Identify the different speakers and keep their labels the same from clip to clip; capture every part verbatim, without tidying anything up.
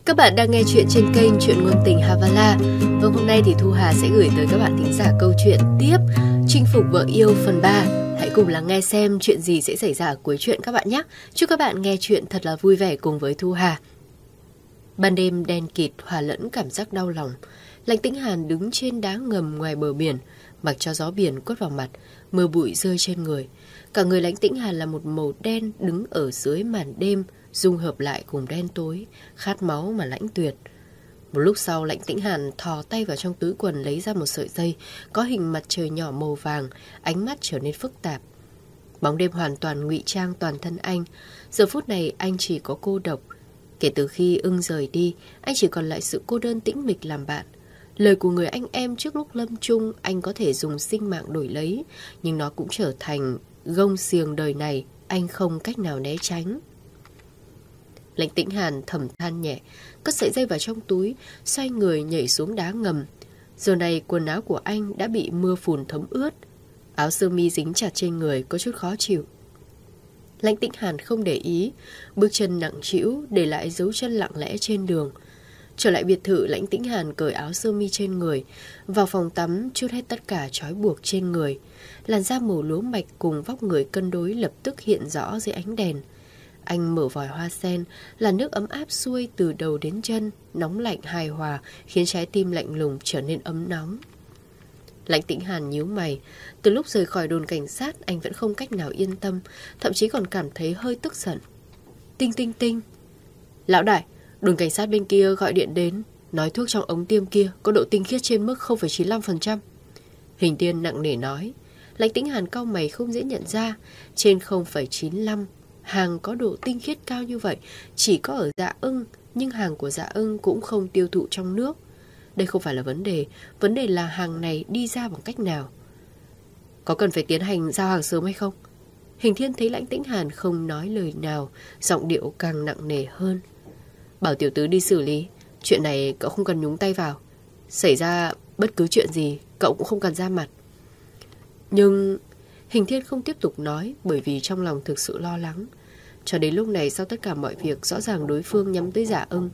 Speaker 1: Các bạn đang nghe chuyện trên kênh Chuyện Ngôn Tình Havala. Và hôm nay thì Thu Hà sẽ gửi tới các bạn thính giả câu chuyện tiếp Chinh Phục Vợ Yêu phần ba. Hãy cùng lắng nghe xem chuyện gì sẽ xảy ra ở cuối chuyện các bạn nhé. Chúc các bạn nghe chuyện thật là vui vẻ cùng với Thu Hà. Ban đêm đen kịt hòa lẫn cảm giác đau lòng. Lãnh Tĩnh Hàn đứng trên đá ngầm ngoài bờ biển, mặc cho gió biển quất vào mặt, mưa bụi rơi trên người. Cả người Lãnh Tĩnh Hàn là một màu đen đứng ở dưới màn đêm, dung hợp lại cùng đen tối, khát máu mà lãnh tuyệt. Một lúc sau, Lãnh Tĩnh Hàn thò tay vào trong túi quần lấy ra một sợi dây có hình mặt trời nhỏ màu vàng, ánh mắt trở nên phức tạp. Bóng đêm hoàn toàn ngụy trang toàn thân anh. Giờ phút này anh chỉ có cô độc. Kể từ khi ưng rời đi, anh chỉ còn lại sự cô đơn tĩnh mịch làm bạn. Lời của người anh em trước lúc lâm chung anh có thể dùng sinh mạng đổi lấy, nhưng nó cũng trở thành gông xiềng đời này anh không cách nào né tránh. Lãnh Tĩnh Hàn thầm than nhẹ, cất sợi dây vào trong túi, xoay người nhảy xuống đá ngầm. Giờ này quần áo của anh đã bị mưa phùn thấm ướt, áo sơ mi dính chặt trên người có chút khó chịu. Lãnh Tĩnh Hàn không để ý, bước chân nặng trĩu để lại dấu chân lặng lẽ trên đường. Trở lại biệt thự, Lãnh Tĩnh Hàn cởi áo sơ mi trên người, vào phòng tắm trút hết tất cả trói buộc trên người. Làn da màu lúa mạch cùng vóc người cân đối lập tức hiện rõ dưới ánh đèn. Anh mở vòi hoa sen, là nước ấm áp xuôi từ đầu đến chân, nóng lạnh hài hòa, khiến trái tim lạnh lùng trở nên ấm nóng. Lãnh Tĩnh Hàn nhíu mày, từ lúc rời khỏi đồn cảnh sát anh vẫn không cách nào yên tâm, thậm chí còn cảm thấy hơi tức giận. Tinh tinh tinh. Lão đại, đồn cảnh sát bên kia gọi điện đến, nói thuốc trong ống tiêm kia có độ tinh khiết trên mức không phẩy chín lăm phần trăm. Hình Tiên nặng nề nói. Lãnh Tĩnh Hàn cau mày không dễ nhận ra, trên không phẩy chín lăm, hàng có độ tinh khiết cao như vậy chỉ có ở Dạ Ưng, nhưng hàng của Dạ Ưng cũng không tiêu thụ trong nước. Đây không phải là vấn đề, vấn đề là hàng này đi ra bằng cách nào. Có cần phải tiến hành giao hàng sớm hay không? Hình Thiên thấy Lãnh Tĩnh Hàn không nói lời nào, giọng điệu càng nặng nề hơn. Bảo tiểu tứ đi xử lý, chuyện này cậu không cần nhúng tay vào. Xảy ra bất cứ chuyện gì, cậu cũng không cần ra mặt. Nhưng Hình Thiên không tiếp tục nói, bởi vì trong lòng thực sự lo lắng. Cho đến lúc này, sau tất cả mọi việc, rõ ràng đối phương nhắm tới Dạ Ưng.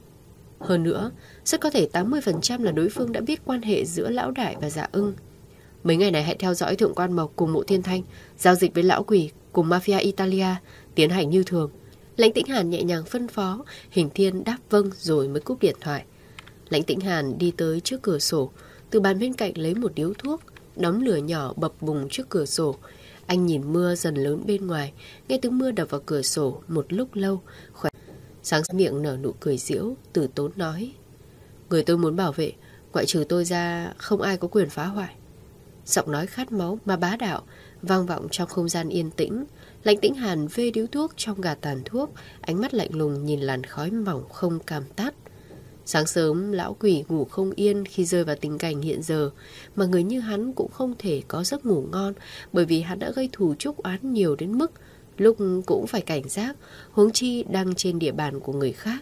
Speaker 1: Hơn nữa, rất có thể tám mươi phần trăm là đối phương đã biết quan hệ giữa Lão Đại và Dạ Ưng. Mấy ngày này hãy theo dõi Thượng Quan Mộc cùng Mộ Thiên Thanh, giao dịch với Lão Quỷ cùng Mafia Italia, tiến hành như thường. Lãnh Tĩnh Hàn nhẹ nhàng phân phó. Hình Thiên đáp vâng rồi mới cúp điện thoại. Lãnh Tĩnh Hàn đi tới trước cửa sổ, từ bàn bên cạnh lấy một điếu thuốc, đóng lửa nhỏ bập bùng trước cửa sổ. Anh nhìn mưa dần lớn bên ngoài, nghe tiếng mưa đập vào cửa sổ một lúc lâu, khỏe. Sáng miệng nở nụ cười giễu, từ tốn nói. Người tôi muốn bảo vệ, ngoại trừ tôi ra không ai có quyền phá hoại. Giọng nói khát máu mà bá đạo vang vọng trong không gian yên tĩnh. Lãnh Tĩnh Hàn vê điếu thuốc trong gà tàn thuốc, ánh mắt lạnh lùng nhìn làn khói mỏng không cảm tắt. Sáng sớm, Lão Quỷ ngủ không yên khi rơi vào tình cảnh hiện giờ, mà người như hắn cũng không thể có giấc ngủ ngon, bởi vì hắn đã gây thù chuốc oán nhiều đến mức lúc cũng phải cảnh giác, huống chi đang trên địa bàn của người khác.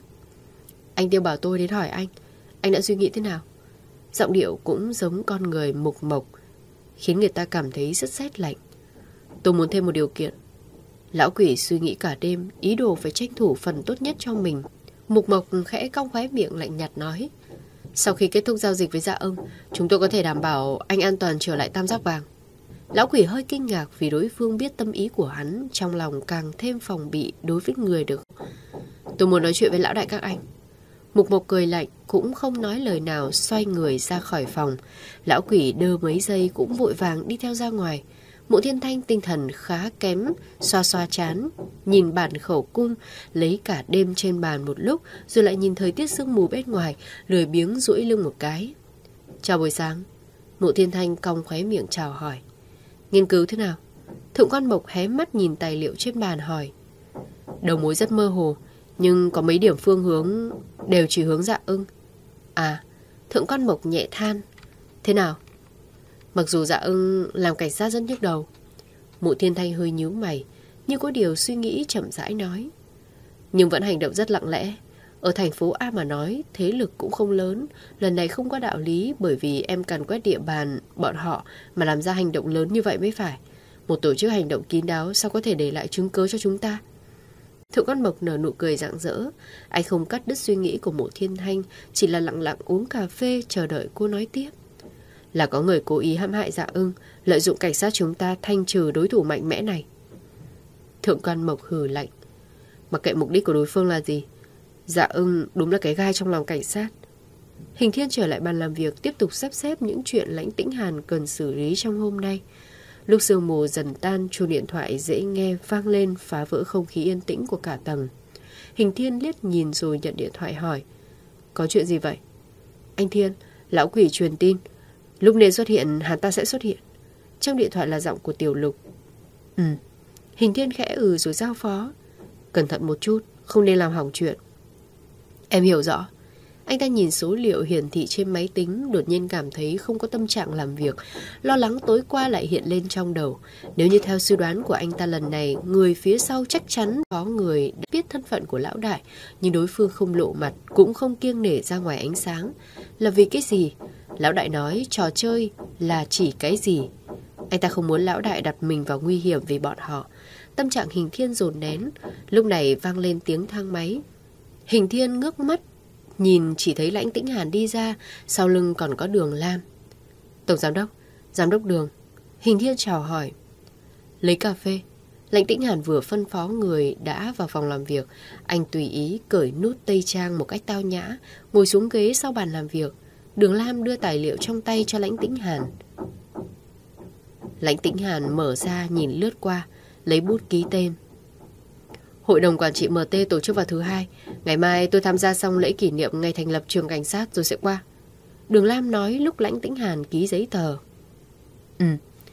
Speaker 1: Anh Tiêu bảo tôi đến hỏi anh, anh đã suy nghĩ thế nào? Giọng điệu cũng giống con người mục mộc, khiến người ta cảm thấy rất rét lạnh. Tôi muốn thêm một điều kiện. Lão Quỷ suy nghĩ cả đêm, ý đồ phải tranh thủ phần tốt nhất cho mình. Mục Mộc khẽ cong khóe miệng lạnh nhạt nói. Sau khi kết thúc giao dịch với Dạ Ưng, chúng tôi có thể đảm bảo anh an toàn trở lại Tam Giác Vàng. Lão Quỷ hơi kinh ngạc vì đối phương biết tâm ý của hắn, trong lòng càng thêm phòng bị đối với người được. Tôi muốn nói chuyện với lão đại các anh. Mục Mộc cười lạnh, cũng không nói lời nào, xoay người ra khỏi phòng. Lão Quỷ đơ mấy giây cũng vội vàng đi theo ra ngoài. Mộ Thiên Thanh tinh thần khá kém, xoa xoa chán, nhìn bản khẩu cung lấy cả đêm trên bàn một lúc, rồi lại nhìn thời tiết sương mù bên ngoài, lười biếng duỗi lưng một cái. Chào buổi sáng. Mộ Thiên Thanh cong khóe miệng chào hỏi. Nghiên cứu thế nào? Thượng Quan Mộc hé mắt nhìn tài liệu trên bàn hỏi. Đầu mối rất mơ hồ, nhưng có mấy điểm phương hướng đều chỉ hướng Dạ Ưng. À, Thượng Quan Mộc nhẹ than. Thế nào? Mặc dù Dạ Ưng làm cảnh sát rất nhức đầu. Mộ Thiên Thanh hơi nhíu mày, như có điều suy nghĩ chậm rãi nói. Nhưng vẫn hành động rất lặng lẽ. Ở thành phố A mà nói, thế lực cũng không lớn. Lần này không có đạo lý, bởi vì em càn quét địa bàn bọn họ mà làm ra hành động lớn như vậy mới phải. Một tổ chức hành động kín đáo sao có thể để lại chứng cứ cho chúng ta? Thượng Quan Mộc nở nụ cười rạng rỡ. Anh không cắt đứt suy nghĩ của Mộ Thiên Thanh, chỉ là lặng lặng uống cà phê chờ đợi cô nói tiếp. Là có người cố ý hãm hại Dạ Ưng, lợi dụng cảnh sát chúng ta thanh trừ đối thủ mạnh mẽ này. Thượng Quan Mộc hừ lạnh. Mặc kệ mục đích của đối phương là gì, Dạ Ưng đúng là cái gai trong lòng cảnh sát. Hình Thiên trở lại bàn làm việc, tiếp tục sắp xếp những chuyện Lãnh Tĩnh Hàn cần xử lý trong hôm nay. Lúc sương mù dần tan, chuông điện thoại dễ nghe vang lên, phá vỡ không khí yên tĩnh của cả tầng. Hình Thiên liếc nhìn rồi nhận điện thoại hỏi. Có chuyện gì vậy? Anh Thiên, lão quỷ truyền tin. Lúc nên xuất hiện, hắn ta sẽ xuất hiện. Trong điện thoại là giọng của Tiểu Lục. Ừ. Hình Thiên khẽ ừ rồi giao phó. Cẩn thận một chút, không nên làm hỏng chuyện. Em hiểu rõ. Anh ta nhìn số liệu hiển thị trên máy tính, đột nhiên cảm thấy không có tâm trạng làm việc. Lo lắng tối qua lại hiện lên trong đầu. Nếu như theo suy đoán của anh ta lần này, người phía sau chắc chắn có người biết thân phận của lão đại, nhưng đối phương không lộ mặt, cũng không kiêng nể ra ngoài ánh sáng. Là vì cái gì? Lão đại nói trò chơi là chỉ cái gì? Anh ta không muốn lão đại đặt mình vào nguy hiểm vì bọn họ. Tâm trạng Hình Thiên dồn nén. Lúc này vang lên tiếng thang máy. Hình Thiên ngước mắt, nhìn chỉ thấy Lãnh Tĩnh Hàn đi ra, sau lưng còn có Đường Lam. Tổng giám đốc, giám đốc Đường. Hình Thiên chào hỏi. Lấy cà phê. Lãnh Tĩnh Hàn vừa phân phó người đã vào phòng làm việc. Anh tùy ý cởi nút tây trang một cách tao nhã, ngồi xuống ghế sau bàn làm việc. Đường Lam đưa tài liệu trong tay cho Lãnh Tĩnh Hàn. Lãnh Tĩnh Hàn mở ra nhìn lướt qua, lấy bút ký tên. Hội đồng quản trị em tê tổ chức vào thứ hai. Ngày mai tôi tham gia xong lễ kỷ niệm ngày thành lập trường cảnh sát rồi sẽ qua. Đường Lam nói lúc Lãnh Tĩnh Hàn ký giấy tờ. Ừ.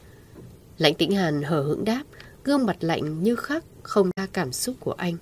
Speaker 1: Lãnh Tĩnh Hàn hờ hững đáp, gương mặt lạnh như khắc, không ra cảm xúc của anh.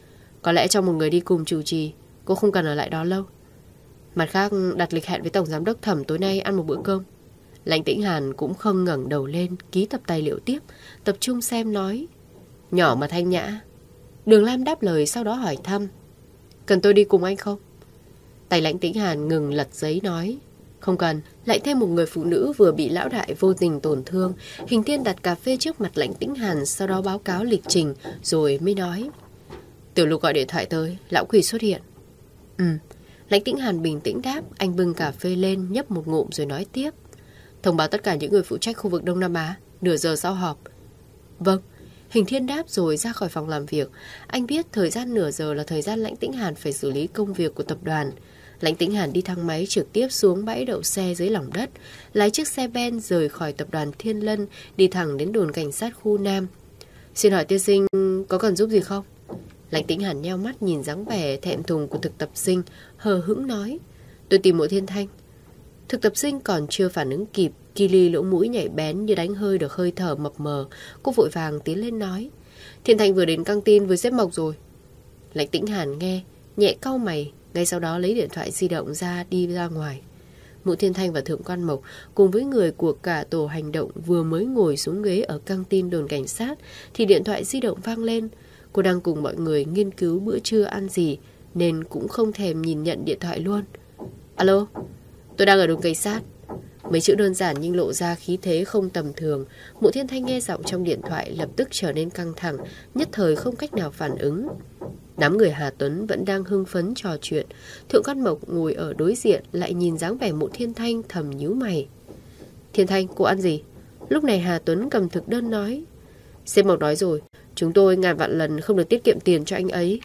Speaker 1: Có lẽ trong một người đi cùng chủ trì, cô không cần ở lại đó lâu. Mặt khác, đặt lịch hẹn với Tổng Giám đốc Thẩm tối nay ăn một bữa cơm. Lãnh Tĩnh Hàn cũng không ngẩng đầu lên, ký tập tài liệu tiếp, tập trung xem nói. Nhỏ mà thanh nhã. Đường Lam đáp lời, sau đó hỏi thăm. Cần tôi đi cùng anh không? Tay Lãnh Tĩnh Hàn ngừng lật giấy nói. Không cần. Lại thêm một người phụ nữ vừa bị lão đại vô tình tổn thương. Hình Thiên đặt cà phê trước mặt Lãnh Tĩnh Hàn, sau đó báo cáo lịch trình, rồi mới nói. Tiểu Lục gọi điện thoại tới, lão quỷ xuất hiện. Ừ. Lãnh Tĩnh Hàn bình tĩnh đáp. Anh bưng cà phê lên, nhấp một ngụm rồi nói tiếp. Thông báo tất cả những người phụ trách khu vực Đông Nam Á, nửa giờ sau họp. Vâng. Hình Thiên đáp rồi ra khỏi phòng làm việc. Anh biết thời gian nửa giờ là thời gian Lãnh Tĩnh Hàn phải xử lý công việc của tập đoàn. Lãnh Tĩnh Hàn đi thang máy trực tiếp xuống bãi đậu xe dưới lòng đất, lái chiếc xe Ben rời khỏi tập đoàn Thiên Lân, đi thẳng đến đồn cảnh sát khu Nam. Xin hỏi tiên sinh có cần giúp gì không? Lãnh Tĩnh Hàn nheo mắt nhìn dáng vẻ thẹn thùng của thực tập sinh, hờ hững nói. Tôi tìm Mộ Thiên Thanh. Thực tập sinh còn chưa phản ứng kịp, Kili lỗ mũi nhảy bén như đánh hơi được hơi thở mập mờ. Cô vội vàng tiến lên nói. Thiên Thanh vừa đến căng tin với sếp Mộc rồi. Lãnh Tĩnh Hàn nghe, nhẹ cau mày, ngay sau đó lấy điện thoại di động ra đi ra ngoài. Mộ Thiên Thanh và Thượng Quan Mộc cùng với người của cả tổ hành động vừa mới ngồi xuống ghế ở căng tin đồn cảnh sát thì điện thoại di động vang lên. Cô đang cùng mọi người nghiên cứu bữa trưa ăn gì nên cũng không thèm nhìn nhận điện thoại luôn. Alo, tôi đang ở đồn cảnh sát. Mấy chữ đơn giản nhưng lộ ra khí thế không tầm thường. Mộ Thiên Thanh nghe giọng trong điện thoại lập tức trở nên căng thẳng, nhất thời không cách nào phản ứng. Đám người Hà Tuấn vẫn đang hưng phấn trò chuyện. Thượng Quan Mộc ngồi ở đối diện lại nhìn dáng vẻ Mộ Thiên Thanh thầm nhíu mày. Thiên Thanh, cô ăn gì? Lúc này Hà Tuấn cầm thực đơn nói. Sếp Mộc nói rồi, chúng tôi ngàn vạn lần không được tiết kiệm tiền cho anh ấy.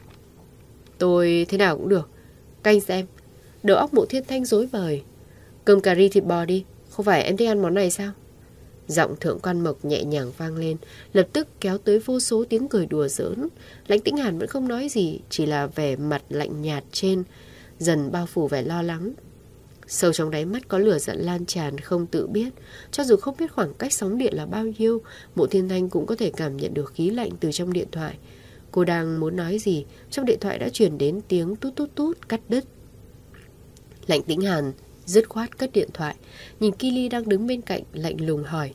Speaker 1: Tôi thế nào cũng được. Canh xem. Đầu óc Mộ Thiên Thanh rối bời. Cơm cà ri thịt bò đi. Không phải em thích ăn món này sao? Giọng Thượng Quan Mộc nhẹ nhàng vang lên, lập tức kéo tới vô số tiếng cười đùa giỡn. Lãnh Tĩnh Hàn vẫn không nói gì, chỉ là vẻ mặt lạnh nhạt trên dần bao phủ vẻ lo lắng. Sâu trong đáy mắt có lửa giận lan tràn không tự biết. Cho dù không biết khoảng cách sóng điện là bao nhiêu, Mộ Thiên Thanh cũng có thể cảm nhận được khí lạnh từ trong điện thoại. Cô đang muốn nói gì, trong điện thoại đã truyền đến tiếng tút tút tút cắt đứt. Lãnh Tĩnh Hàn dứt khoát cất điện thoại, nhìn Kili đang đứng bên cạnh lạnh lùng hỏi.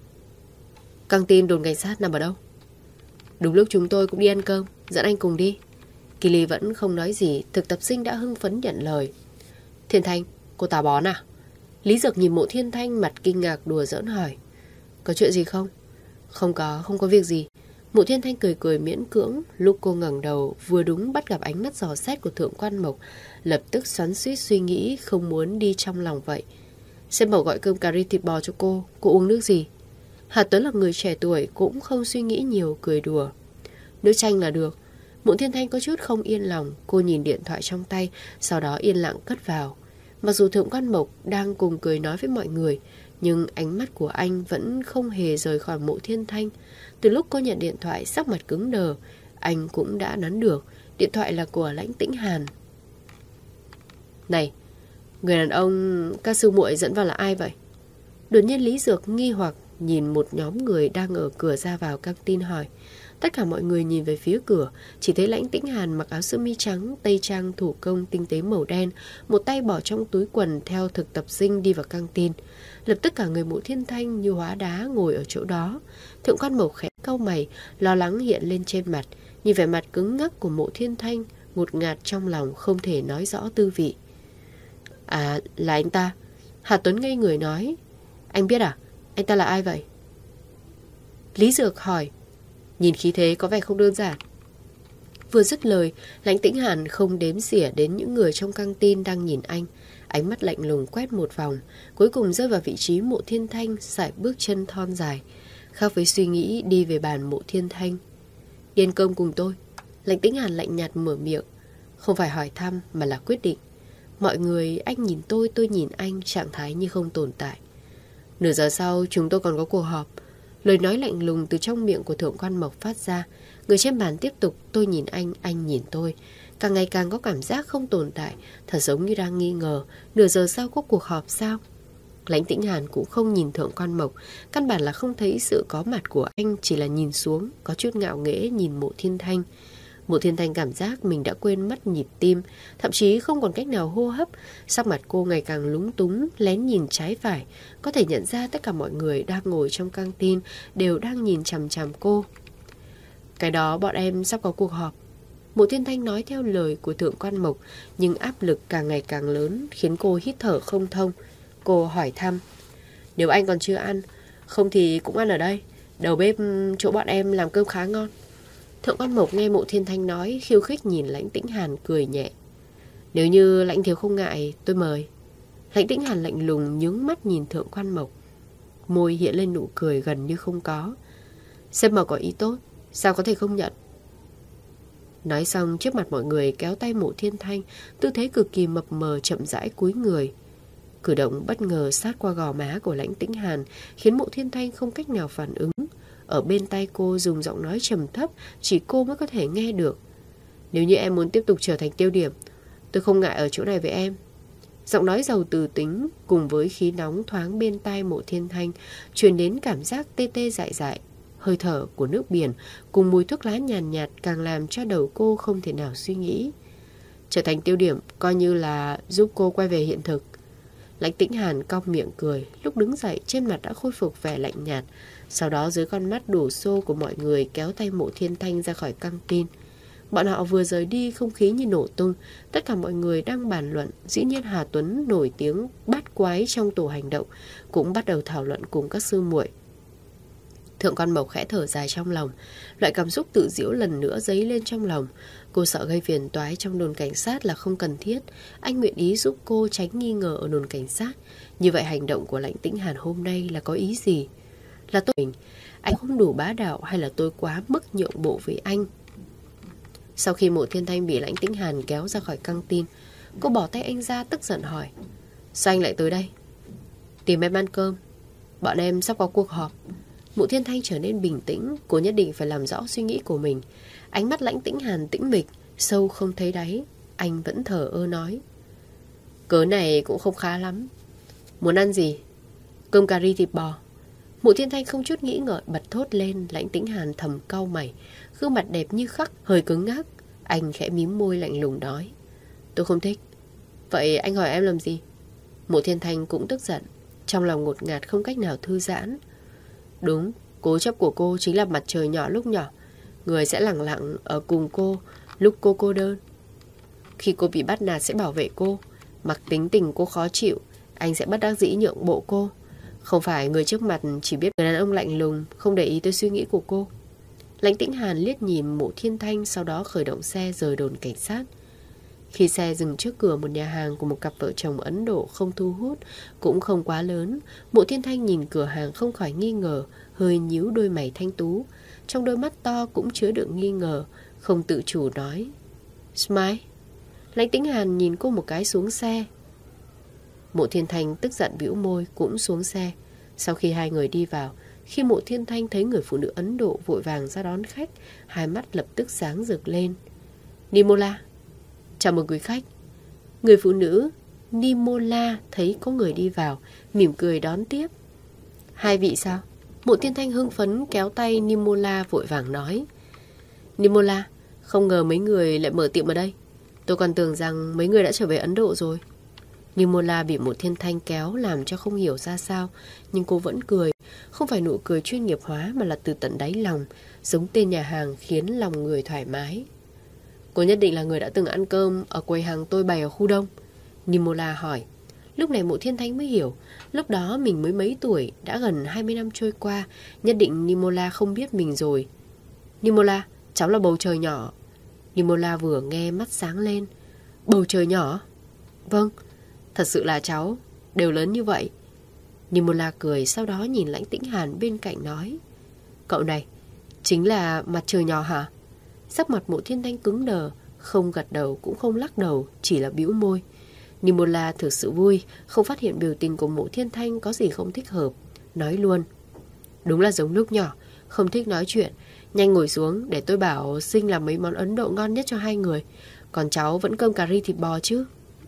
Speaker 1: Căng tin đồn cảnh sát nằm ở đâu? Đúng lúc chúng tôi cũng đi ăn cơm, dẫn anh cùng đi. Kili vẫn không nói gì, thực tập sinh đã hưng phấn nhận lời. Thiên Thanh, cô táo bón à? Lý Dược nhìn Mộ Thiên Thanh mặt kinh ngạc đùa giỡn hỏi. Có chuyện gì không? Không có, không có việc gì. Mộ Thiên Thanh cười cười miễn cưỡng. Lúc cô ngẩng đầu vừa đúng bắt gặp ánh mắt dò xét của Thượng Quan Mộc, lập tức xoắn xuýt suy nghĩ không muốn đi trong lòng vậy. Xem Mộc gọi cơm cà ri thịt bò cho cô. Cô uống nước gì? Hà Tuấn là người trẻ tuổi cũng không suy nghĩ nhiều, cười đùa. Nước chanh là được. Mộ Thiên Thanh có chút không yên lòng. Cô nhìn điện thoại trong tay, sau đó yên lặng cất vào. Mặc dù Thượng Quan Mộc đang cùng cười nói với mọi người, nhưng ánh mắt của anh vẫn không hề rời khỏi Mộ Thiên Thanh. Từ lúc cô nhận điện thoại, sắc mặt cứng đờ, anh cũng đã nắn được điện thoại là của Lãnh Tĩnh Hàn. Này, người đàn ông ca sư muội dẫn vào là ai vậy? Đột nhiên Lý Dược nghi hoặc nhìn một nhóm người đang ở cửa ra vào căng tin hỏi. Tất cả mọi người nhìn về phía cửa, chỉ thấy Lãnh Tĩnh Hàn mặc áo sơ mi trắng, tây trang thủ công tinh tế màu đen, một tay bỏ trong túi quần theo thực tập sinh đi vào căng tin. Lập tức cả người Mộ Thiên Thanh như hóa đá ngồi ở chỗ đó. Thượng Quan Mộc khẽ cau mày, lo lắng hiện lên trên mặt. Nhìn vẻ mặt cứng ngắc của Mộ Thiên Thanh, ngột ngạt trong lòng không thể nói rõ tư vị. À, là anh ta. Hà Tuấn ngây người nói. Anh biết à? Anh ta là ai vậy? Lý Dược hỏi. Nhìn khí thế có vẻ không đơn giản. Vừa dứt lời, Lãnh Tĩnh Hàn không đếm xỉa đến những người trong căng tin đang nhìn anh. Ánh mắt lạnh lùng quét một vòng, cuối cùng rơi vào vị trí Mộ Thiên Thanh, sải bước chân thon dài. Khác với suy nghĩ đi về bàn Mộ Thiên Thanh. Đi ăn cơm cùng tôi. Lãnh Tĩnh Hàn lạnh nhạt mở miệng. Không phải hỏi thăm mà là quyết định. Mọi người, anh nhìn tôi, tôi nhìn anh, trạng thái như không tồn tại. Nửa giờ sau chúng tôi còn có cuộc họp. Lời nói lạnh lùng từ trong miệng của Thượng Quan Mộc phát ra. Người trên bàn tiếp tục. Tôi nhìn anh, anh nhìn tôi. Càng ngày càng có cảm giác không tồn tại. Thật giống như đang nghi ngờ. Nửa giờ sau có cuộc họp sao? Lãnh Tĩnh Hàn cũng không nhìn Thượng Quan Mộc. Căn bản là không thấy sự có mặt của anh. Chỉ là nhìn xuống, có chút ngạo nghễ nhìn Mộ Thiên Thanh. Mộ Thiên Thanh cảm giác mình đã quên mất nhịp tim, thậm chí không còn cách nào hô hấp. Sắc mặt cô ngày càng lúng túng, lén nhìn trái phải. Có thể nhận ra tất cả mọi người đang ngồi trong căng tin đều đang nhìn chằm chằm cô. Cái đó bọn em sắp có cuộc họp. Mộ Thiên Thanh nói theo lời của Thượng Quan Mộc, nhưng áp lực càng ngày càng lớn khiến cô hít thở không thông. Cô hỏi thăm. Nếu anh còn chưa ăn, không thì cũng ăn ở đây. Đầu bếp chỗ bọn em làm cơm khá ngon. Thượng Quan Mộc nghe Mộ Thiên Thanh nói, khiêu khích nhìn Lãnh Tĩnh Hàn cười nhẹ. Nếu như Lãnh thiếu không ngại, tôi mời. Lãnh Tĩnh Hàn lạnh lùng nhướng mắt nhìn Thượng Quan Mộc. Môi hiện lên nụ cười gần như không có. Sếp mà có ý tốt, sao có thể không nhận? Nói xong trước mặt mọi người kéo tay Mộ Thiên Thanh, tư thế cực kỳ mập mờ chậm rãi cúi người. Cử động bất ngờ sát qua gò má của Lãnh Tĩnh Hàn khiến Mộ Thiên Thanh không cách nào phản ứng. Ở bên tai cô dùng giọng nói trầm thấp, chỉ cô mới có thể nghe được. Nếu như em muốn tiếp tục trở thành tiêu điểm, tôi không ngại ở chỗ này với em. Giọng nói giàu từ tính cùng với khí nóng thoáng bên tai Mộ Thiên Thanh truyền đến cảm giác tê tê dại dại. Hơi thở của nước biển cùng mùi thuốc lá nhàn nhạt, nhạt càng làm cho đầu cô không thể nào suy nghĩ. Trở thành tiêu điểm coi như là giúp cô quay về hiện thực. Lãnh Tĩnh Hàn cong miệng cười, lúc đứng dậy trên mặt đã khôi phục vẻ lạnh nhạt. Sau đó dưới con mắt đổ xô của mọi người kéo tay Mộ Thiên Thanh ra khỏi căng tin. Bọn họ vừa rời đi không khí như nổ tung. Tất cả mọi người đang bàn luận. Dĩ nhiên Hà Tuấn nổi tiếng bát quái trong tổ hành động cũng bắt đầu thảo luận cùng các sư muội. Thượng Quan Mộc khẽ thở dài trong lòng. Loại cảm xúc tự giễu lần nữa dấy lên trong lòng. Cô sợ gây phiền toái trong đồn cảnh sát là không cần thiết. Anh nguyện ý giúp cô tránh nghi ngờ ở đồn cảnh sát. Như vậy hành động của Lãnh Tĩnh Hàn hôm nay là có ý gì? Là tôi mình, anh không đủ bá đạo hay là tôi quá mức nhượng bộ với anh? Sau khi Mộ Thiên Thanh bị Lãnh Tĩnh Hàn kéo ra khỏi căng tin, cô bỏ tay anh ra tức giận hỏi. Sao anh lại tới đây? Tìm em ăn cơm. Bọn em sắp có cuộc họp. Mộ Thiên Thanh trở nên bình tĩnh. Cô nhất định phải làm rõ suy nghĩ của mình. Ánh mắt Lãnh Tĩnh Hàn tĩnh mịch, sâu không thấy đáy. Anh vẫn thở ơ nói. Cớ này cũng không khá lắm. Muốn ăn gì? Cơm cà ri thịt bò. Mộ Thiên Thanh không chút nghĩ ngợi bật thốt lên. Lãnh Tĩnh Hàn thầm cau mày, gương mặt đẹp như khắc, hơi cứng ngắc. Anh khẽ mím môi lạnh lùng nói. Tôi không thích. Vậy anh hỏi em làm gì? Mộ Thiên Thanh cũng tức giận, trong lòng ngột ngạt không cách nào thư giãn. Đúng, cố chấp của cô chính là mặt trời nhỏ lúc nhỏ. Người sẽ lặng lặng ở cùng cô lúc cô cô đơn. Khi cô bị bắt nạt sẽ bảo vệ cô. Mặc tính tình cô khó chịu, anh sẽ bất đắc dĩ nhượng bộ cô. Không phải người trước mặt chỉ biết người đàn ông lạnh lùng, không để ý tới suy nghĩ của cô. Lãnh Tĩnh Hàn liếc nhìn Mộ Thiên Thanh, sau đó khởi động xe rời đồn cảnh sát. Khi xe dừng trước cửa một nhà hàng của một cặp vợ chồng Ấn Độ không thu hút, cũng không quá lớn, Mộ Thiên Thanh nhìn cửa hàng không khỏi nghi ngờ, hơi nhíu đôi mày thanh tú. Trong đôi mắt to cũng chứa đựng nghi ngờ, không tự chủ nói: Smile. Lãnh Tĩnh Hàn nhìn cô một cái xuống xe. Mộ Thiên Thanh tức giận bĩu môi cũng xuống xe. Sau khi hai người đi vào, khi Mộ Thiên Thanh thấy người phụ nữ Ấn Độ vội vàng ra đón khách, hai mắt lập tức sáng rực lên. Nimola, chào mừng quý khách. Người phụ nữ Nimola thấy có người đi vào, mỉm cười đón tiếp. Hai vị sao? Mộ Thiên Thanh hưng phấn kéo tay Nimola vội vàng nói. Nimola, không ngờ mấy người lại mở tiệm ở đây. Tôi còn tưởng rằng mấy người đã trở về Ấn Độ rồi. Nimola bị Mộ Thiên Thanh kéo làm cho không hiểu ra sao, nhưng cô vẫn cười. Không phải nụ cười chuyên nghiệp hóa mà là từ tận đáy lòng, giống tên nhà hàng khiến lòng người thoải mái. Cô nhất định là người đã từng ăn cơm ở quầy hàng tôi bày ở khu đông? Nimola hỏi. Lúc này Mộ Thiên Thanh mới hiểu, lúc đó mình mới mấy tuổi, đã gần hai mươi năm trôi qua, nhất định Nimola không biết mình rồi. Nimola, cháu là bầu trời nhỏ. Nimola vừa nghe mắt sáng lên. Bầu trời nhỏ? Vâng, thật sự là cháu, đều lớn như vậy. Nimola cười, sau đó nhìn Lãnh Tĩnh Hàn bên cạnh nói. Cậu này, chính là mặt trời nhỏ hả? Sắc mặt Mộ Thiên Thanh cứng đờ, không gật đầu cũng không lắc đầu, chỉ là bĩu môi. Nimola thực sự vui, không phát hiện biểu tình của Mộ Thiên Thanh có gì không thích hợp, nói luôn. Đúng là giống lúc nhỏ, không thích nói chuyện. Nhanh ngồi xuống để tôi bảo Sinh làm mấy món Ấn Độ ngon nhất cho hai người. Còn cháu vẫn cơm cà ri thịt bò chứ?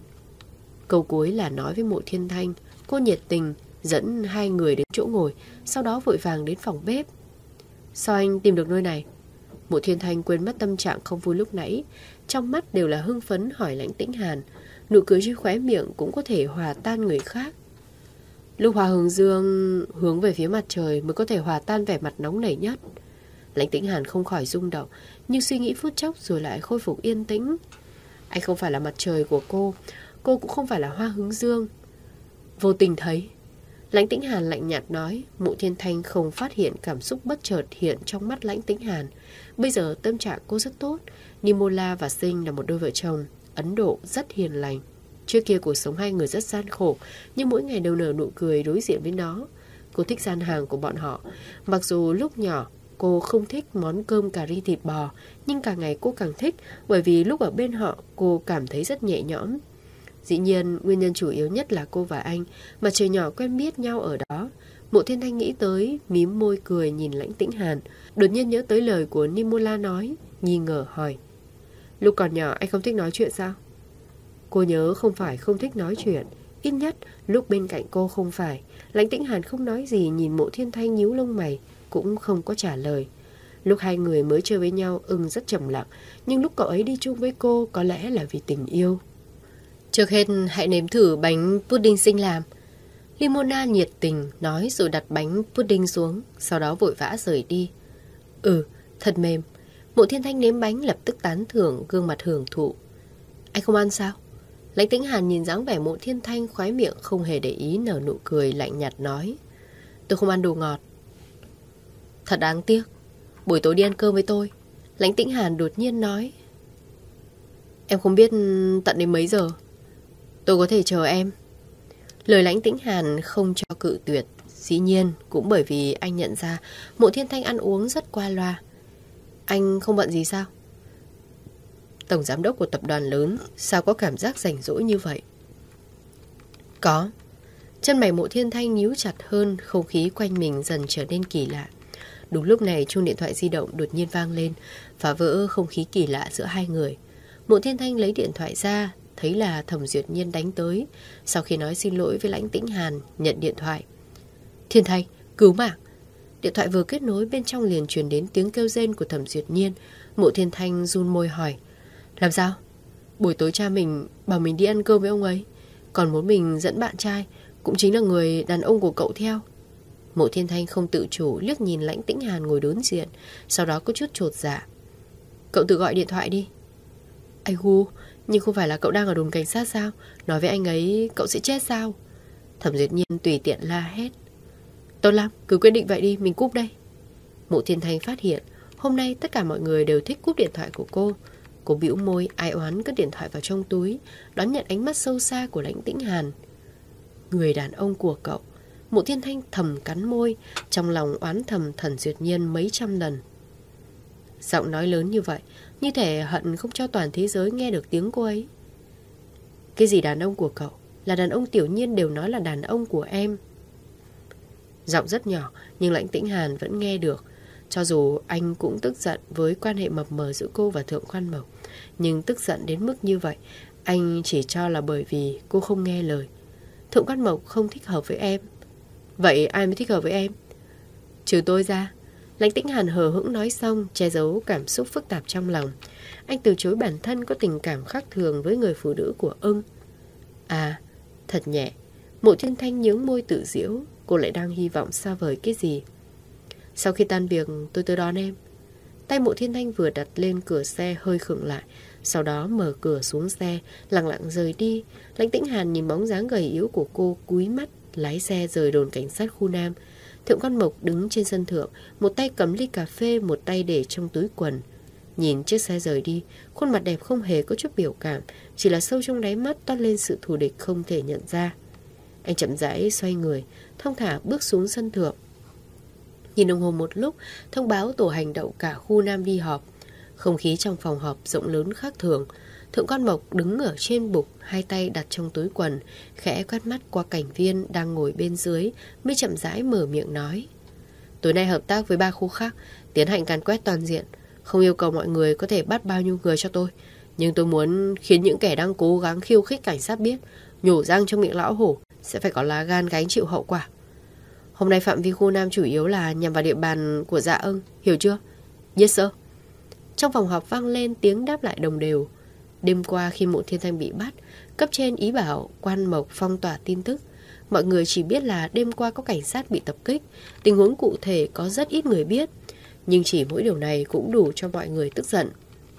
Speaker 1: Câu cuối là nói với Mộ Thiên Thanh. Cô nhiệt tình dẫn hai người đến chỗ ngồi, sau đó vội vàng đến phòng bếp. Sao anh tìm được nơi này? Mộ Thiên Thanh quên mất tâm trạng không vui lúc nãy, trong mắt đều là hưng phấn hỏi Lãnh Tĩnh Hàn. Nụ cười trên khóe miệng cũng có thể hòa tan người khác. Lúc hoa hướng dương hướng về phía mặt trời mới có thể hòa tan vẻ mặt nóng nảy nhất. Lãnh Tĩnh Hàn không khỏi rung động, nhưng suy nghĩ phút chốc rồi lại khôi phục yên tĩnh. Anh không phải là mặt trời của cô, cô cũng không phải là hoa hướng dương. Vô tình thấy. Lãnh Tĩnh Hàn lạnh nhạt nói. Mộ Thiên Thanh không phát hiện cảm xúc bất chợt hiện trong mắt Lãnh Tĩnh Hàn. Bây giờ tâm trạng cô rất tốt. Nimola và Sinh là một đôi vợ chồng Ấn Độ rất hiền lành. Trước kia cuộc sống hai người rất gian khổ, nhưng mỗi ngày đều nở nụ cười đối diện với nó. Cô thích gian hàng của bọn họ. Mặc dù lúc nhỏ cô không thích món cơm cà ri thịt bò, nhưng càng ngày cô càng thích, bởi vì lúc ở bên họ cô cảm thấy rất nhẹ nhõm. Dĩ nhiên, nguyên nhân chủ yếu nhất là cô và anh, mà trời nhỏ quen biết nhau ở đó. Mộ Thiên Thanh nghĩ tới, mím môi cười nhìn Lãnh Tĩnh Hàn. Đột nhiên nhớ tới lời của Nimola nói, nghi ngờ hỏi. Lúc còn nhỏ anh không thích nói chuyện sao? Cô nhớ không phải không thích nói chuyện, ít nhất lúc bên cạnh cô không phải. Lãnh Tĩnh Hàn không nói gì, nhìn Mộ Thiên Thanh nhíu lông mày, cũng không có trả lời. Lúc hai người mới chơi với nhau, ưng rất trầm lặng, nhưng lúc cậu ấy đi chung với cô có lẽ là vì tình yêu. Trước hết hãy nếm thử bánh pudding Sinh làm. Limona nhiệt tình nói rồi đặt bánh pudding xuống, sau đó vội vã rời đi. Ừ, thật mềm. Mộ Thiên Thanh nếm bánh lập tức tán thưởng, gương mặt hưởng thụ. Anh không ăn sao? Lãnh Tĩnh Hàn nhìn dáng vẻ Mộ Thiên Thanh khoái miệng không hề để ý, nở nụ cười lạnh nhạt nói. Tôi không ăn đồ ngọt. Thật đáng tiếc. Buổi tối đi ăn cơm với tôi. Lãnh Tĩnh Hàn đột nhiên nói. Em không biết tận đến mấy giờ. Tôi có thể chờ em. Lời Lãnh Tĩnh Hàn không cho cự tuyệt. Dĩ nhiên cũng bởi vì anh nhận ra Mộ Thiên Thanh ăn uống rất qua loa. Anh không bận gì sao? Tổng giám đốc của tập đoàn lớn, sao có cảm giác rảnh rỗi như vậy? Có. Chân mày Mộ Thiên Thanh nhíu chặt hơn, không khí quanh mình dần trở nên kỳ lạ. Đúng lúc này chuông điện thoại di động đột nhiên vang lên, phá vỡ không khí kỳ lạ giữa hai người. Mộ Thiên Thanh lấy điện thoại ra, thấy là Thẩm Duyệt Nhiên đánh tới. Sau khi nói xin lỗi với Lãnh Tĩnh Hàn, nhận điện thoại. Thiên Thanh, cứu mạng. Điện thoại vừa kết nối, bên trong liền truyền đến tiếng kêu rên của Thẩm Duyệt Nhiên. Mộ Thiên Thanh run môi hỏi. Làm sao? Buổi tối cha mình bảo mình đi ăn cơm với ông ấy, còn muốn mình dẫn bạn trai, cũng chính là người đàn ông của cậu theo. Mộ Thiên Thanh không tự chủ liếc nhìn Lãnh Tĩnh Hàn ngồi đối diện, sau đó có chút chột dạ. Cậu tự gọi điện thoại đi. Ai gu, nhưng không phải là cậu đang ở đồn cảnh sát sao? Nói với anh ấy cậu sẽ chết sao? Thẩm Duyệt Nhiên tùy tiện la hét. Tốt lắm, cứ quyết định vậy đi, mình cúp đây. Mộ Thiên Thanh phát hiện Hôm nay tất cả mọi người đều thích cúp điện thoại của cô. Cô bĩu môi ai oán cất điện thoại vào trong túi, đón nhận ánh mắt sâu xa của Lãnh Tĩnh Hàn. Người đàn ông của cậu. Mộ Thiên Thanh thầm cắn môi, trong lòng oán thầm Thần Duyệt Nhiên mấy trăm lần. Giọng nói lớn như vậy, như thể hận không cho toàn thế giới nghe được tiếng cô ấy. Cái gì đàn ông của cậu? Là đàn ông Tiểu Nhiên đều nói là đàn ông của em. Giọng rất nhỏ, nhưng Lãnh Tĩnh Hàn vẫn nghe được. Cho dù anh cũng tức giận với quan hệ mập mờ giữa cô và Thượng Quan Mộc, nhưng tức giận đến mức như vậy, anh chỉ cho là bởi vì cô không nghe lời. Thượng Quan Mộc không thích hợp với em. Vậy ai mới thích hợp với em? Trừ tôi ra. Lãnh Tĩnh Hàn hờ hững nói xong, che giấu cảm xúc phức tạp trong lòng. Anh từ chối bản thân có tình cảm khác thường với người phụ nữ của ưng. À, thật nhẹ. Mộ Thiên Thanh nhướng môi tự giễu. Cô lại đang hy vọng xa vời cái gì? Sau khi tan việc tôi tới đón em. Tay Mộ Thiên Thanh vừa đặt lên cửa xe hơi khựng lại, sau đó mở cửa xuống xe, lặng lặng rời đi. Lãnh Tĩnh Hàn nhìn bóng dáng gầy yếu của cô, cúi mắt lái xe rời đồn cảnh sát khu Nam. Thượng Quan Mộc đứng trên sân thượng, một tay cầm ly cà phê, một tay để trong túi quần. Nhìn chiếc xe rời đi, khuôn mặt đẹp không hề có chút biểu cảm, chỉ là sâu trong đáy mắt toát lên sự thù địch không thể nhận ra. Anh chậm rãi xoay người, thong thả bước xuống sân thượng. Nhìn đồng hồ một lúc, thông báo tổ hành động cả khu Nam đi họp. Không khí trong phòng họp rộng lớn khác thường. Thượng Quan Mộc đứng ở trên bục, hai tay đặt trong túi quần, khẽ quét mắt qua cảnh viên đang ngồi bên dưới, mới chậm rãi mở miệng nói. Tối nay hợp tác với ba khu khác, tiến hành càn quét toàn diện. Không yêu cầu mọi người có thể bắt bao nhiêu người cho tôi, nhưng tôi muốn khiến những kẻ đang cố gắng khiêu khích cảnh sát biết, nhổ răng trong miệng lão hổ sẽ phải có lá gan gánh chịu hậu quả. Hôm nay phạm vi khu Nam chủ yếu là nhằm vào địa bàn của Dạ Ưng, hiểu chưa? Yes sir. Trong phòng họp vang lên tiếng đáp lại đồng đều. Đêm qua khi Mộ Thiên Thanh bị bắt, cấp trên ý bảo Quan Mộc phong tỏa tin tức. Mọi người chỉ biết là đêm qua có cảnh sát bị tập kích, tình huống cụ thể có rất ít người biết. Nhưng chỉ mỗi điều này cũng đủ cho mọi người tức giận.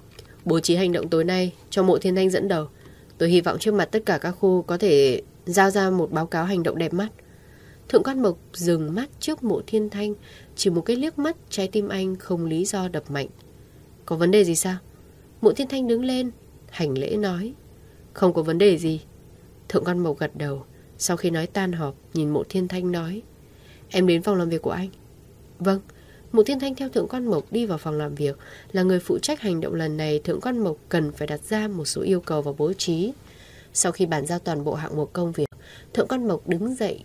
Speaker 1: Bố trí hành động tối nay cho Mộ Thiên Thanh dẫn đầu. Tôi hy vọng trước mặt tất cả các khu có thể giao ra một báo cáo hành động đẹp mắt. Thượng Quan Mộc dừng mắt trước Mộ Thiên Thanh, chỉ một cái liếc mắt, trái tim anh không lý do đập mạnh. Có vấn đề gì sao? Mộ Thiên Thanh đứng lên, hành lễ nói. Không có vấn đề gì. Thượng Quan Mộc gật đầu. Sau khi nói tan họp, nhìn Mộ Thiên Thanh nói. Em đến phòng làm việc của anh. Vâng. Mộ Thiên Thanh theo Thượng Quan Mộc đi vào phòng làm việc. Là người phụ trách hành động lần này, Thượng Quan Mộc cần phải đặt ra một số yêu cầu và bố trí. Sau khi bàn giao toàn bộ hạng mục công việc, Thượng Quan Mộc đứng dậy.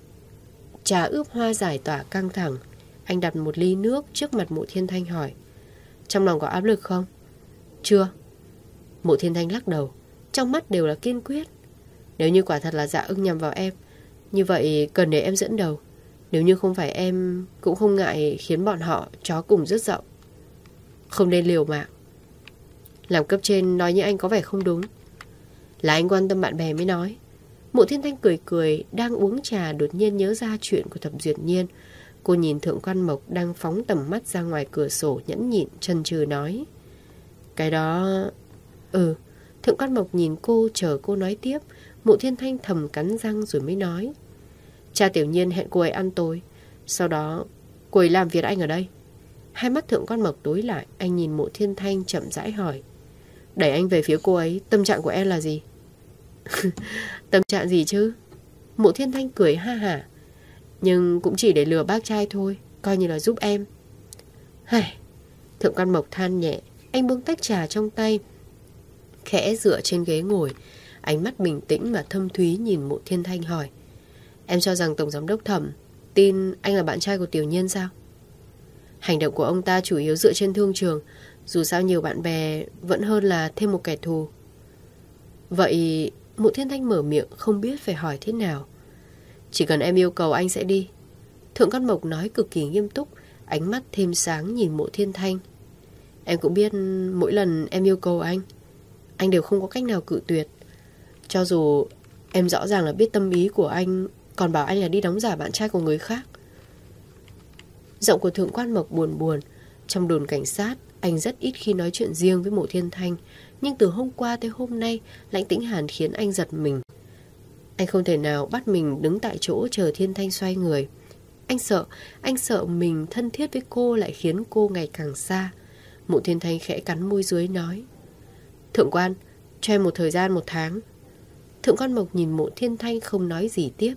Speaker 1: Trà ướp hoa giải tỏa căng thẳng. Anh đặt một ly nước trước mặt Mộ Thiên Thanh hỏi. Trong lòng có áp lực không? Chưa. Mộ Thiên Thanh lắc đầu, trong mắt đều là kiên quyết. Nếu như quả thật là Dạ Ưng nhằm vào em, như vậy cần để em dẫn đầu. Nếu như không phải em, cũng không ngại khiến bọn họ chó cùng rứt rộng. Không nên liều mạng. Làm cấp trên nói như anh có vẻ không đúng. Là anh quan tâm bạn bè mới nói. Mộ Thiên Thanh cười cười, đang uống trà đột nhiên nhớ ra chuyện của Thẩm Duyệt Nhiên. Cô nhìn Thượng Quan Mộc đang phóng tầm mắt ra ngoài cửa sổ, nhẫn nhịn chần chừ nói. Cái đó... Ừ. Thượng Quan Mộc nhìn cô chờ cô nói tiếp. Mộ Thiên Thanh thầm cắn răng rồi mới nói. Cha Tiểu Nhiên hẹn cô ấy ăn tối, sau đó cô ấy làm việc anh ở đây. Hai mắt Thượng Quan Mộc tối lại. Anh nhìn Mộ Thiên Thanh chậm rãi hỏi. Đẩy anh về phía cô ấy, tâm trạng của em là gì? Tâm trạng gì chứ? Mộ Thiên Thanh cười ha hả. Nhưng cũng chỉ để lừa bác trai thôi, coi như là giúp em. Hài. Thượng Quan Mộc than nhẹ. Anh buông tách trà trong tay, khẽ dựa trên ghế ngồi. Ánh mắt bình tĩnh mà thâm thúy nhìn Mộ Thiên Thanh hỏi. Em cho rằng Tổng Giám đốc Thẩm tin anh là bạn trai của Tiểu Nhiên sao? Hành động của ông ta chủ yếu dựa trên thương trường. Dù sao nhiều bạn bè vẫn hơn là thêm một kẻ thù. Vậy... Mộ Thiên Thanh mở miệng không biết phải hỏi thế nào. Chỉ cần em yêu cầu anh sẽ đi. Thượng Quan Mộc nói cực kỳ nghiêm túc, ánh mắt thêm sáng nhìn Mộ Thiên Thanh. Em cũng biết mỗi lần em yêu cầu anh, anh đều không có cách nào cự tuyệt. Cho dù em rõ ràng là biết tâm ý của anh, còn bảo anh là đi đóng giả bạn trai của người khác. Giọng của Thượng Quan Mộc buồn buồn. Trong đồn cảnh sát, anh rất ít khi nói chuyện riêng với Mộ Thiên Thanh. Nhưng từ hôm qua tới hôm nay, Lãnh Tĩnh Hàn khiến anh giật mình. Anh không thể nào bắt mình đứng tại chỗ chờ Thiên Thanh xoay người. Anh sợ, anh sợ mình thân thiết với cô lại khiến cô ngày càng xa. Mộ Thiên Thanh khẽ cắn môi dưới nói: Thượng quan, cho em một thời gian một tháng. Thượng quan Mộc nhìn Mộ Thiên Thanh không nói gì tiếp.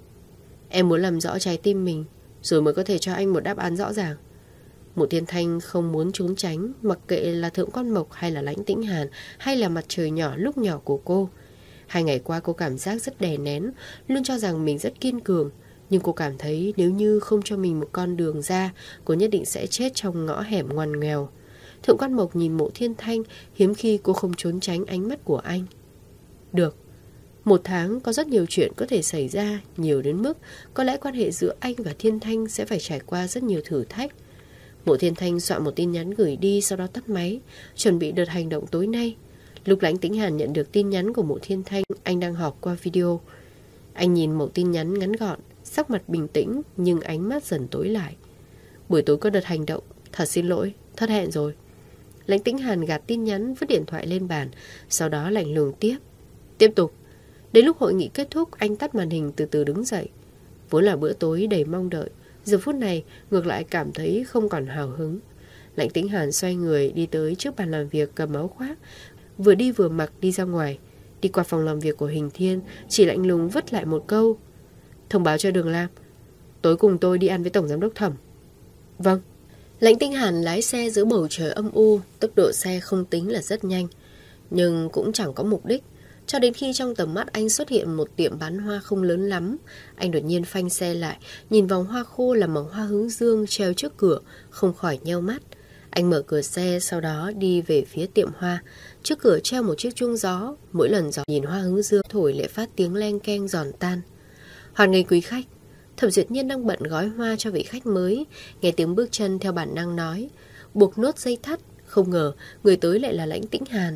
Speaker 1: Em muốn làm rõ trái tim mình, rồi mới có thể cho anh một đáp án rõ ràng. Mộ Thiên Thanh không muốn trốn tránh, mặc kệ là Thượng quan Mộc hay là Lãnh Tĩnh Hàn, hay là mặt trời nhỏ lúc nhỏ của cô. Hai ngày qua cô cảm giác rất đè nén, luôn cho rằng mình rất kiên cường. Nhưng cô cảm thấy nếu như không cho mình một con đường ra, cô nhất định sẽ chết trong ngõ hẻm ngoằn nghèo. Thượng quan Mộc nhìn Mộ Thiên Thanh, hiếm khi cô không trốn tránh ánh mắt của anh. Được, một tháng có rất nhiều chuyện có thể xảy ra, nhiều đến mức có lẽ quan hệ giữa anh và Thiên Thanh sẽ phải trải qua rất nhiều thử thách. Mộ Thiên Thanh soạn một tin nhắn gửi đi, sau đó tắt máy, chuẩn bị đợt hành động tối nay. Lúc Lãnh Tĩnh Hàn nhận được tin nhắn của Mộ Thiên Thanh, anh đang họp qua video. Anh nhìn mẫu tin nhắn ngắn gọn, sắc mặt bình tĩnh nhưng ánh mắt dần tối lại. Buổi tối có đợt hành động, thật xin lỗi, thất hẹn rồi. Lãnh Tĩnh Hàn gạt tin nhắn, vứt điện thoại lên bàn, sau đó lạnh lùng tiếp. Tiếp tục. Đến lúc hội nghị kết thúc, anh tắt màn hình từ từ đứng dậy. Vốn là bữa tối đầy mong đợi, giờ phút này ngược lại cảm thấy không còn hào hứng. Lãnh Tĩnh Hàn xoay người đi tới trước bàn làm việc, cầm áo khoác, vừa đi vừa mặc đi ra ngoài. Đi qua phòng làm việc của Hình Thiên, chỉ lạnh lùng vứt lại một câu. Thông báo cho Đường Lam, tối cùng tôi đi ăn với Tổng Giám đốc Thẩm. Vâng. Lãnh Tĩnh Hàn lái xe giữa bầu trời âm u, tốc độ xe không tính là rất nhanh, nhưng cũng chẳng có mục đích. Cho đến khi trong tầm mắt anh xuất hiện một tiệm bán hoa không lớn lắm, anh đột nhiên phanh xe lại, nhìn vòng hoa khô là màu hoa hướng dương treo trước cửa, không khỏi nheo mắt. Anh mở cửa xe, sau đó đi về phía tiệm hoa. Trước cửa treo một chiếc chuông gió, mỗi lần gió nhìn hoa hướng dương thổi lại phát tiếng leng keng giòn tan. Hoan nghênh quý khách. Thẩm Duyệt Nhiên đang bận gói hoa cho vị khách mới, nghe tiếng bước chân theo bản năng nói, buộc nốt dây thắt. Không ngờ người tới lại là Lãnh Tĩnh Hàn.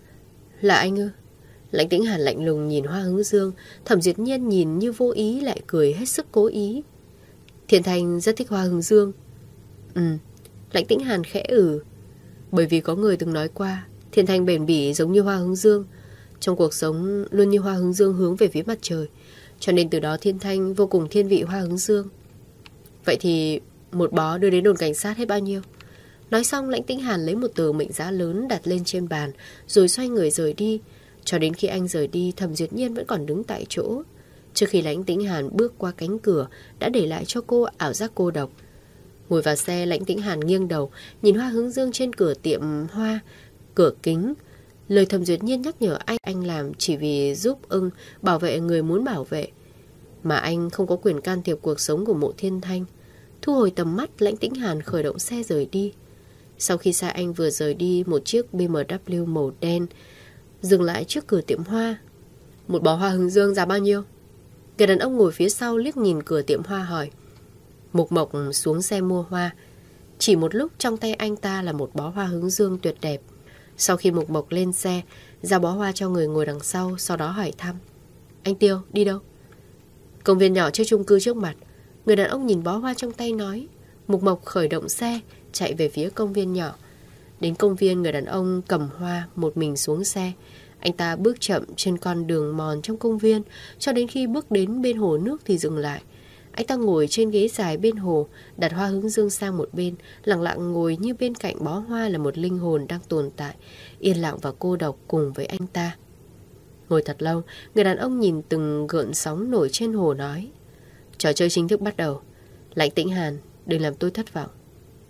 Speaker 1: Là anh ư? Lãnh Tĩnh Hàn lạnh lùng nhìn hoa hướng dương. Thẩm Duyệt Nhiên nhìn như vô ý lại cười hết sức cố ý. Thiên Thanh rất thích hoa hướng dương. Ừ. Lãnh Tĩnh Hàn khẽ ử. Bởi vì có người từng nói qua, Thiên Thanh bền bỉ giống như hoa hướng dương, trong cuộc sống luôn như hoa hướng dương hướng về phía mặt trời, cho nên từ đó Thiên Thanh vô cùng thiên vị hoa hướng dương. Vậy thì một bó đưa đến đồn cảnh sát hết bao nhiêu? Nói xong, Lãnh Tĩnh Hàn lấy một tờ mệnh giá lớn đặt lên trên bàn, rồi xoay người rời đi. Cho đến khi anh rời đi, Thẩm Duyệt Nhiên vẫn còn đứng tại chỗ. Trước khi Lãnh Tĩnh Hàn bước qua cánh cửa, đã để lại cho cô ảo giác cô độc. Ngồi vào xe, Lãnh Tĩnh Hàn nghiêng đầu, nhìn hoa hướng dương trên cửa tiệm hoa, cửa kính. Lời Thẩm Duyệt Nhiên nhắc nhở anh, anh làm chỉ vì giúp ưng bảo vệ người muốn bảo vệ, mà anh không có quyền can thiệp cuộc sống của Mộ Thiên Thanh. Thu hồi tầm mắt, Lãnh Tĩnh Hàn khởi động xe rời đi. Sau khi xe anh vừa rời đi, một chiếc bê em vê màu đen dừng lại trước cửa tiệm hoa. Một bó hoa hướng dương giá bao nhiêu? Người đàn ông ngồi phía sau liếc nhìn cửa tiệm hoa hỏi. Mục Mộc xuống xe mua hoa. Chỉ một lúc trong tay anh ta là một bó hoa hướng dương tuyệt đẹp. Sau khi Mục Mộc lên xe, giao bó hoa cho người ngồi đằng sau, sau đó hỏi thăm. Anh Tiêu, đi đâu? Công viên nhỏ trước chung cư trước mặt. Người đàn ông nhìn bó hoa trong tay nói. Mục Mộc khởi động xe, chạy về phía công viên nhỏ. Đến công viên, người đàn ông cầm hoa một mình xuống xe. Anh ta bước chậm trên con đường mòn trong công viên, cho đến khi bước đến bên hồ nước thì dừng lại. Anh ta ngồi trên ghế dài bên hồ, đặt hoa hướng dương sang một bên, lặng lặng ngồi như bên cạnh bó hoa là một linh hồn đang tồn tại, yên lặng và cô độc cùng với anh ta. Ngồi thật lâu, người đàn ông nhìn từng gợn sóng nổi trên hồ nói. Trò chơi chính thức bắt đầu. Lãnh Tĩnh Hàn, đừng làm tôi thất vọng.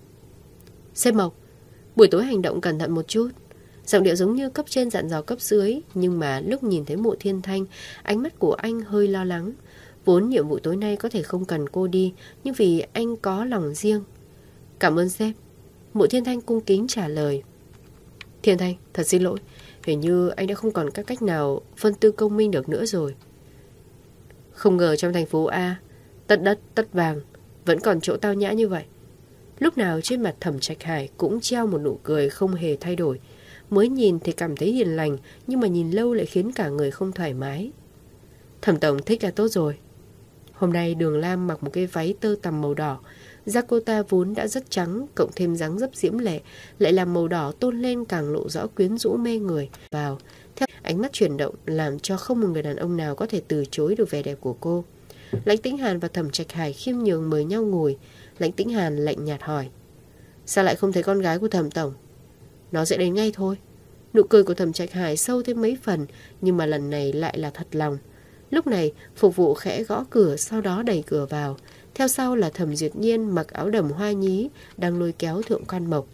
Speaker 1: Sếp Mộc, buổi tối hành động cẩn thận một chút. Giọng điệu giống như cấp trên dặn dò cấp dưới, nhưng mà lúc nhìn thấy Mộ Thiên Thanh, ánh mắt của anh hơi lo lắng. Vốn nhiệm vụ tối nay có thể không cần cô đi, nhưng vì anh có lòng riêng. Cảm ơn sếp. Mộ Thiên Thanh cung kính trả lời. Thiên Thanh, thật xin lỗi, hình như anh đã không còn các cách nào phân tư công minh được nữa rồi. Không ngờ trong thành phố A, tất đất tất vàng, vẫn còn chỗ tao nhã như vậy. Lúc nào trên mặt Thẩm Trạch Hải cũng treo một nụ cười không hề thay đổi. Mới nhìn thì cảm thấy hiền lành, nhưng mà nhìn lâu lại khiến cả người không thoải mái. Thẩm tổng thích là tốt rồi. Hôm nay Đường Lam mặc một cái váy tơ tằm màu đỏ. Da cô ta vốn đã rất trắng, cộng thêm dáng dấp diễm lệ, lại làm màu đỏ tôn lên càng lộ rõ quyến rũ mê người. Vào, theo ánh mắt chuyển động làm cho không một người đàn ông nào có thể từ chối được vẻ đẹp của cô. Lãnh Tĩnh Hàn và Thẩm Trạch Hải khiêm nhường mời nhau ngồi. Lãnh Tĩnh Hàn lạnh nhạt hỏi: sao lại không thấy con gái của Thẩm tổng? Nó sẽ đến ngay thôi. Nụ cười của Thẩm Trạch Hải sâu thêm mấy phần, nhưng mà lần này lại là thật lòng. Lúc này phục vụ khẽ gõ cửa, sau đó đẩy cửa vào. Theo sau là Thẩm Duyệt Nhiên mặc áo đầm hoa nhí đang lôi kéo Thượng Quan Mộc.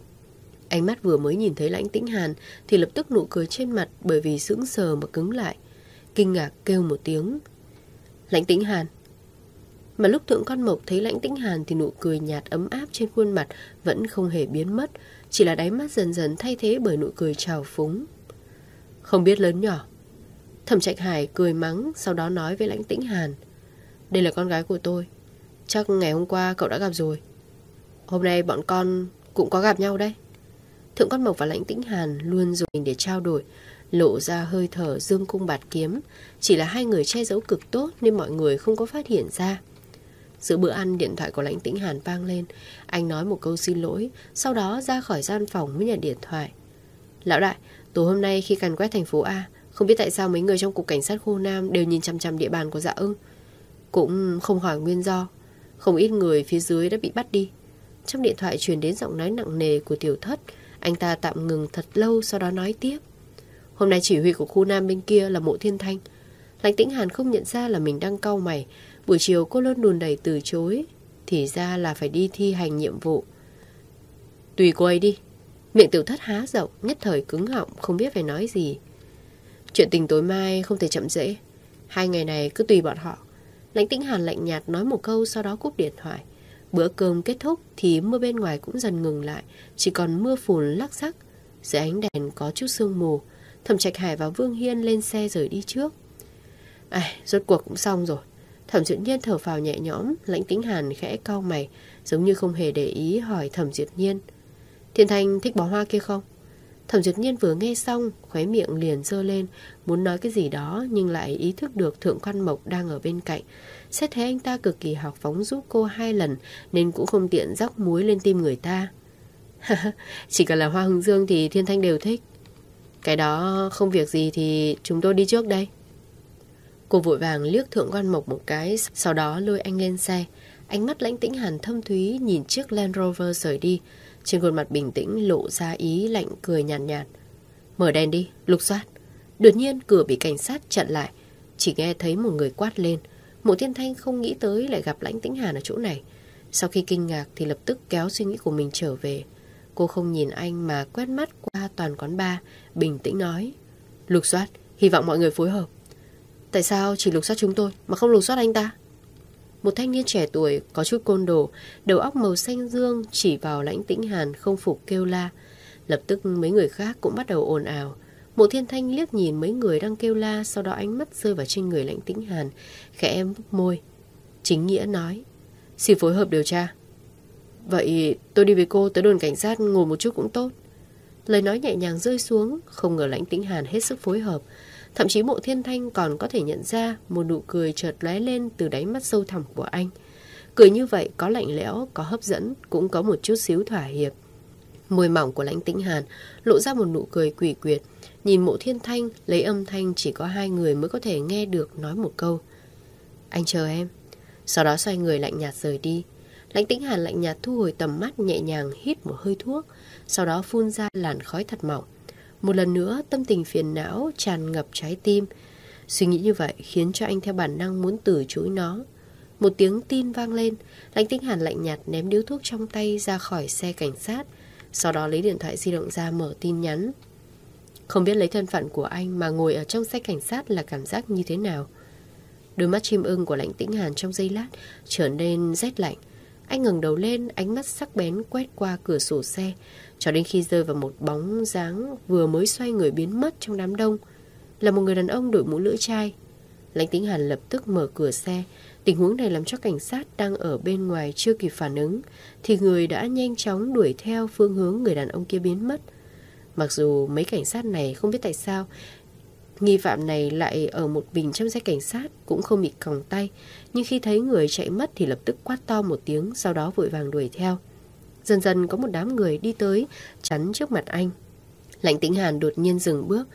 Speaker 1: Ánh mắt vừa mới nhìn thấy Lãnh Tĩnh Hàn thì lập tức nụ cười trên mặt bởi vì sững sờ mà cứng lại. Kinh ngạc kêu một tiếng: Lãnh Tĩnh Hàn. Mà lúc Thượng Quan Mộc thấy Lãnh Tĩnh Hàn thì nụ cười nhạt ấm áp trên khuôn mặt vẫn không hề biến mất, chỉ là đáy mắt dần dần thay thế bởi nụ cười trào phúng. Không biết lớn nhỏ. Thẩm Trạch Hải cười mắng, sau đó nói với Lãnh Tĩnh Hàn: đây là con gái của tôi. Chắc ngày hôm qua cậu đã gặp rồi. Hôm nay bọn con cũng có gặp nhau đây. Thượng Quan Mộc và Lãnh Tĩnh Hàn luôn dùng mình để trao đổi, lộ ra hơi thở dương cung bạt kiếm. Chỉ là hai người che giấu cực tốt nên mọi người không có phát hiện ra. Giữa bữa ăn, điện thoại của Lãnh Tĩnh Hàn vang lên. Anh nói một câu xin lỗi, sau đó ra khỏi gian phòng mới nhận điện thoại. Lão đại, tối hôm nay khi càn quét thành phố A, không biết tại sao mấy người trong cục cảnh sát khu Nam đều nhìn chằm chằm địa bàn của Dạ Ưng, cũng không hỏi nguyên do. Không ít người phía dưới đã bị bắt đi. Trong điện thoại truyền đến giọng nói nặng nề của Tiểu Thất. Anh ta tạm ngừng thật lâu, sau đó nói tiếp: hôm nay chỉ huy của khu Nam bên kia là Mộ Thiên Thanh. Lãnh Tĩnh Hàn không nhận ra là mình đang cau mày. Buổi chiều cô luôn đùn đẩy từ chối, thì ra là phải đi thi hành nhiệm vụ. Tùy cô ấy đi. Miệng Tiểu Thất há rộng, nhất thời cứng họng, không biết phải nói gì. Chuyện tình tối mai không thể chậm trễ. Hai ngày này cứ tùy bọn họ. Lãnh Tĩnh Hàn lạnh nhạt nói một câu, sau đó cúp điện thoại. Bữa cơm kết thúc thì mưa bên ngoài cũng dần ngừng lại, chỉ còn mưa phùn lắc xắc. Dưới ánh đèn có chút sương mù. Thẩm Trạch Hải và Vương Hiên lên xe rời đi trước. Ai, rốt cuộc cũng xong rồi. Thẩm Duyệt Nhiên thở phào nhẹ nhõm. Lãnh Tĩnh Hàn khẽ cau mày, giống như không hề để ý, hỏi Thẩm Duyệt Nhiên: Thiên Thanh thích bó hoa kia không? Thẩm Duyệt Nhiên vừa nghe xong, khóe miệng liền giơ lên, muốn nói cái gì đó nhưng lại ý thức được Thượng Quan Mộc đang ở bên cạnh. Xét thấy anh ta cực kỳ hào phóng giúp cô hai lần nên cũng không tiện rắc muối lên tim người ta. Chỉ cần là hoa hướng dương thì Thiên Thanh đều thích. Cái đó không việc gì thì chúng tôi đi trước đây. Cô vội vàng liếc Thượng Quan Mộc một cái, sau đó lôi anh lên xe. Ánh mắt Lãnh Tĩnh Hàn thâm thúy nhìn chiếc Land Rover rời đi. Trên khuôn mặt bình tĩnh lộ ra ý lạnh cười nhàn nhạt, nhạt. Mở đèn đi, lục soát. Đột nhiên cửa bị cảnh sát chặn lại. Chỉ nghe thấy một người quát lên. Mộ Thiên Thanh không nghĩ tới lại gặp Lãnh Tĩnh Hàn ở chỗ này. Sau khi kinh ngạc thì lập tức kéo suy nghĩ của mình trở về. Cô không nhìn anh mà quét mắt qua toàn quán bar, bình tĩnh nói: lục soát, hy vọng mọi người phối hợp. Tại sao chỉ lục soát chúng tôi mà không lục soát anh ta? Một thanh niên trẻ tuổi có chút côn đồ, đầu óc màu xanh dương chỉ vào Lãnh Tĩnh Hàn không phục kêu la. Lập tức mấy người khác cũng bắt đầu ồn ào. Mộ Thiên Thanh liếc nhìn mấy người đang kêu la, sau đó ánh mắt rơi vào trên người Lãnh Tĩnh Hàn, khẽ mấp môi. Chính nghĩa nói: xin phối hợp điều tra. Vậy tôi đi với cô tới đồn cảnh sát ngồi một chút cũng tốt. Lời nói nhẹ nhàng rơi xuống, không ngờ Lãnh Tĩnh Hàn hết sức phối hợp. Thậm chí Mộ Thiên Thanh còn có thể nhận ra một nụ cười chợt lóe lên từ đáy mắt sâu thẳm của anh. Cười như vậy có lạnh lẽo, có hấp dẫn, cũng có một chút xíu thỏa hiệp. Môi mỏng của Lãnh Tĩnh Hàn lộ ra một nụ cười quỷ quyệt. Nhìn Mộ Thiên Thanh lấy âm thanh chỉ có hai người mới có thể nghe được nói một câu: anh chờ em. Sau đó xoay người lạnh nhạt rời đi. Lãnh Tĩnh Hàn lạnh nhạt thu hồi tầm mắt, nhẹ nhàng hít một hơi thuốc, sau đó phun ra làn khói thật mỏng. Một lần nữa tâm tình phiền não tràn ngập trái tim. Suy nghĩ như vậy khiến cho anh theo bản năng muốn từ chối nó. Một tiếng tin vang lên. Lãnh Tĩnh Hàn lạnh nhạt ném điếu thuốc trong tay ra khỏi xe cảnh sát, sau đó lấy điện thoại di động ra mở tin nhắn. Không biết lấy thân phận của anh mà ngồi ở trong xe cảnh sát là cảm giác như thế nào. Đôi mắt chim ưng của Lãnh Tĩnh Hàn trong giây lát trở nên rét lạnh. Anh ngẩng đầu lên, ánh mắt sắc bén quét qua cửa sổ xe, cho đến khi rơi vào một bóng dáng vừa mới xoay người biến mất trong đám đông. Là một người đàn ông đội mũ lưỡi chai. Lãnh Tĩnh Hàn lập tức mở cửa xe. Tình huống này làm cho cảnh sát đang ở bên ngoài chưa kịp phản ứng thì người đã nhanh chóng đuổi theo phương hướng người đàn ông kia biến mất. Mặc dù mấy cảnh sát này không biết tại sao nghi phạm này lại ở một mình trong xe cảnh sát, cũng không bị còng tay, nhưng khi thấy người chạy mất thì lập tức quát to một tiếng, sau đó vội vàng đuổi theo. Dần dần có một đám người đi tới chắn trước mặt anh. Lãnh Tĩnh Hàn đột nhiên dừng bước.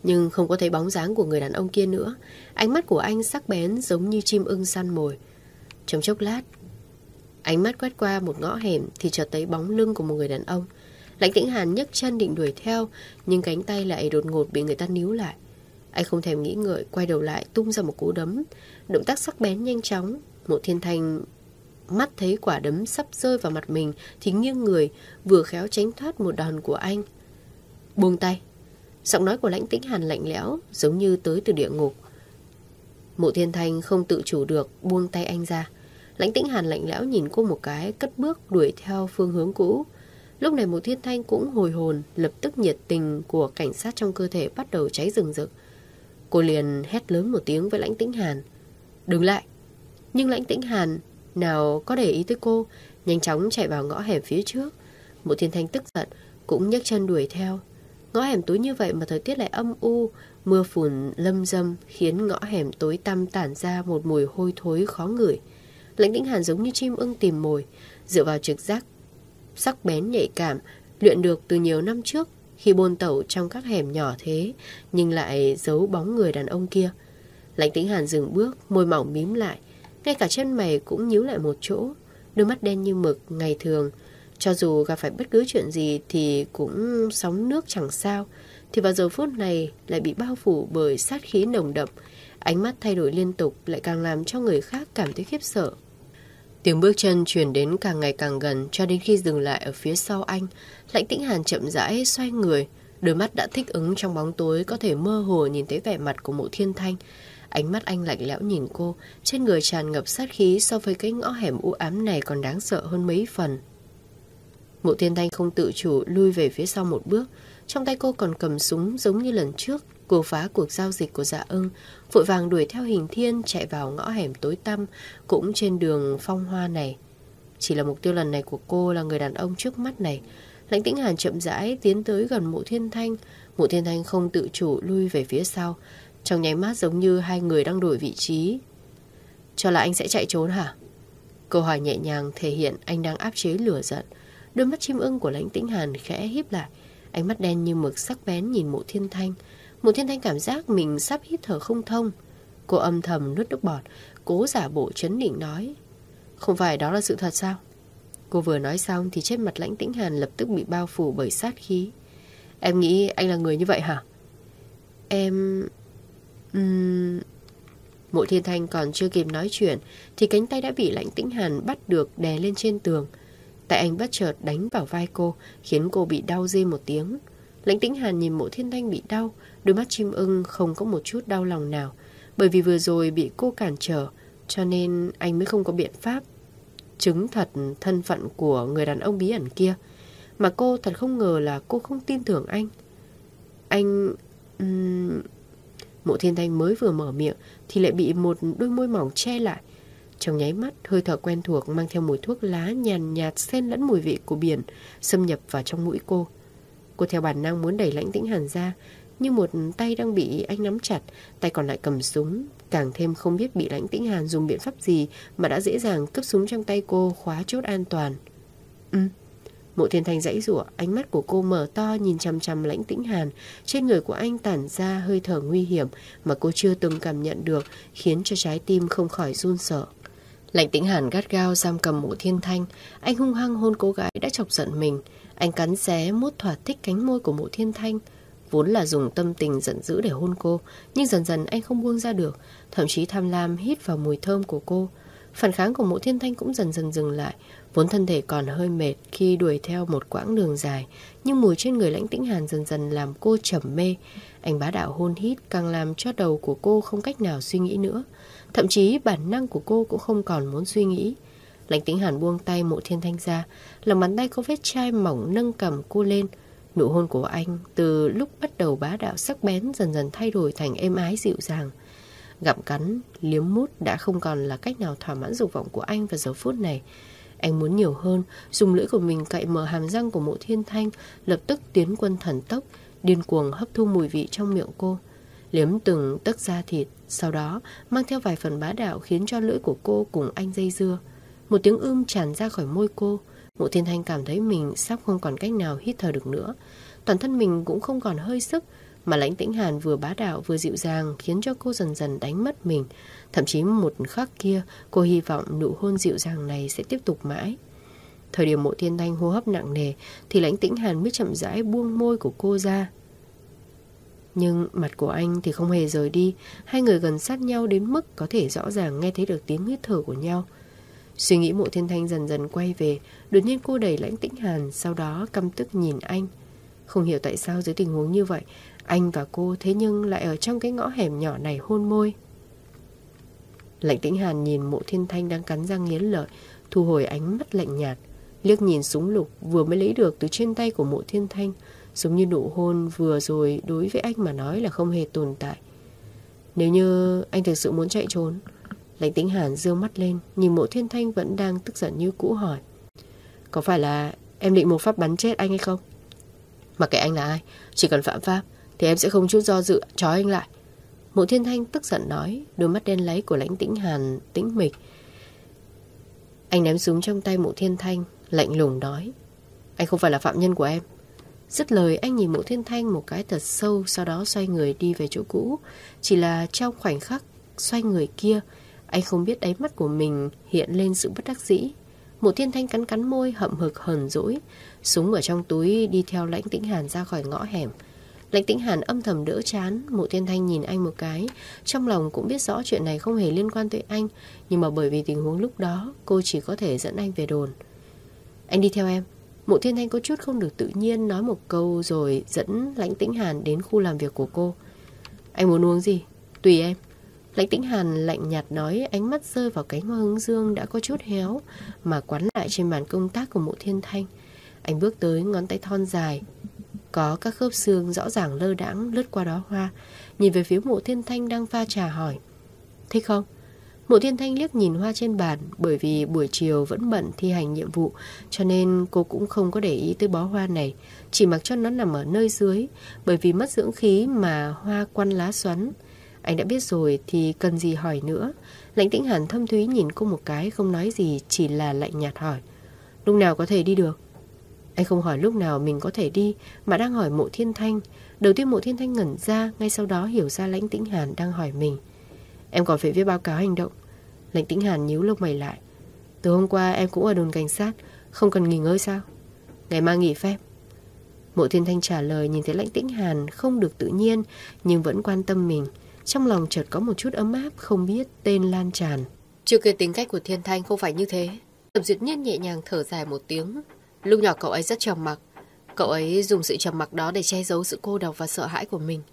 Speaker 1: nhưng không có thấy bóng dáng của người đàn ông kia nữa. Ánh mắt của anh sắc bén giống như chim ưng săn mồi. Trong chốc lát, ánh mắt quét qua một ngõ hẻm thì chợt thấy bóng lưng của một người đàn ông. Lãnh Tĩnh Hàn nhấc chân định đuổi theo, nhưng cánh tay lại đột ngột bị người ta níu lại. Anh không thèm nghĩ ngợi, quay đầu lại tung ra một cú đấm. Động tác sắc bén nhanh chóng. Mộ Thiên Thanh mắt thấy quả đấm sắp rơi vào mặt mình thì nghiêng người, vừa khéo tránh thoát một đòn của anh. Buông tay. Giọng nói của Lãnh Tĩnh Hàn lạnh lẽo, giống như tới từ địa ngục. Mộ Thiên Thanh không tự chủ được buông tay anh ra. Lãnh Tĩnh Hàn lạnh lẽo nhìn cô một cái, cất bước đuổi theo phương hướng cũ. Lúc này Mộ Thiên Thanh cũng hồi hồn, lập tức nhiệt tình của cảnh sát trong cơ thể bắt đầu cháy rừng rực. Cô liền hét lớn một tiếng với Lãnh Tĩnh Hàn: Đừng lại. Nhưng Lãnh Tĩnh Hàn nào có để ý tới cô, nhanh chóng chạy vào ngõ hẻm phía trước. Mộ Thiên Thanh tức giận, cũng nhấc chân đuổi theo. Ngõ hẻm tối như vậy mà thời tiết lại âm u, mưa phùn lâm dâm khiến ngõ hẻm tối tăm tản ra một mùi hôi thối khó ngửi. Lãnh Tĩnh Hàn giống như chim ưng tìm mồi, dựa vào trực giác sắc bén nhạy cảm luyện được từ nhiều năm trước khi bôn tẩu trong các hẻm nhỏ thế, nhưng lại giấu bóng người đàn ông kia. Lãnh Tĩnh Hàn dừng bước, môi mỏng mím lại, ngay cả chân mày cũng nhíu lại một chỗ. Đôi mắt đen như mực, ngày thường cho dù gặp phải bất cứ chuyện gì thì cũng sóng nước chẳng sao, thì vào giờ phút này lại bị bao phủ bởi sát khí nồng đậm. Ánh mắt thay đổi liên tục lại càng làm cho người khác cảm thấy khiếp sợ. Tiếng bước chân truyền đến càng ngày càng gần, cho đến khi dừng lại ở phía sau anh. Lãnh Tĩnh Hàn chậm rãi xoay người, đôi mắt đã thích ứng trong bóng tối, có thể mơ hồ nhìn thấy vẻ mặt của Mộ Thiên Thanh. Ánh mắt anh lạnh lẽo nhìn cô, trên người tràn ngập sát khí, so với cái ngõ hẻm u ám này còn đáng sợ hơn mấy phần. Mộ Thiên Thanh không tự chủ lui về phía sau một bước, trong tay cô còn cầm súng giống như lần trước cô phá cuộc giao dịch của Dạ Ưng, vội vàng đuổi theo Hình Thiên chạy vào ngõ hẻm tối tăm cũng trên đường Phong Hoa này. Chỉ là mục tiêu lần này của cô là người đàn ông trước mắt này. Lãnh Tĩnh Hàn chậm rãi tiến tới gần Mộ Thiên Thanh. Mộ Thiên Thanh không tự chủ lui về phía sau, trong nháy mắt giống như hai người đang đổi vị trí. Cho là anh sẽ chạy trốn hả? Câu hỏi nhẹ nhàng thể hiện anh đang áp chế lửa giận. Đôi mắt chim ưng của Lãnh Tĩnh Hàn khẽ híp lại, ánh mắt đen như mực sắc bén nhìn Mộ Thiên Thanh. Mộ Thiên Thanh cảm giác mình sắp hít thở không thông. Cô âm thầm nuốt nước bọt, cố giả bộ trấn định nói: Không phải đó là sự thật sao? Cô vừa nói xong thì trên mặt Lãnh Tĩnh Hàn lập tức bị bao phủ bởi sát khí. Em nghĩ anh là người như vậy hả? Em... Uhm... Mộ Thiên Thanh còn chưa kịp nói chuyện thì cánh tay đã bị Lãnh Tĩnh Hàn bắt được đè lên trên tường. Tại anh bất chợt đánh vào vai cô, khiến cô bị đau rên một tiếng. Lãnh Tĩnh Hàn nhìn Mộ Thiên Thanh bị đau, đôi mắt chim ưng không có một chút đau lòng nào. Bởi vì vừa rồi bị cô cản trở, cho nên anh mới không có biện pháp chứng thật thân phận của người đàn ông bí ẩn kia. Mà cô thật không ngờ là cô không tin tưởng anh. Anh... Uhm... Mộ Thiên Thanh mới vừa mở miệng thì lại bị một đôi môi mỏng che lại. Trong nháy mắt, hơi thở quen thuộc mang theo mùi thuốc lá nhàn nhạt xen lẫn mùi vị của biển xâm nhập vào trong mũi cô. Cô theo bản năng muốn đẩy Lãnh Tĩnh Hàn ra, nhưng một tay đang bị anh nắm chặt, tay còn lại cầm súng. Càng thêm không biết bị Lãnh Tĩnh Hàn dùng biện pháp gì mà đã dễ dàng cướp súng trong tay cô, khóa chốt an toàn. Ừ. Mộ Thiên Thanh giãy giụa, ánh mắt của cô mở to nhìn chằm chằm Lãnh Tĩnh Hàn. Trên người của anh tản ra hơi thở nguy hiểm mà cô chưa từng cảm nhận được, khiến cho trái tim không khỏi run sợ. Lãnh Tĩnh Hàn gắt gao giam cầm Mộ Thiên Thanh. Anh hung hăng hôn cô gái đã chọc giận mình. Anh cắn xé mút thỏa thích cánh môi của Mộ Thiên Thanh. Vốn là dùng tâm tình giận dữ để hôn cô, nhưng dần dần anh không buông ra được, thậm chí tham lam hít vào mùi thơm của cô. Phản kháng của Mộ Thiên Thanh cũng dần dần dừng lại. Vốn thân thể còn hơi mệt khi đuổi theo một quãng đường dài, nhưng mùi trên người Lãnh Tĩnh Hàn dần dần làm cô trầm mê. Anh bá đạo hôn hít càng làm cho đầu của cô không cách nào suy nghĩ nữa. Thậm chí bản năng của cô cũng không còn muốn suy nghĩ. Lãnh Tĩnh Hàn buông tay Mộ Thiên Thanh ra, lòng bàn tay có vết chai mỏng nâng cầm cô lên. Nụ hôn của anh từ lúc bắt đầu bá đạo sắc bén dần dần thay đổi thành êm ái dịu dàng. Gặm cắn, liếm mút đã không còn là cách nào thỏa mãn dục vọng của anh vào giờ phút này. Anh muốn nhiều hơn, dùng lưỡi của mình cạy mở hàm răng của Mộ Thiên Thanh, lập tức tiến quân thần tốc, điên cuồng hấp thu mùi vị trong miệng cô, liếm từng tấc da thịt, sau đó mang theo vài phần bá đạo khiến cho lưỡi của cô cùng anh dây dưa. Một tiếng ưm tràn ra khỏi môi cô. Mộ Thiên Thanh cảm thấy mình sắp không còn cách nào hít thở được nữa. Toàn thân mình cũng không còn hơi sức, Mà Lãnh Tĩnh Hàn vừa bá đạo vừa dịu dàng khiến cho cô dần dần đánh mất mình. Thậm chí một khắc kia cô hy vọng nụ hôn dịu dàng này sẽ tiếp tục mãi. Thời điểm Mộ Thiên Thanh hô hấp nặng nề thì Lãnh Tĩnh Hàn mới chậm rãi buông môi của cô ra. Nhưng mặt của anh thì không hề rời đi. Hai người gần sát nhau đến mức có thể rõ ràng nghe thấy được tiếng hít thở của nhau. Suy nghĩ Mộ Thiên Thanh dần dần quay về. Đột nhiên cô đẩy Lãnh Tĩnh Hàn, sau đó căm tức nhìn anh. Không hiểu tại sao dưới tình huống như vậy anh và cô thế nhưng lại ở trong cái ngõ hẻm nhỏ này hôn môi. Lãnh Tĩnh Hàn nhìn Mộ Thiên Thanh đang cắn răng nghiến lợi, thu hồi ánh mắt lạnh nhạt, liếc nhìn súng lục vừa mới lấy được từ trên tay của Mộ Thiên Thanh, giống như nụ hôn vừa rồi đối với anh mà nói là không hề tồn tại. Nếu như anh thực sự muốn chạy trốn. Lãnh Tĩnh Hàn giương mắt lên, nhìn Mộ Thiên Thanh vẫn đang tức giận như cũ hỏi: có phải là em định một phát bắn chết anh hay không? Mặc kệ anh là ai, chỉ cần phạm pháp thì em sẽ không chút do dự trói anh lại. Mộ Thiên Thanh tức giận nói, đôi mắt đen láy của Lãnh Tĩnh Hàn tĩnh mịch. Anh ném súng trong tay Mộ Thiên Thanh, lạnh lùng nói: anh không phải là phạm nhân của em. Dứt lời anh nhìn Mộ Thiên Thanh một cái thật sâu, sau đó xoay người đi về chỗ cũ. Chỉ là trong khoảnh khắc xoay người kia, anh không biết đáy mắt của mình hiện lên sự bất đắc dĩ. Mộ Thiên Thanh cắn cắn môi, hậm hực hờn dỗi, súng ở trong túi đi theo Lãnh Tĩnh Hàn ra khỏi ngõ hẻm. Lãnh Tĩnh Hàn âm thầm đỡ chán. Mộ Thiên Thanh nhìn anh một cái, trong lòng cũng biết rõ chuyện này không hề liên quan tới anh, nhưng mà bởi vì tình huống lúc đó, cô chỉ có thể dẫn anh về đồn. Anh đi theo em. Mộ Thiên Thanh có chút không được tự nhiên nói một câu rồi dẫn Lãnh Tĩnh Hàn đến khu làm việc của cô. Anh muốn uống gì? Tùy em. Lãnh Tĩnh Hàn lạnh nhạt nói, ánh mắt rơi vào cánh hoa hướng dương đã có chút héo mà quắn lại trên bàn công tác của Mộ Thiên Thanh. Anh bước tới, ngón tay thon dài có các khớp xương rõ ràng lơ đãng lướt qua đóa hoa, nhìn về phía Mộ Thiên Thanh đang pha trà hỏi: thích không? Mộ Thiên Thanh liếc nhìn hoa trên bàn, bởi vì buổi chiều vẫn bận thi hành nhiệm vụ cho nên cô cũng không có để ý tới bó hoa này, chỉ mặc cho nó nằm ở nơi dưới, bởi vì mất dưỡng khí mà hoa quăn lá xoắn. Anh đã biết rồi thì cần gì hỏi nữa. Lãnh Tĩnh Hàn thâm thúy nhìn cô một cái, không nói gì, chỉ là lạnh nhạt hỏi: lúc nào có thể đi được? Anh không hỏi lúc nào mình có thể đi, mà đang hỏi Mộ Thiên Thanh. Đầu tiên Mộ Thiên Thanh ngẩn ra, ngay sau đó hiểu ra Lãnh Tĩnh Hàn đang hỏi mình. Em còn phải viết báo cáo hành động. Lãnh Tĩnh Hàn nhíu lông mày lại. Từ hôm qua em cũng ở đồn cảnh sát, không cần nghỉ ngơi sao? Ngày mai nghỉ phép. Mộ Thiên Thanh trả lời, nhìn thấy Lãnh Tĩnh Hàn không được tự nhiên nhưng vẫn quan tâm mình. Trong lòng chợt có một chút ấm áp không biết tên lan tràn. Chưa kể tính cách của Thiên Thanh không phải như thế. Thẩm Duyệt Nhiên nhẹ nhàng thở dài một tiếng. Lúc nhỏ cậu ấy rất trầm mặc. Cậu ấy dùng sự trầm mặc đó để che giấu sự cô độc và sợ hãi của mình.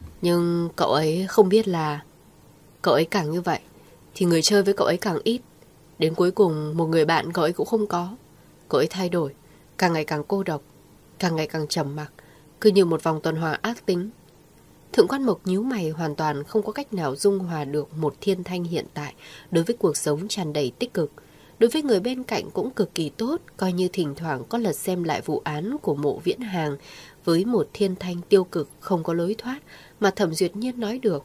Speaker 1: Nhưng cậu ấy không biết là cậu ấy càng như vậy thì người chơi với cậu ấy càng ít. Đến cuối cùng một người bạn cậu ấy cũng không có. Cậu ấy thay đổi, càng ngày càng cô độc, càng ngày càng trầm mặc, cứ như một vòng tuần hoàn ác tính. Thượng quan Mộc nhíu mày, hoàn toàn không có cách nào dung hòa được một Thiên Thanh hiện tại đối với cuộc sống tràn đầy tích cực. Đối với người bên cạnh cũng cực kỳ tốt, coi như thỉnh thoảng có lật xem lại vụ án của Mộ Viễn Hàng với một Thiên Thanh tiêu cực không có lối thoát mà Thẩm Duyệt Nhiên nói được.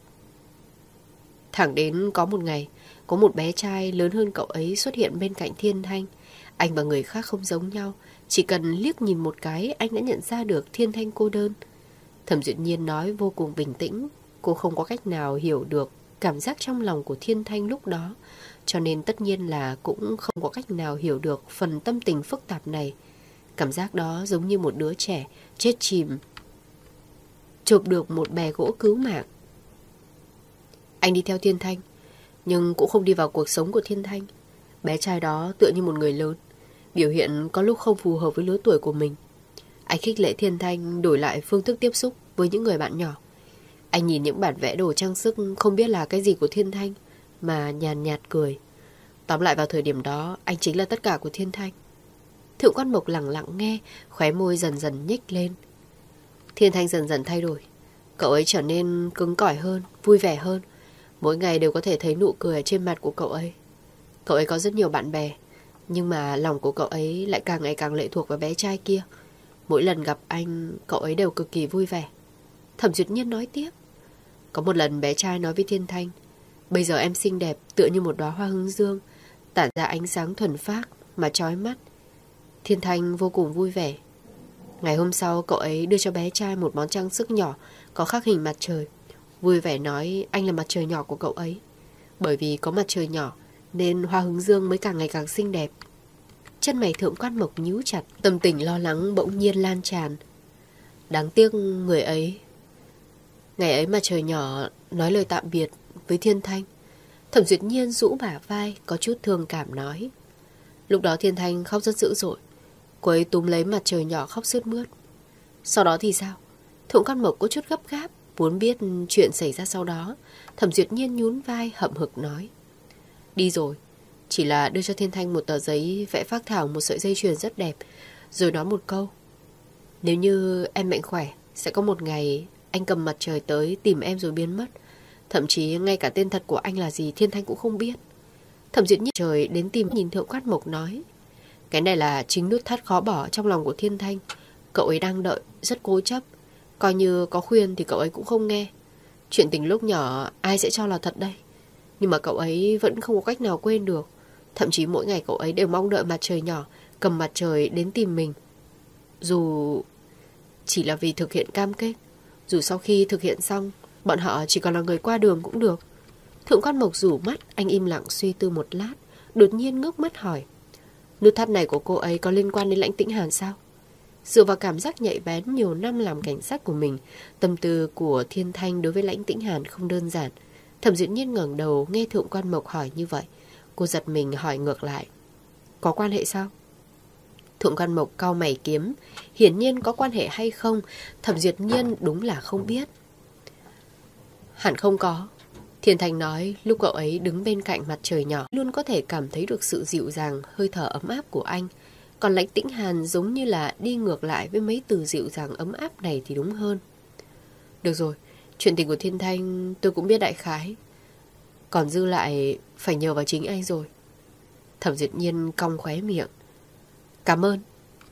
Speaker 1: Thẳng đến có một ngày, có một bé trai lớn hơn cậu ấy xuất hiện bên cạnh Thiên Thanh. Anh và người khác không giống nhau, chỉ cần liếc nhìn một cái anh đã nhận ra được Thiên Thanh cô đơn. Thẩm Duyệt Nhiên nói vô cùng bình tĩnh, cô không có cách nào hiểu được cảm giác trong lòng của Thiên Thanh lúc đó, cho nên tất nhiên là cũng không có cách nào hiểu được phần tâm tình phức tạp này. Cảm giác đó giống như một đứa trẻ chết chìm chộp được một bè gỗ cứu mạng. Anh đi theo Thiên Thanh, nhưng cũng không đi vào cuộc sống của Thiên Thanh. Bé trai đó tựa như một người lớn, biểu hiện có lúc không phù hợp với lứa tuổi của mình. Anh khích lệ Thiên Thanh đổi lại phương thức tiếp xúc với những người bạn nhỏ. Anh nhìn những bản vẽ đồ trang sức không biết là cái gì của Thiên Thanh mà nhàn nhạt cười. Tóm lại vào thời điểm đó, anh chính là tất cả của Thiên Thanh. Thượng quan Mộc lặng lặng nghe, khóe môi dần dần nhếch lên. Thiên Thanh dần dần thay đổi. Cậu ấy trở nên cứng cỏi hơn, vui vẻ hơn. Mỗi ngày đều có thể thấy nụ cười ở trên mặt của cậu ấy. Cậu ấy có rất nhiều bạn bè, nhưng mà lòng của cậu ấy lại càng ngày càng lệ thuộc vào bé trai kia. Mỗi lần gặp anh, cậu ấy đều cực kỳ vui vẻ. Thẩm Duyệt Nhiên nói tiếp. Có một lần bé trai nói với Thiên Thanh, bây giờ em xinh đẹp tựa như một đóa hoa hướng dương, tản ra ánh sáng thuần phác mà chói mắt. Thiên Thanh vô cùng vui vẻ. Ngày hôm sau cậu ấy đưa cho bé trai một món trang sức nhỏ có khắc hình mặt trời, vui vẻ nói anh là mặt trời nhỏ của cậu ấy. Bởi vì có mặt trời nhỏ nên Hoa hướng dương mới càng ngày càng xinh đẹp. Chân mày Thượng Quan Mộc nhíu chặt, tâm tình lo lắng bỗng nhiên lan tràn. Đáng tiếc người ấy. Ngày ấy mà trời nhỏ nói lời tạm biệt với Thiên Thanh. Thẩm Duyệt Nhiên rũ bả vai, có chút thương cảm nói. Lúc đó Thiên Thanh khóc rất dữ dội. Cô ấy túm lấy mặt trời nhỏ khóc sướt mướt. Sau đó thì sao? Thượng Quan Mộc có chút gấp gáp, muốn biết chuyện xảy ra sau đó. Thẩm Duyệt Nhiên nhún vai hậm hực nói. Đi rồi, chỉ là đưa cho Thiên Thanh một tờ giấy vẽ phác thảo một sợi dây chuyền rất đẹp, rồi nói một câu. Nếu như em mạnh khỏe, sẽ có một ngày anh cầm mặt trời tới tìm em rồi biến mất. Thậm chí ngay cả tên thật của anh là gì Thiên Thanh cũng không biết. Thẩm Duyệt Nhiên trời đến tìm nhìn Thượng Quan Mộc nói. Cái này là chính nút thắt khó bỏ trong lòng của Thiên Thanh. Cậu ấy đang đợi, rất cố chấp. Coi như có khuyên thì cậu ấy cũng không nghe. Chuyện tình lúc nhỏ ai sẽ cho là thật đây. Nhưng mà cậu ấy vẫn không có cách nào quên được. Thậm chí mỗi ngày cậu ấy đều mong đợi mặt trời nhỏ cầm mặt trời đến tìm mình. Dù chỉ là vì thực hiện cam kết. Dù sau khi thực hiện xong bọn họ chỉ còn là người qua đường cũng được. Thượng Quan Mộc rủ mắt, anh im lặng suy tư một lát, đột nhiên ngước mắt hỏi. Nút thắt này của cô ấy có liên quan đến Lãnh Tĩnh Hàn sao? Dựa vào cảm giác nhạy bén nhiều năm làm cảnh sát của mình, tâm tư của Thiên Thanh đối với Lãnh Tĩnh Hàn không đơn giản. Thẩm Duyệt Nhiên ngẩng đầu nghe Thượng Quan Mộc hỏi như vậy, cô giật mình hỏi ngược lại. Có quan hệ sao? Thượng Quan Mộc cau mày kiếm, hiển nhiên có quan hệ hay không, Thẩm Duyệt Nhiên đúng là không biết. Hẳn không có. Thiên Thanh nói lúc cậu ấy đứng bên cạnh mặt trời nhỏ luôn có thể cảm thấy được sự dịu dàng, hơi thở ấm áp của anh. Còn Lãnh Tĩnh Hàn giống như là đi ngược lại với mấy từ dịu dàng ấm áp này thì đúng hơn. Được rồi, chuyện tình của Thiên Thanh tôi cũng biết đại khái. Còn dư lại phải nhờ vào chính anh rồi. Thẩm Duyệt Nhiên cong khóe miệng. Cảm ơn.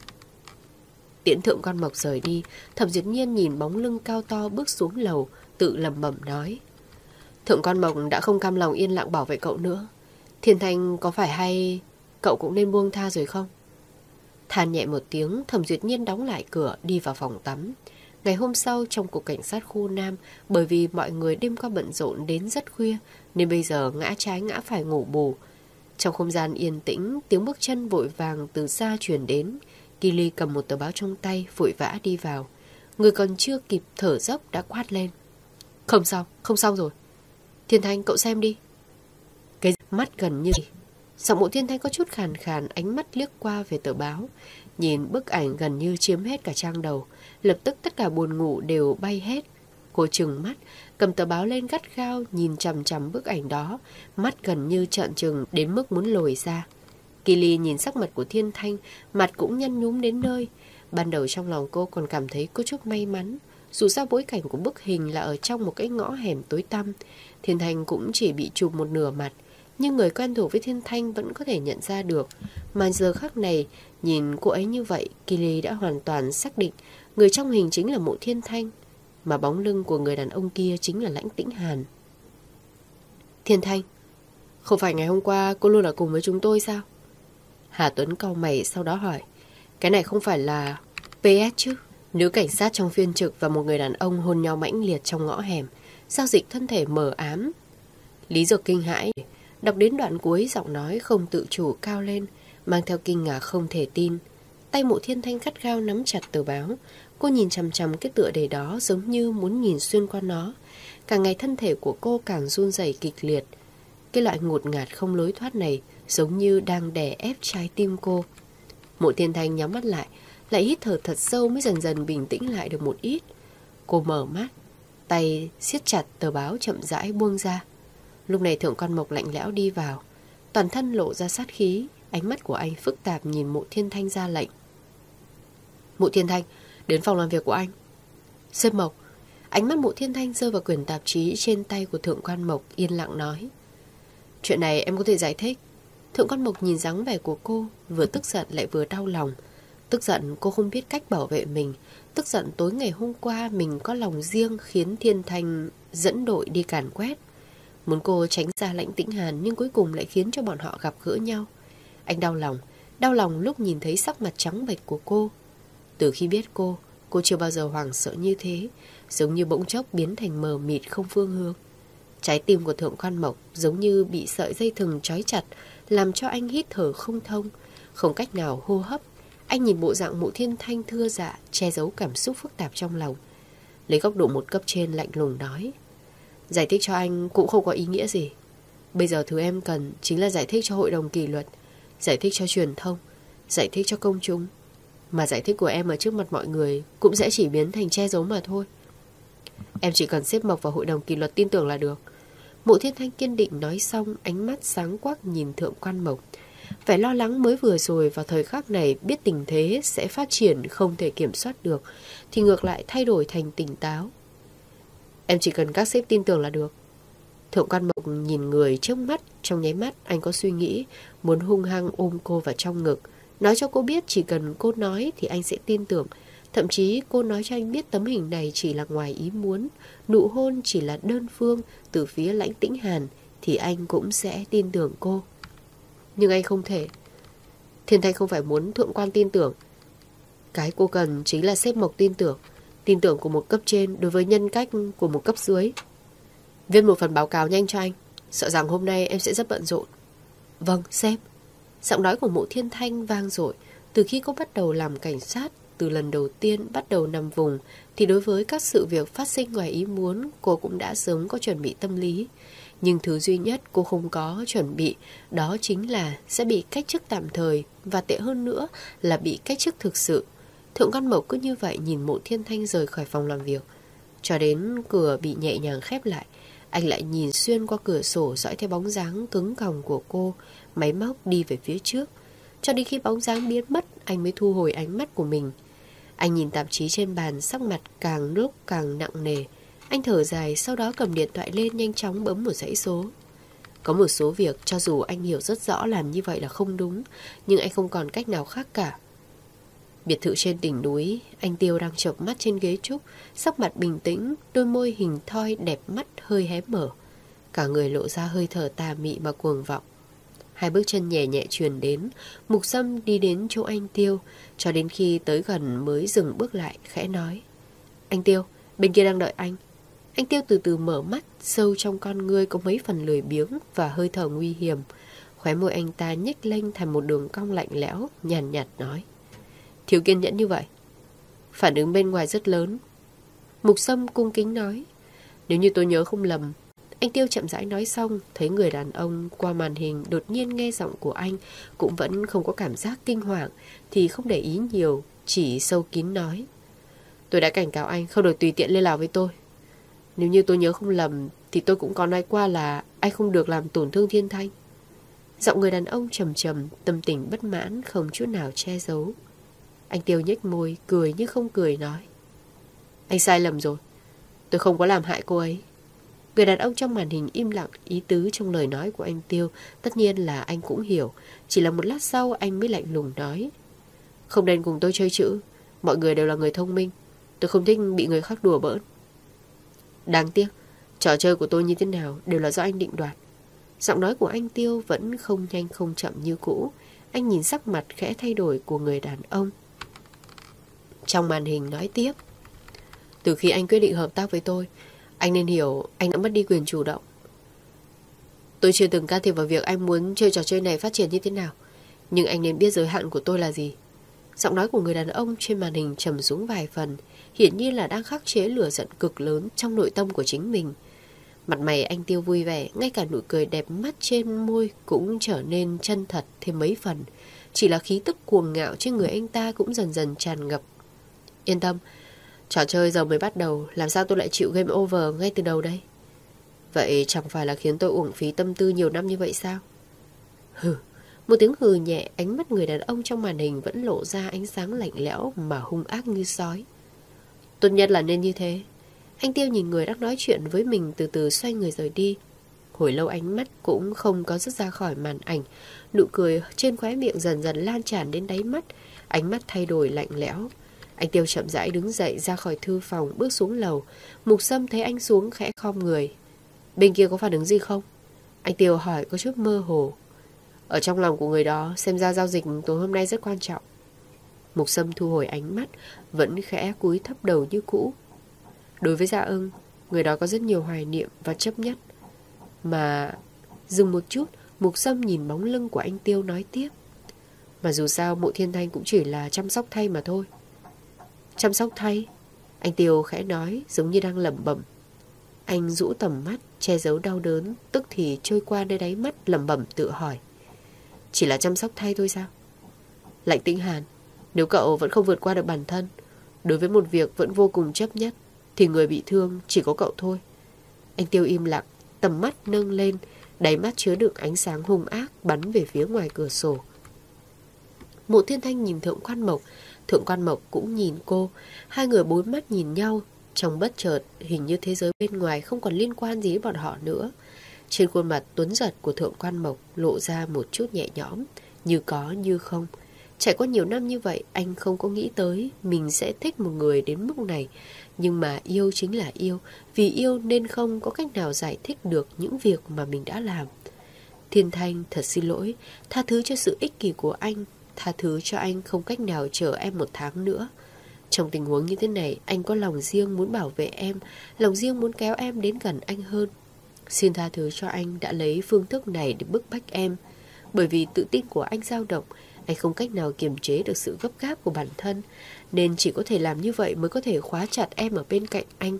Speaker 1: Tiễn Thượng Quan Mộc rời đi, Thẩm Duyệt Nhiên nhìn bóng lưng cao to bước xuống lầu, tự lẩm bẩm nói. Thượng Quan Mộc đã không cam lòng yên lặng bảo vệ cậu nữa. Thiên Thanh có phải hay cậu cũng nên buông tha rồi không? Than nhẹ một tiếng, Thẩm Duyệt Nhiên đóng lại cửa đi vào phòng tắm. Ngày hôm sau trong cục cảnh sát khu Nam, bởi vì mọi người đêm qua bận rộn đến rất khuya nên bây giờ ngã trái ngã phải ngủ bù. Trong không gian yên tĩnh, tiếng bước chân vội vàng từ xa truyền đến. Kili cầm một tờ báo trong tay, vội vã đi vào. Người còn chưa kịp thở dốc đã quát lên. Không xong, không xong rồi. Thiên Thanh, cậu xem đi. Cái mắt gần như... Giọng Mộ Thiên Thanh có chút khàn khàn, ánh mắt liếc qua về tờ báo. Nhìn bức ảnh gần như chiếm hết cả trang đầu. Lập tức tất cả buồn ngủ đều bay hết. Cô trừng mắt, cầm tờ báo lên gắt gao, nhìn chằm chằm bức ảnh đó. Mắt gần như trợn trừng đến mức muốn lồi ra. Kili nhìn sắc mặt của Thiên Thanh, mặt cũng nhăn nhúm đến nơi. Ban đầu trong lòng cô còn cảm thấy có chút may mắn. Dù sao bối cảnh của bức hình là ở trong một cái ngõ hẻm tối tăm, Thiên Thanh cũng chỉ bị chụp một nửa mặt. Nhưng người quen thuộc với Thiên Thanh vẫn có thể nhận ra được. Mà giờ khắc này, nhìn cô ấy như vậy, Kili đã hoàn toàn xác định người trong hình chính là Mộ Thiên Thanh, mà bóng lưng của người đàn ông kia chính là Lãnh Tĩnh Hàn. Thiên Thanh, không phải ngày hôm qua cô luôn ở cùng với chúng tôi sao? Hà Tuấn cau mày sau đó hỏi. Cái này không phải là pê ét chứ? Nữ cảnh sát trong phiên trực và một người đàn ông hôn nhau mãnh liệt trong ngõ hẻm, giao dịch thân thể mờ ám. Lý Dược kinh hãi, đọc đến đoạn cuối giọng nói không tự chủ cao lên, mang theo kinh ngạc không thể tin. Tay Mộ Thiên Thanh gắt gao nắm chặt tờ báo. Cô nhìn chằm chằm cái tựa đề đó giống như muốn nhìn xuyên qua nó. Càng ngày thân thể của cô càng run rẩy kịch liệt. Cái loại ngột ngạt không lối thoát này giống như đang đè ép trái tim cô. Mộ Thiên Thanh nhắm mắt lại, lại hít thở thật sâu mới dần dần bình tĩnh lại được một ít. Cô mở mắt, tay siết chặt tờ báo chậm rãi buông ra. Lúc này Thượng Quan Mộc lạnh lẽo đi vào, toàn thân lộ ra sát khí. Ánh mắt của anh phức tạp nhìn Mộ Thiên Thanh ra lệnh. Mộ Thiên Thanh, đến phòng làm việc của anh. Sếp Mộc. Ánh mắt Mộ Thiên Thanh rơi vào quyển tạp chí trên tay của Thượng Quan Mộc, yên lặng nói. Chuyện này em có thể giải thích. Thượng Quan Mộc nhìn dáng vẻ của cô, vừa tức giận lại vừa đau lòng. Tức giận cô không biết cách bảo vệ mình. Tức giận tối ngày hôm qua mình có lòng riêng khiến Thiên Thanh dẫn đội đi càn quét. Muốn cô tránh ra Lãnh Tĩnh Hàn nhưng cuối cùng lại khiến cho bọn họ gặp gỡ nhau. Anh đau lòng, đau lòng lúc nhìn thấy sắc mặt trắng bệch của cô. Từ khi biết cô, cô chưa bao giờ hoảng sợ như thế, giống như bỗng chốc biến thành mờ mịt không phương hướng. Trái tim của Thượng Quan Mộc giống như bị sợi dây thừng trói chặt, làm cho anh hít thở không thông, không cách nào hô hấp. Anh nhìn bộ dạng Mộ Thiên Thanh thưa dạ, che giấu cảm xúc phức tạp trong lòng. Lấy góc độ một cấp trên lạnh lùng nói: giải thích cho anh cũng không có ý nghĩa gì. Bây giờ thứ em cần chính là giải thích cho hội đồng kỷ luật, giải thích cho truyền thông, giải thích cho công chúng. Mà giải thích của em ở trước mặt mọi người cũng sẽ chỉ biến thành che giấu mà thôi. Em chỉ cần xếp Mộc vào hội đồng kỷ luật tin tưởng là được. Mộ Thiên Thanh kiên định nói xong, ánh mắt sáng quắc nhìn Thượng Quan Mộc. Vẻ lo lắng mới vừa rồi vào thời khắc này biết tình thế sẽ phát triển không thể kiểm soát được, thì ngược lại thay đổi thành tỉnh táo. Em chỉ cần các sếp tin tưởng là được. Thượng Quan Mộc nhìn người trước mắt, trong nháy mắt anh có suy nghĩ muốn hung hăng ôm cô vào trong ngực, nói cho cô biết chỉ cần cô nói thì anh sẽ tin tưởng. Thậm chí cô nói cho anh biết tấm hình này chỉ là ngoài ý muốn, nụ hôn chỉ là đơn phương từ phía Lãnh Tĩnh Hàn, thì anh cũng sẽ tin tưởng cô. Nhưng anh không thể. Thiên Thanh không phải muốn Thượng Quan tin tưởng. Cái cô cần chính là sếp Mộc tin tưởng, tin tưởng của một cấp trên đối với nhân cách của một cấp dưới. Viết một phần báo cáo nhanh cho anh, sợ rằng hôm nay em sẽ rất bận rộn. Vâng, sếp. Giọng nói của Mộ Thiên Thanh vang dội. Từ khi cô bắt đầu làm cảnh sát, từ lần đầu tiên bắt đầu nằm vùng, thì đối với các sự việc phát sinh ngoài ý muốn, cô cũng đã sớm có chuẩn bị tâm lý. Nhưng thứ duy nhất cô không có chuẩn bị, đó chính là sẽ bị cách chức tạm thời, và tệ hơn nữa là bị cách chức thực sự. Thượng Quan Mộc cứ như vậy nhìn Mộ Thiên Thanh rời khỏi phòng làm việc. Cho đến cửa bị nhẹ nhàng khép lại, anh lại nhìn xuyên qua cửa sổ dõi theo bóng dáng cứng còng của cô, máy móc đi về phía trước. Cho đến khi bóng dáng biến mất, anh mới thu hồi ánh mắt của mình. Anh nhìn tạp chí trên bàn, sắc mặt càng lúc càng nặng nề. Anh thở dài, sau đó cầm điện thoại lên nhanh chóng bấm một dãy số. Có một số việc cho dù anh hiểu rất rõ làm như vậy là không đúng, nhưng anh không còn cách nào khác cả. Biệt thự trên đỉnh núi, anh Tiêu đang chợp mắt trên ghế trúc, sắc mặt bình tĩnh, đôi môi hình thoi đẹp mắt hơi hé mở. Cả người lộ ra hơi thở tà mị mà cuồng vọng. Hai bước chân nhẹ nhẹ truyền đến, Mục Sâm đi đến chỗ anh Tiêu, cho đến khi tới gần mới dừng bước lại, khẽ nói: anh Tiêu, bên kia đang đợi anh. Anh Tiêu từ từ mở mắt, sâu trong con ngươi có mấy phần lười biếng và hơi thở nguy hiểm. Khóe môi anh ta nhếch lên thành một đường cong lạnh lẽo, nhàn nhạt, nhạt nói: thiếu kiên nhẫn như vậy. Phản ứng bên ngoài rất lớn. Mục Sâm cung kính nói: nếu như tôi nhớ không lầm. Anh Tiêu chậm rãi nói xong, thấy người đàn ông qua màn hình đột nhiên nghe giọng của anh cũng vẫn không có cảm giác kinh hoàng, thì không để ý nhiều, chỉ sâu kín nói: tôi đã cảnh cáo anh không được tùy tiện liên lạc với tôi. Nếu như tôi nhớ không lầm thì tôi cũng có nói qua là anh không được làm tổn thương Thiên Thanh. Giọng người đàn ông trầm trầm, tâm tình bất mãn không chút nào che giấu. Anh Tiêu nhếch môi, cười như không cười nói: anh sai lầm rồi, tôi không có làm hại cô ấy. Người đàn ông trong màn hình im lặng, ý tứ trong lời nói của anh Tiêu tất nhiên là anh cũng hiểu. Chỉ là một lát sau anh mới lạnh lùng nói: không nên cùng tôi chơi chữ, mọi người đều là người thông minh, tôi không thích bị người khác đùa bỡn. Đáng tiếc, trò chơi của tôi như thế nào đều là do anh định đoạt. Giọng nói của anh Tiêu vẫn không nhanh không chậm như cũ. Anh nhìn sắc mặt khẽ thay đổi của người đàn ông trong màn hình nói tiếp: từ khi anh quyết định hợp tác với tôi, anh nên hiểu anh đã mất đi quyền chủ động. Tôi chưa từng can thiệp vào việc anh muốn chơi trò chơi này phát triển như thế nào, nhưng anh nên biết giới hạn của tôi là gì. Giọng nói của người đàn ông trên màn hình trầm xuống vài phần, hiển nhiên là đang khắc chế lửa giận cực lớn trong nội tâm của chính mình. Mặt mày anh Tiêu vui vẻ, ngay cả nụ cười đẹp mắt trên môi cũng trở nên chân thật thêm mấy phần. Chỉ là khí tức cuồng ngạo trên người anh ta cũng dần dần tràn ngập. Yên tâm, trò chơi giờ mới bắt đầu, làm sao tôi lại chịu game over ngay từ đầu đây? Vậy chẳng phải là khiến tôi uổng phí tâm tư nhiều năm như vậy sao? Hừ, một tiếng hừ nhẹ, ánh mắt người đàn ông trong màn hình vẫn lộ ra ánh sáng lạnh lẽo mà hung ác như sói. Tốt nhất là nên như thế. Anh Tiêu nhìn người đang nói chuyện với mình từ từ xoay người rời đi. Hồi lâu ánh mắt cũng không có dứt ra khỏi màn ảnh. Nụ cười trên khóe miệng dần dần lan tràn đến đáy mắt. Ánh mắt thay đổi lạnh lẽo. Anh Tiêu chậm rãi đứng dậy ra khỏi thư phòng, bước xuống lầu. Mục Sâm thấy anh xuống khẽ khom người. Bên kia có phản ứng gì không? Anh Tiêu hỏi có chút mơ hồ. Ở trong lòng của người đó xem ra giao dịch tối hôm nay rất quan trọng. Mục Sâm thu hồi ánh mắt, vẫn khẽ cúi thấp đầu như cũ. Đối với Dạ Ưng, người đó có rất nhiều hoài niệm và chấp nhất. Mà dừng một chút, Mục Sâm nhìn bóng lưng của anh Tiêu nói tiếp. Mà dù sao Mộ Thiên Thanh cũng chỉ là chăm sóc thay mà thôi. Chăm sóc thay? Anh Tiêu khẽ nói, giống như đang lẩm bẩm. Anh rũ tầm mắt, che giấu đau đớn, tức thì trôi qua nơi đáy mắt, lẩm bẩm tự hỏi. Chỉ là chăm sóc thay thôi sao? Lạnh Tĩnh Hàn, nếu cậu vẫn không vượt qua được bản thân, đối với một việc vẫn vô cùng chấp nhất, thì người bị thương chỉ có cậu thôi. Anh Tiêu im lặng, tầm mắt nâng lên, đáy mắt chứa đựng ánh sáng hung ác bắn về phía ngoài cửa sổ. Mộ Thiên Thanh nhìn Thượng Quan Mộc, Thượng Quan Mộc cũng nhìn cô. Hai người bốn mắt nhìn nhau. Trong bất chợt, hình như thế giới bên ngoài không còn liên quan gì đến bọn họ nữa. Trên khuôn mặt tuấn giật của Thượng Quan Mộc lộ ra một chút nhẹ nhõm, như có như không. Trải qua nhiều năm như vậy, anh không có nghĩ tới mình sẽ thích một người đến mức này. Nhưng mà yêu chính là yêu, vì yêu nên không có cách nào giải thích được những việc mà mình đã làm. Thiên Thanh, thật xin lỗi, tha thứ cho sự ích kỷ của anh, tha thứ cho anh không cách nào chờ em một tháng nữa. Trong tình huống như thế này, anh có lòng riêng muốn bảo vệ em, lòng riêng muốn kéo em đến gần anh hơn. Xin tha thứ cho anh đã lấy phương thức này để bức bách em. Bởi vì tự tin của anh dao động, anh không cách nào kiềm chế được sự gấp gáp của bản thân, nên chỉ có thể làm như vậy mới có thể khóa chặt em ở bên cạnh anh.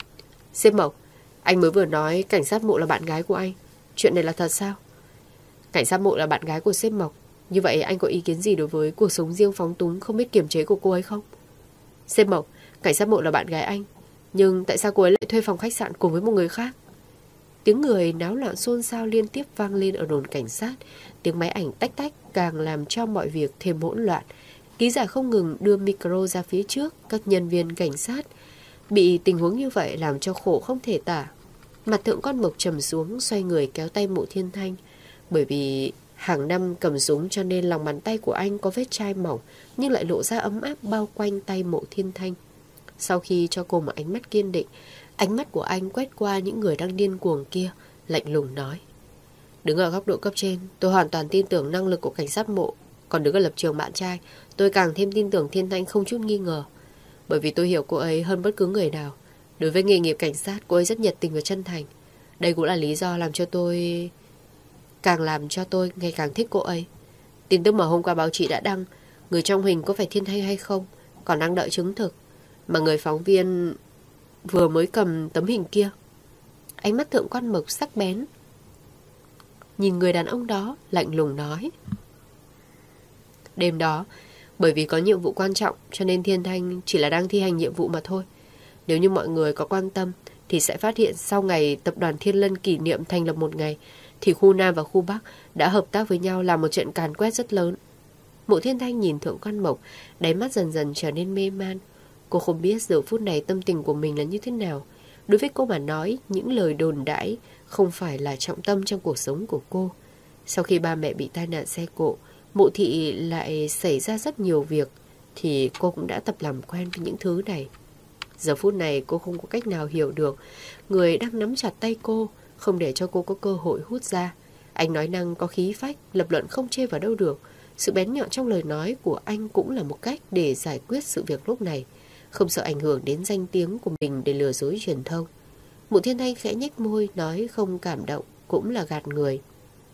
Speaker 1: Sếp Mộc, anh mới vừa nói cảnh sát Mộ là bạn gái của anh. Chuyện này là thật sao? Cảnh sát Mộ là bạn gái của sếp Mộc. Như vậy anh có ý kiến gì đối với cuộc sống riêng phóng túng không biết kiềm chế của cô ấy không? Sếp Mộc, cảnh sát Mộ là bạn gái anh, nhưng tại sao cô ấy lại thuê phòng khách sạn cùng với một người khác? Tiếng người náo loạn xôn xao liên tiếp vang lên ở đồn cảnh sát. Tiếng máy ảnh tách tách càng làm cho mọi việc thêm hỗn loạn. Ký giả không ngừng đưa micro ra phía trước. Các nhân viên cảnh sát bị tình huống như vậy làm cho khổ không thể tả. Mặt Thượng Quan Mộc trầm xuống, xoay người kéo tay Mộ Thiên Thanh. Bởi vì hàng năm cầm súng cho nên lòng bàn tay của anh có vết chai mỏng, nhưng lại lộ ra ấm áp bao quanh tay Mộ Thiên Thanh. Sau khi cho cô một ánh mắt kiên định, ánh mắt của anh quét qua những người đang điên cuồng kia, lạnh lùng nói. Đứng ở góc độ cấp trên, tôi hoàn toàn tin tưởng năng lực của cảnh sát Mộ. Còn đứng ở lập trường bạn trai, tôi càng thêm tin tưởng Thiên Thanh không chút nghi ngờ. Bởi vì tôi hiểu cô ấy hơn bất cứ người nào. Đối với nghề nghiệp cảnh sát, cô ấy rất nhiệt tình và chân thành. Đây cũng là lý do làm cho tôi... càng làm cho tôi ngày càng thích cô ấy. Tin tức mà hôm qua báo chí đã đăng, người trong hình có phải Thiên Thanh hay không, còn đang đợi chứng thực. Mà người phóng viên vừa mới cầm tấm hình kia. Ánh mắt Thượng Quan Mộc sắc bén, nhìn người đàn ông đó, lạnh lùng nói. Đêm đó, bởi vì có nhiệm vụ quan trọng cho nên Thiên Thanh chỉ là đang thi hành nhiệm vụ mà thôi. Nếu như mọi người có quan tâm thì sẽ phát hiện sau ngày tập đoàn Thiên Lân kỷ niệm thành lập một ngày, thì khu Nam và khu Bắc đã hợp tác với nhau làm một trận càn quét rất lớn. Mộ Thiên Thanh nhìn Thượng Quan Mộc, đáy mắt dần dần trở nên mê man. Cô không biết giờ phút này tâm tình của mình là như thế nào. Đối với cô mà nói, những lời đồn đãi không phải là trọng tâm trong cuộc sống của cô. Sau khi ba mẹ bị tai nạn xe cộ, Mộ thị lại xảy ra rất nhiều việc, thì cô cũng đã tập làm quen với những thứ này. Giờ phút này cô không có cách nào hiểu được người đang nắm chặt tay cô, không để cho cô có cơ hội hút ra. Anh nói năng có khí phách, lập luận không chê vào đâu được. Sự bén nhọn trong lời nói của anh cũng là một cách để giải quyết sự việc lúc này, không sợ ảnh hưởng đến danh tiếng của mình để lừa dối truyền thông. Mộ Thiên Thanh khẽ nhếch môi, nói không cảm động cũng là gạt người.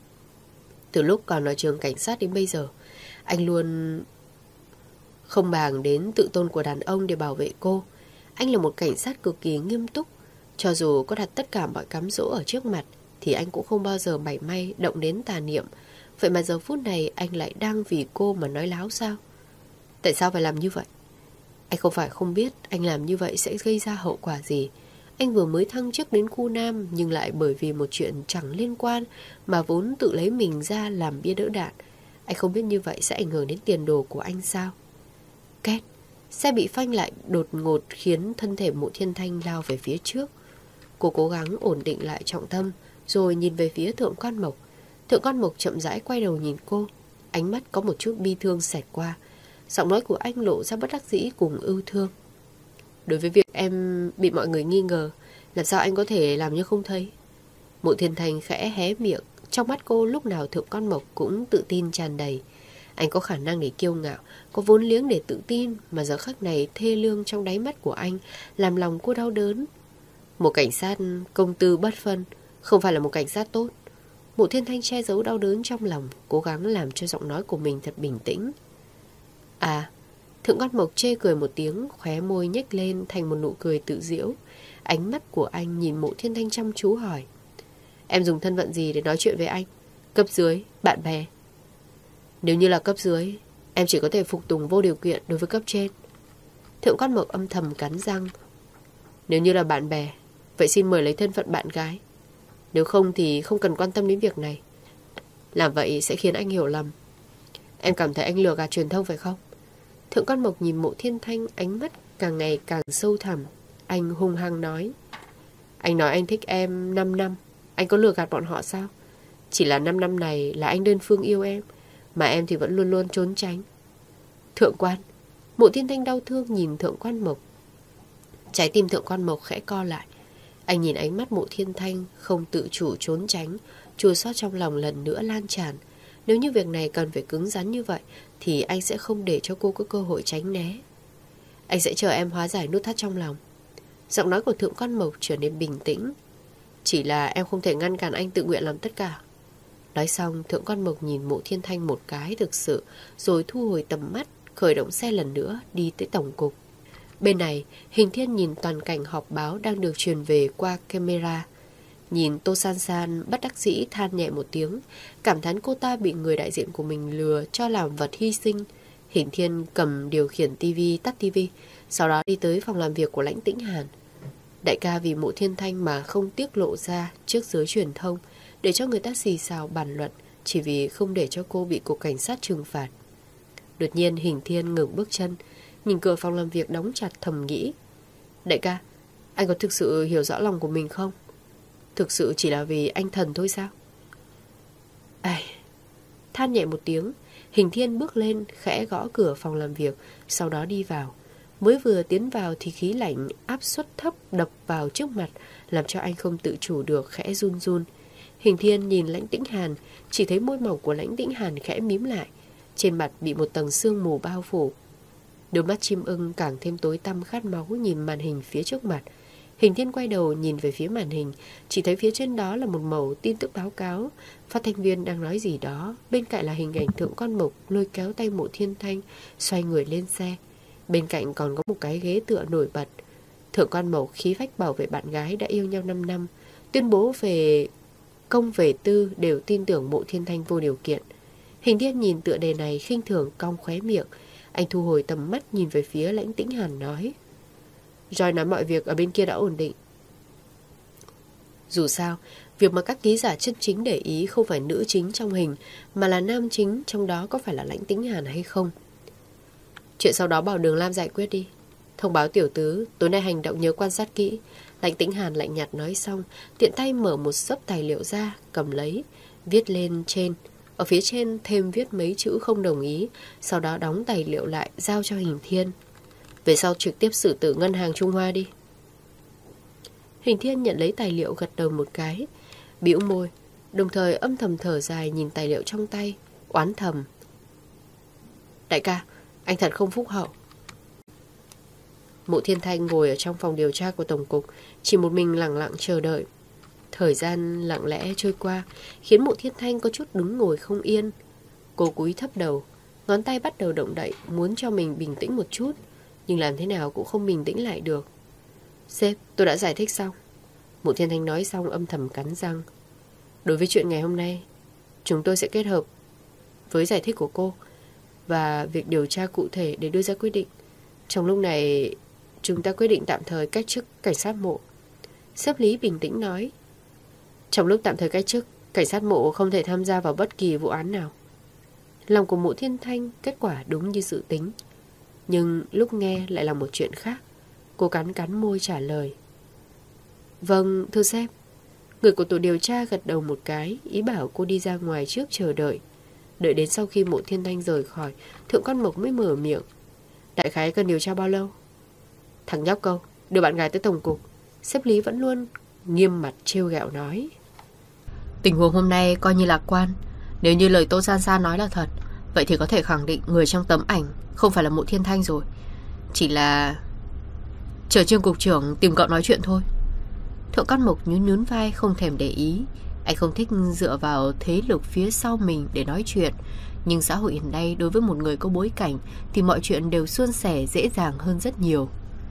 Speaker 1: Từ lúc còn ở trường cảnh sát đến bây giờ, anh luôn không màng đến tự tôn của đàn ông để bảo vệ cô. Anh là một cảnh sát cực kỳ nghiêm túc. Cho dù có đặt tất cả mọi cám dỗ ở trước mặt, thì anh cũng không bao giờ mảy may động đến tà niệm. Vậy mà giờ phút này anh lại đang vì cô mà nói láo sao? Tại sao phải làm như vậy? Anh không phải không biết anh làm như vậy sẽ gây ra hậu quả gì. Anh vừa mới thăng chức đến khu Nam, nhưng lại bởi vì một chuyện chẳng liên quan mà vốn tự lấy mình ra làm bia đỡ đạn. Anh không biết như vậy sẽ ảnh hưởng đến tiền đồ của anh sao? Két, xe bị phanh lại đột ngột khiến thân thể Mộ Thiên Thanh lao về phía trước. Cô cố gắng ổn định lại trọng tâm, rồi nhìn về phía Thượng Quan Mộc. Thượng Quan Mộc chậm rãi quay đầu nhìn cô, ánh mắt có một chút bi thương xẹt qua. Giọng nói của anh lộ ra bất đắc dĩ cùng ưu thương. Đối với việc em bị mọi người nghi ngờ, làm sao anh có thể làm như không thấy? Mộ Thiên Thanh khẽ hé miệng. Trong mắt cô lúc nào Thượng Quan Mộc cũng tự tin tràn đầy. Anh có khả năng để kiêu ngạo, có vốn liếng để tự tin, mà giờ khắc này thê lương trong đáy mắt của anh làm lòng cô đau đớn. Một cảnh sát công tư bất phân không phải là một cảnh sát tốt. Mộ Thiên Thanh che giấu đau đớn trong lòng, cố gắng làm cho giọng nói của mình thật bình tĩnh. À, Thượng Quan Mộc chê cười một tiếng, khóe môi nhếch lên thành một nụ cười tự giễu. Ánh mắt của anh nhìn Mộ Thiên Thanh chăm chú hỏi: Em dùng thân phận gì để nói chuyện với anh? Cấp dưới, bạn bè? Nếu như là cấp dưới, em chỉ có thể phục tùng vô điều kiện đối với cấp trên. Thượng Quan Mộc âm thầm cắn răng. Nếu như là bạn bè, vậy xin mời lấy thân phận bạn gái. Nếu không thì không cần quan tâm đến việc này. Làm vậy sẽ khiến anh hiểu lầm. Em cảm thấy anh lừa gạt truyền thông phải không? Thượng Quan Mộc nhìn Mộ Thiên Thanh, ánh mắt càng ngày càng sâu thẳm. Anh hung hăng nói: Anh nói anh thích em năm năm, anh có lừa gạt bọn họ sao? Chỉ là năm năm này là anh đơn phương yêu em, mà em thì vẫn luôn luôn trốn tránh. Thượng Quan. Mộ Thiên Thanh đau thương nhìn Thượng Quan Mộc. Trái tim Thượng Quan Mộc khẽ co lại. Anh nhìn ánh mắt Mộ Thiên Thanh không tự chủ trốn tránh, chua xót trong lòng lần nữa lan tràn. Nếu như việc này cần phải cứng rắn như vậy thì anh sẽ không để cho cô có cơ hội tránh né. Anh sẽ chờ em hóa giải nút thắt trong lòng. Giọng nói của Thượng Quan Mộc trở nên bình tĩnh. Chỉ là em không thể ngăn cản anh tự nguyện làm tất cả. Nói xong, Thượng Quan Mộc nhìn Mộ Thiên Thanh một cái thực sự, rồi thu hồi tầm mắt, khởi động xe lần nữa đi tới tổng cục. Bên này, Hình Thiên nhìn toàn cảnh họp báo đang được truyền về qua camera. Nhìn Tô San San bất đắc dĩ than nhẹ một tiếng, cảm thán cô ta bị người đại diện của mình lừa cho làm vật hy sinh. Hình Thiên cầm điều khiển tivi tắt tivi, sau đó đi tới phòng làm việc của Lãnh Tĩnh Hàn. Đại ca vì Mộ Thiên Thanh mà không tiết lộ ra trước giới truyền thông, để cho người ta xì xào bàn luận, chỉ vì không để cho cô bị cục cảnh sát trừng phạt. Đột nhiên Hình Thiên ngừng bước chân, nhìn cửa phòng làm việc đóng chặt, thầm nghĩ: Đại ca, anh có thực sự hiểu rõ lòng của mình không? Thực sự chỉ là vì anh thần thôi sao? Ai... Than nhẹ một tiếng, Hình Thiên bước lên khẽ gõ cửa phòng làm việc, sau đó đi vào. Mới vừa tiến vào thì khí lạnh áp suất thấp đập vào trước mặt, làm cho anh không tự chủ được khẽ run run. Hình Thiên nhìn Lãnh Tĩnh Hàn, chỉ thấy môi mỏng của Lãnh Tĩnh Hàn khẽ mím lại, trên mặt bị một tầng sương mù bao phủ. Đôi mắt chim ưng càng thêm tối tăm khát máu nhìn màn hình phía trước mặt. Hình Thiên quay đầu nhìn về phía màn hình, chỉ thấy phía trên đó là một mẩu tin tức báo cáo. Phát thanh viên đang nói gì đó, bên cạnh là hình ảnh Thượng Quan Mộc lôi kéo tay Mộ Thiên Thanh, xoay người lên xe. Bên cạnh còn có một cái ghế tựa nổi bật. Thượng Quan Mộc khí phách bảo vệ bạn gái đã yêu nhau năm năm, tuyên bố về công về tư đều tin tưởng Mộ Thiên Thanh vô điều kiện. Hình Thiên nhìn tựa đề này khinh thường cong khóe miệng. Anh thu hồi tầm mắt nhìn về phía Lãnh Tĩnh Hàn nói: Joy nói mọi việc ở bên kia đã ổn định. Dù sao, việc mà các ký giả chân chính để ý không phải nữ chính trong hình, mà là nam chính, trong đó có phải là Lãnh Tĩnh Hàn hay không. Chuyện sau đó bảo Đường Lam giải quyết đi. Thông báo tiểu tứ, tối nay hành động nhớ quan sát kỹ. Lãnh Tĩnh Hàn lạnh nhạt nói xong, tiện tay mở một xấp tài liệu ra, cầm lấy, viết lên trên. Ở phía trên thêm viết mấy chữ không đồng ý, sau đó đóng tài liệu lại giao cho Hình Thiên. Về sau trực tiếp xử tử ngân hàng Trung Hoa đi. Hình Thiên nhận lấy tài liệu gật đầu một cái, bĩu môi, đồng thời âm thầm thở dài nhìn tài liệu trong tay, oán thầm: Đại ca, anh thật không phúc hậu. Mộ Thiên Thanh ngồi ở trong phòng điều tra của tổng cục, chỉ một mình lặng lặng chờ đợi. Thời gian lặng lẽ trôi qua, khiến Mộ Thiên Thanh có chút đứng ngồi không yên. Cô cúi thấp đầu, ngón tay bắt đầu động đậy, muốn cho mình bình tĩnh một chút, nhưng làm thế nào cũng không bình tĩnh lại được. Sếp, tôi đã giải thích xong. Mộ Thiên Thanh nói xong âm thầm cắn răng. Đối với chuyện ngày hôm nay, chúng tôi sẽ kết hợp với giải thích của cô và việc điều tra cụ thể để đưa ra quyết định. Trong lúc này, chúng ta quyết định tạm thời cách chức cảnh sát Mộ. Sếp Lý bình tĩnh nói. Trong lúc tạm thời cách chức, cảnh sát Mộ không thể tham gia vào bất kỳ vụ án nào. Lòng của Mộ Thiên Thanh kết quả đúng như dự tính, nhưng lúc nghe lại là một chuyện khác. Cô cắn cắn môi trả lời. Vâng, thưa sếp. Người của tổ điều tra gật đầu một cái, ý bảo cô đi ra ngoài trước chờ đợi. Đợi đến sau khi Mộ Thiên Thanh rời khỏi, Thượng Quan Mộc mới mở miệng. Đại khái cần điều tra bao lâu? Thằng nhóc câu, đưa bạn gái tới tổng cục. Sếp Lý vẫn luôn nghiêm mặt trêu ghẹo nói. Tình huống hôm nay coi như lạc quan. Nếu như lời Tô San San nói là thật, Vậy thì có thể khẳng định người trong tấm ảnh không phải là Mộ Thiên Thanh rồi. Chỉ là chờ Trương cục trưởng tìm cậu nói chuyện thôi. Thượng Quan Mộc nhún nhún vai không thèm để ý. Anh không thích dựa vào thế lực phía sau mình để nói chuyện. Nhưng xã hội hiện nay đối với một người có bối cảnh thì mọi chuyện đều suôn sẻ dễ dàng hơn rất nhiều.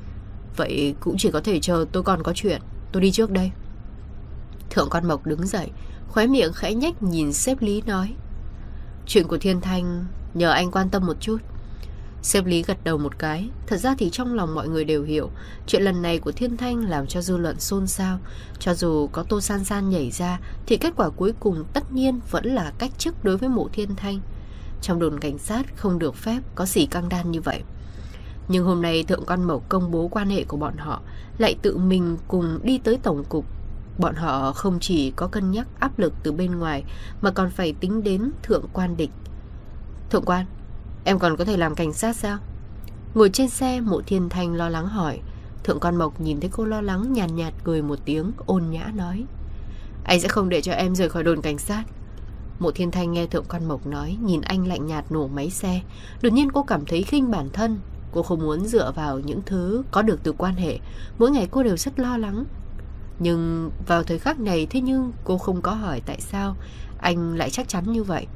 Speaker 1: Vậy cũng chỉ có thể chờ tôi còn có chuyện. Tôi đi trước đây. Thượng Quan Mộc đứng dậy, khóe miệng khẽ nhếch nhìn sếp Lý nói: Chuyện của Thiên Thanh nhờ anh quan tâm một chút. Sếp Lý gật đầu một cái. Thật ra thì trong lòng mọi người đều hiểu chuyện lần này của Thiên Thanh làm cho dư luận xôn xao. Cho dù có Tô San San nhảy ra thì kết quả cuối cùng tất nhiên vẫn là cách chức đối với Mộ Thiên Thanh. Trong đồn cảnh sát không được phép có xỉ căng đan như vậy. Nhưng hôm nay Thượng Quan Mộc công bố quan hệ của bọn họ, lại tự mình cùng đi tới tổng cục. Bọn họ không chỉ có cân nhắc áp lực từ bên ngoài mà còn phải tính đến Thượng Quan địch. Thượng Quan, em còn có thể làm cảnh sát sao? Ngồi trên xe, Mộ Thiên Thanh lo lắng hỏi. Thượng Quan Mộc nhìn thấy cô lo lắng, nhàn nhạt, nhạt cười một tiếng, ôn nhã nói: Anh sẽ không để cho em rời khỏi đồn cảnh sát. Mộ Thiên Thanh nghe Thượng Quan Mộc nói, nhìn anh lạnh nhạt nổ máy xe. Đột nhiên cô cảm thấy khinh bản thân. Cô không muốn dựa vào những thứ có được từ quan hệ. Mỗi ngày cô đều rất lo lắng. Nhưng vào thời khắc này, thế nhưng cô không có hỏi tại sao anh lại chắc chắn như vậy.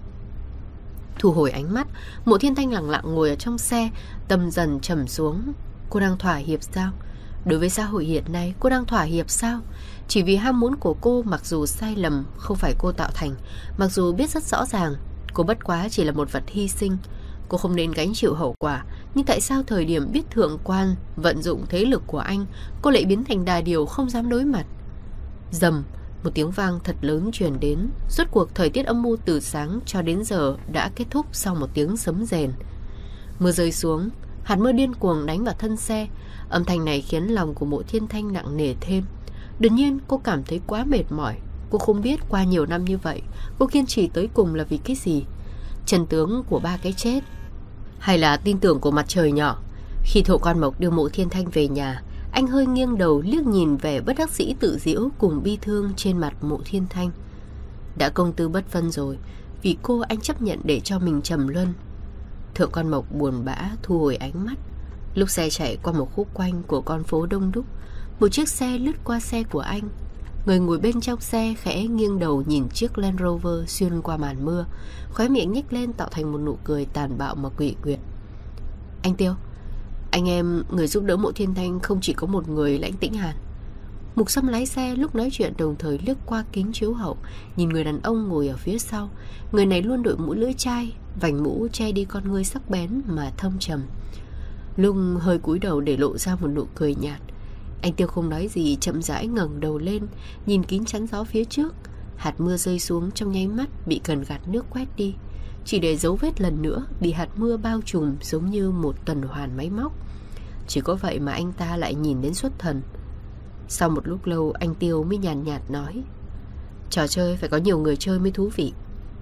Speaker 1: Thu hồi ánh mắt, Mộ Thiên Thanh lặng lặng ngồi ở trong xe, tâm dần trầm xuống. Cô đang thỏa hiệp sao? Đối với xã hội hiện nay, cô đang thỏa hiệp sao? Chỉ vì ham muốn của cô, mặc dù sai lầm không phải cô tạo thành, mặc dù biết rất rõ ràng cô bất quá chỉ là một vật hy sinh, cô không nên gánh chịu hậu quả. Nhưng tại sao thời điểm biết Thượng Quan vận dụng thế lực của anh, cô lại biến thành đà điểu không dám đối mặt? Rầm, một tiếng vang thật lớn truyền đến. Rốt cuộc thời tiết âm u từ sáng cho đến giờ đã kết thúc sau một tiếng sấm rền. Mưa rơi xuống, hạt mưa điên cuồng đánh vào thân xe. Âm thanh này khiến lòng của Mộ Thiên Thanh nặng nề thêm. Đột nhiên cô cảm thấy quá mệt mỏi. Cô không biết qua nhiều năm như vậy cô kiên trì tới cùng là vì cái gì. Chân tướng của ba cái chết, hay là tin tưởng của mặt trời nhỏ? Khi Thượng Quan Mộc đưa Mộ Thiên Thanh về nhà, anh hơi nghiêng đầu liếc nhìn vẻ bất đắc dĩ tự giễu cùng bi thương trên mặt Mộ Thiên Thanh. Đã công tư bất phân rồi, vì cô anh chấp nhận để cho mình trầm luân. Thượng Quan Mộc buồn bã thu hồi ánh mắt. Lúc xe chạy qua một khúc quanh của con phố đông đúc, một chiếc xe lướt qua xe của anh. Người ngồi bên trong xe khẽ nghiêng đầu nhìn chiếc Land Rover xuyên qua màn mưa, khóe miệng nhếch lên tạo thành một nụ cười tàn bạo mà quỷ quyệt. Anh Tiêu, anh em người giúp đỡ Mộ Thiên Thanh không chỉ có một người là anh Tĩnh Hàn. Mục Sâm lái xe lúc nói chuyện đồng thời liếc qua kính chiếu hậu, nhìn người đàn ông ngồi ở phía sau. Người này luôn đội mũ lưỡi chai, vành mũ che đi con ngươi sắc bén mà thâm trầm. Lúc hơi cúi đầu để lộ ra một nụ cười nhạt. Anh Tiêu không nói gì, chậm rãi ngẩng đầu lên, nhìn kính chắn gió phía trước. Hạt mưa rơi xuống trong nháy mắt bị cần gạt nước quét đi, chỉ để dấu vết lần nữa bị hạt mưa bao trùm giống như một tuần hoàn máy móc. Chỉ có vậy mà anh ta lại nhìn đến xuất thần. Sau một lúc lâu, anh Tiêu mới nhàn nhạt, nhạt nói: Trò chơi phải có nhiều người chơi mới thú vị.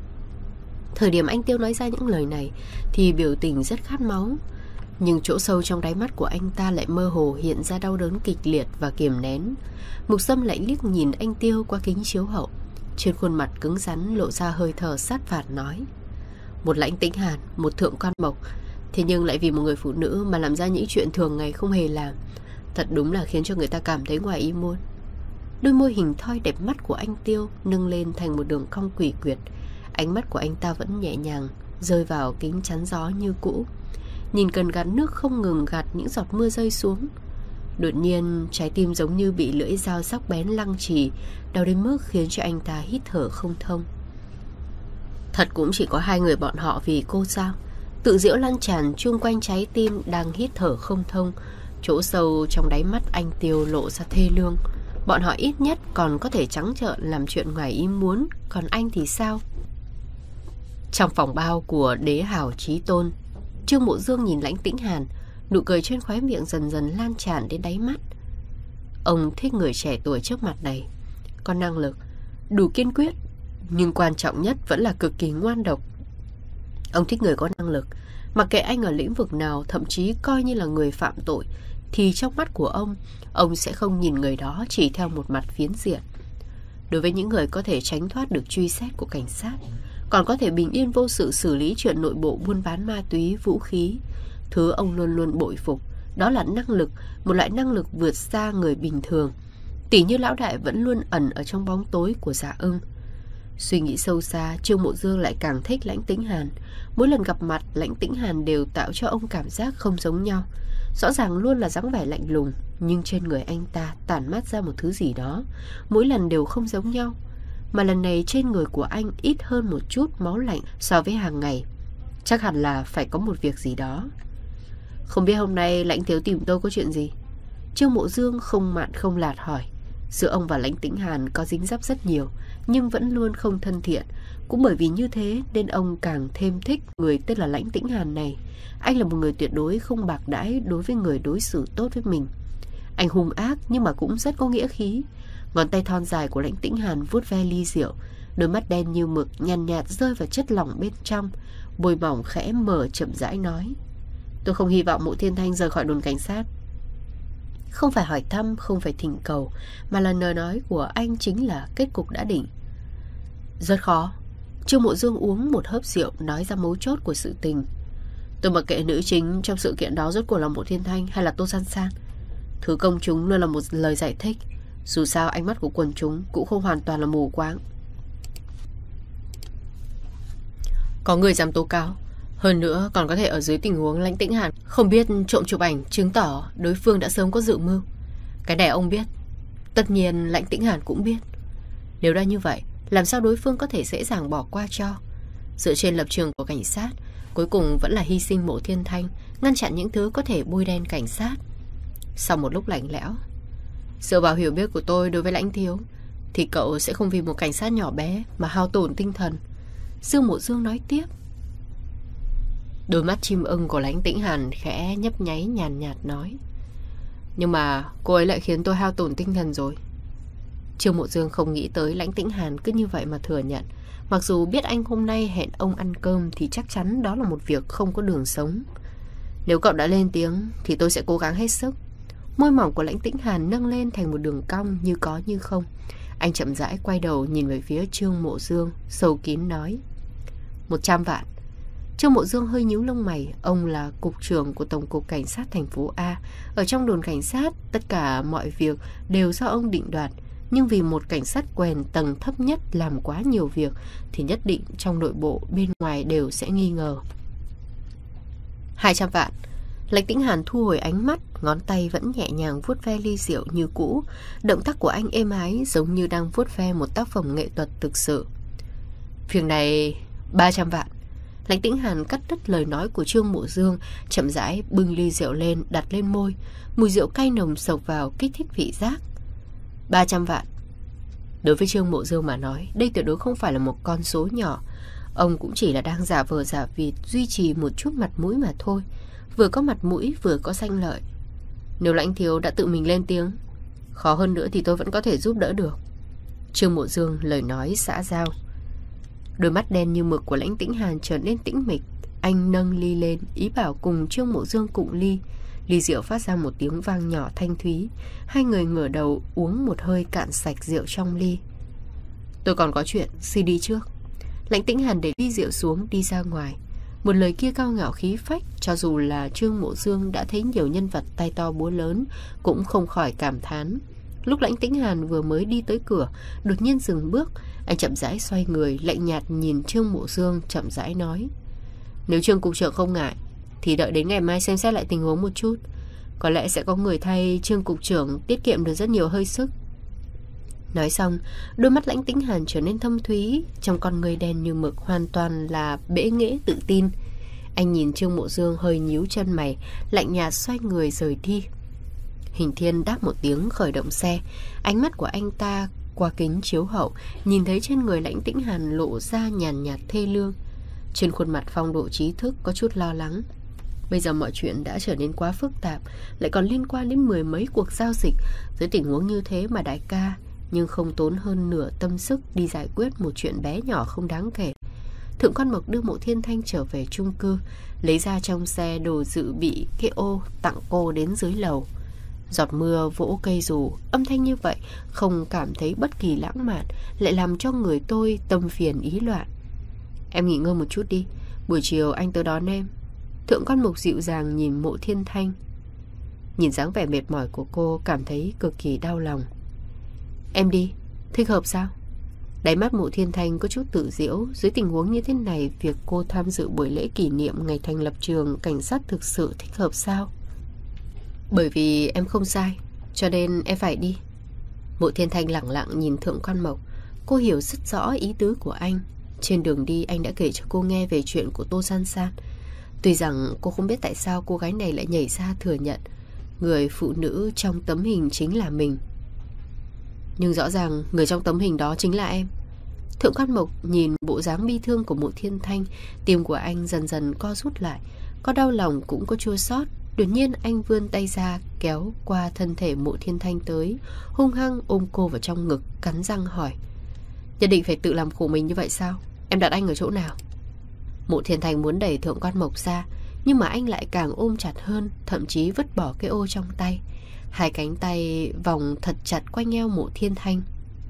Speaker 1: Thời điểm anh Tiêu nói ra những lời này thì biểu tình rất khát máu, nhưng chỗ sâu trong đáy mắt của anh ta lại mơ hồ hiện ra đau đớn kịch liệt và kiềm nén. Mục Sâm lại liếc nhìn anh Tiêu qua kính chiếu hậu. Trên khuôn mặt cứng rắn lộ ra hơi thở sát phạt nói: Một là anh Tĩnh Hàn, một Thượng Quan Mộc, thế nhưng lại vì một người phụ nữ mà làm ra những chuyện thường ngày không hề làm. Thật đúng là khiến cho người ta cảm thấy ngoài ý muốn. Đôi môi hình thoi đẹp mắt của anh Tiêu nâng lên thành một đường cong quỷ quyệt. Ánh mắt của anh ta vẫn nhẹ nhàng rơi vào kính chắn gió như cũ, nhìn cần gạt nước không ngừng gạt những giọt mưa rơi xuống. Đột nhiên trái tim giống như bị lưỡi dao sắc bén lăng trì, đau đến mức khiến cho anh ta hít thở không thông. Thật cũng chỉ có hai người bọn họ vì cô sao? Tự giễu lan tràn chung quanh trái tim đang hít thở không thông. Chỗ sâu trong đáy mắt anh Tiêu lộ ra thê lương. Bọn họ ít nhất còn có thể trắng trợn làm chuyện ngoài ý muốn, còn anh thì sao? Trong phòng bao của Đế Hào Chí Tôn, Trương Mộ Dương nhìn Lãnh Tĩnh Hàn, nụ cười trên khóe miệng dần dần lan tràn đến đáy mắt. Ông thích người trẻ tuổi trước mặt này, có năng lực, đủ kiên quyết, nhưng quan trọng nhất vẫn là cực kỳ ngoan độc. Ông thích người có năng lực, mặc kệ anh ở lĩnh vực nào, thậm chí coi như là người phạm tội, thì trong mắt của ông, ông sẽ không nhìn người đó chỉ theo một mặt phiến diện. Đối với những người có thể tránh thoát được truy xét của cảnh sát, còn có thể bình yên vô sự xử lý chuyện nội bộ buôn bán ma túy, vũ khí. Thứ ông luôn luôn bội phục đó là năng lực, một loại năng lực vượt xa người bình thường. Tỉ như lão đại vẫn luôn ẩn ở trong bóng tối của Dạ Ưng. Suy nghĩ sâu xa, Trương Mộ Dương lại càng thích Lãnh Tĩnh Hàn. Mỗi lần gặp mặt, Lãnh Tĩnh Hàn đều tạo cho ông cảm giác không giống nhau. Rõ ràng luôn là dáng vẻ lạnh lùng, nhưng trên người anh ta tản mát ra một thứ gì đó, mỗi lần đều không giống nhau. Mà lần này trên người của anh ít hơn một chút máu lạnh so với hàng ngày. Chắc hẳn là phải có một việc gì đó. Không biết hôm nay Lãnh thiếu tìm tôi có chuyện gì? Trương Mộ Dương không mặn không lạt hỏi. Giữa ông và Lãnh Tĩnh Hàn có dính dấp rất nhiều, nhưng vẫn luôn không thân thiện. Cũng bởi vì như thế nên ông càng thêm thích người tên là Lãnh Tĩnh Hàn này. Anh là một người tuyệt đối không bạc đãi đối với người đối xử tốt với mình. Anh hung ác nhưng mà cũng rất có nghĩa khí. Ngón tay thon dài của Lãnh Tĩnh Hàn vuốt ve ly rượu, đôi mắt đen như mực nhàn nhạt, nhạt rơi vào chất lỏng bên trong, môi mỏng khẽ mở chậm rãi nói: Tôi không hy vọng Mộ Thiên Thanh rời khỏi đồn cảnh sát. Không phải hỏi thăm, không phải thỉnh cầu, mà là lời nói của anh chính là kết cục đã định. Rất khó. Trương Mộ Dương uống một hớp rượu, nói ra mấu chốt của sự tình. Tôi mặc kệ nữ chính trong sự kiện đó rốt cuộc là Mộ Thiên Thanh hay là Tô San San. Thứ công chúng luôn là một lời giải thích. Dù sao ánh mắt của quần chúng cũng không hoàn toàn là mù quáng. Có người dám tố cáo, hơn nữa còn có thể ở dưới tình huống Lãnh Tĩnh Hàn không biết trộm chụp ảnh, chứng tỏ đối phương đã sớm có dự mưu. Cái này ông biết, tất nhiên Lãnh Tĩnh Hàn cũng biết. Nếu đã như vậy, làm sao đối phương có thể dễ dàng bỏ qua cho? Dựa trên lập trường của cảnh sát, cuối cùng vẫn là hy sinh Mộ Thiên Thanh, ngăn chặn những thứ có thể bôi đen cảnh sát. Sau một lúc lạnh lẽo: Dựa vào hiểu biết của tôi đối với Lãnh thiếu, thì cậu sẽ không vì một cảnh sát nhỏ bé mà hao tổn tinh thần. Dương Mộ Dương nói tiếp. Đôi mắt chim ưng của Lãnh Tĩnh Hàn khẽ nhấp nháy nhàn nhạt, nhạt nói: Nhưng mà cô ấy lại khiến tôi hao tổn tinh thần rồi. Trương Mộ Dương không nghĩ tới Lãnh Tĩnh Hàn cứ như vậy mà thừa nhận. Mặc dù biết anh hôm nay hẹn ông ăn cơm thì chắc chắn đó là một việc không có đường sống. Nếu cậu đã lên tiếng thì tôi sẽ cố gắng hết sức. Môi mỏng của Lãnh Tĩnh Hàn nâng lên thành một đường cong như có như không. Anh chậm rãi quay đầu nhìn về phía Trương Mộ Dương, sâu kín nói: Một trăm vạn. Trương Mộ Dương hơi nhíu lông mày. Ông là cục trưởng của Tổng cục Cảnh sát thành phố A. Ở trong đồn cảnh sát, tất cả mọi việc đều do ông định đoạt. Nhưng vì một cảnh sát quèn tầng thấp nhất làm quá nhiều việc thì nhất định trong nội bộ bên ngoài đều sẽ nghi ngờ. Hai trăm vạn. Lãnh Tĩnh Hàn thu hồi ánh mắt, ngón tay vẫn nhẹ nhàng vuốt ve ly rượu như cũ. Động tác của anh êm ái giống như đang vuốt ve một tác phẩm nghệ thuật thực sự. Việc này ba trăm vạn. Lãnh Tĩnh Hàn cắt đứt lời nói của Trương Mộ Dương, chậm rãi bưng ly rượu lên, đặt lên môi. Mùi rượu cay nồng xộc vào kích thích vị giác. Ba trăm vạn. Đối với Trương Mộ Dương mà nói, đây tuyệt đối không phải là một con số nhỏ. Ông cũng chỉ là đang giả vờ giả vịt, duy trì một chút mặt mũi mà thôi. Vừa có mặt mũi vừa có danh lợi. Nếu Lãnh thiếu đã tự mình lên tiếng, khó hơn nữa thì tôi vẫn có thể giúp đỡ được. Trương Mộ Dương lời nói xã giao. Đôi mắt đen như mực của Lãnh Tĩnh Hàn trở nên tĩnh mịch. Anh nâng ly lên, ý bảo cùng Trương Mộ Dương cụng ly. Ly rượu phát ra một tiếng vang nhỏ thanh thúy. Hai người ngửa đầu uống một hơi cạn sạch rượu trong ly. Tôi còn có chuyện, xin đi trước. Lãnh Tĩnh Hàn để ly rượu xuống đi ra ngoài. Một lời kia cao ngạo khí phách, cho dù là Trương Mộ Dương đã thấy nhiều nhân vật tay to búa lớn cũng không khỏi cảm thán. Lúc Lãnh Tĩnh Hàn vừa mới đi tới cửa, đột nhiên dừng bước. Anh chậm rãi xoay người, lạnh nhạt nhìn Trương Mộ Dương, chậm rãi nói: Nếu Trương cục trưởng không ngại thì đợi đến ngày mai xem xét lại tình huống một chút. Có lẽ sẽ có người thay Trương cục trưởng, tiết kiệm được rất nhiều hơi sức. Nói xong, đôi mắt Lãnh Tĩnh Hàn trở nên thâm thúy, trong con người đen như mực hoàn toàn là bẽ nghễ tự tin. Anh nhìn Trương Mộ Dương hơi nhíu chân mày, lạnh nhạt xoay người rời đi. Hình Thiên đáp một tiếng khởi động xe. Ánh mắt của anh ta qua kính chiếu hậu nhìn thấy trên người Lãnh Tĩnh Hàn lộ ra nhàn nhạt thê lương. Trên khuôn mặt phong độ trí thức có chút lo lắng. Bây giờ mọi chuyện đã trở nên quá phức tạp, lại còn liên quan đến mười mấy cuộc giao dịch. Dưới tình huống như thế mà đại ca nhưng không tốn hơn nửa tâm sức đi giải quyết một chuyện bé nhỏ không đáng kể. Thượng Quan Mộc đưa Mộ Thiên Thanh trở về chung cư, lấy ra trong xe đồ dự bị cái ô tặng cô đến dưới lầu. Giọt mưa vỗ cây dù, âm thanh như vậy không cảm thấy bất kỳ lãng mạn, lại làm cho người tôi tâm phiền ý loạn. Em nghỉ ngơi một chút đi, buổi chiều anh tới đón em. Thượng Quan Mục dịu dàng nhìn Mộ Thiên Thanh. Nhìn dáng vẻ mệt mỏi của cô, cảm thấy cực kỳ đau lòng. Em đi, thích hợp sao? Đáy mắt Mộ Thiên Thanh có chút tự giễu. Dưới tình huống như thế này, việc cô tham dự buổi lễ kỷ niệm ngày thành lập trường cảnh sát thực sự thích hợp sao? Bởi vì em không sai, cho nên em phải đi. Mộ Thiên Thanh lẳng lặng nhìn Thượng Quan Mộc. Cô hiểu rất rõ ý tứ của anh. Trên đường đi anh đã kể cho cô nghe về chuyện của Tô San San. Tuy rằng cô không biết tại sao cô gái này lại nhảy ra thừa nhận người phụ nữ trong tấm hình chính là mình, nhưng rõ ràng người trong tấm hình đó chính là em. Thượng Quan Mộc nhìn bộ dáng bi thương của Mộ Thiên Thanh, tim của anh dần dần co rút lại. Có đau lòng cũng có chua xót. Đột nhiên anh vươn tay ra, kéo qua thân thể Mộ Thiên Thanh tới, hung hăng ôm cô vào trong ngực, cắn răng hỏi: Nhất định phải tự làm khổ mình như vậy sao? Em đặt anh ở chỗ nào? Mộ Thiên Thanh muốn đẩy Thượng Quan Mộc ra, nhưng mà anh lại càng ôm chặt hơn, thậm chí vứt bỏ cái ô trong tay. Hai cánh tay vòng thật chặt quanh eo Mộ Thiên Thanh.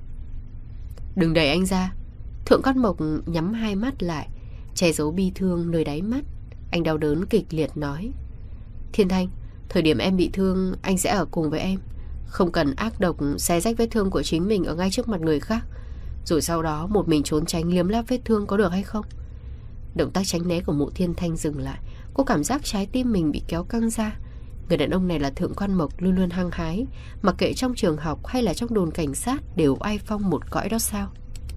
Speaker 1: Đừng đẩy anh ra. Thượng Quan Mộc nhắm hai mắt lại, che giấu bi thương nơi đáy mắt. Anh đau đớn kịch liệt nói: Thiên Thanh, thời điểm em bị thương, anh sẽ ở cùng với em. Không cần ác độc xé rách vết thương của chính mình ở ngay trước mặt người khác, rồi sau đó một mình trốn tránh liếm láp vết thương, có được hay không? Động tác tránh né của Mộ Thiên Thanh dừng lại. Cô cảm giác trái tim mình bị kéo căng ra. Người đàn ông này là Thượng Quan Mộc, luôn luôn hăng hái, mặc kệ trong trường học hay là trong đồn cảnh sát đều oai phong một cõi đó sao?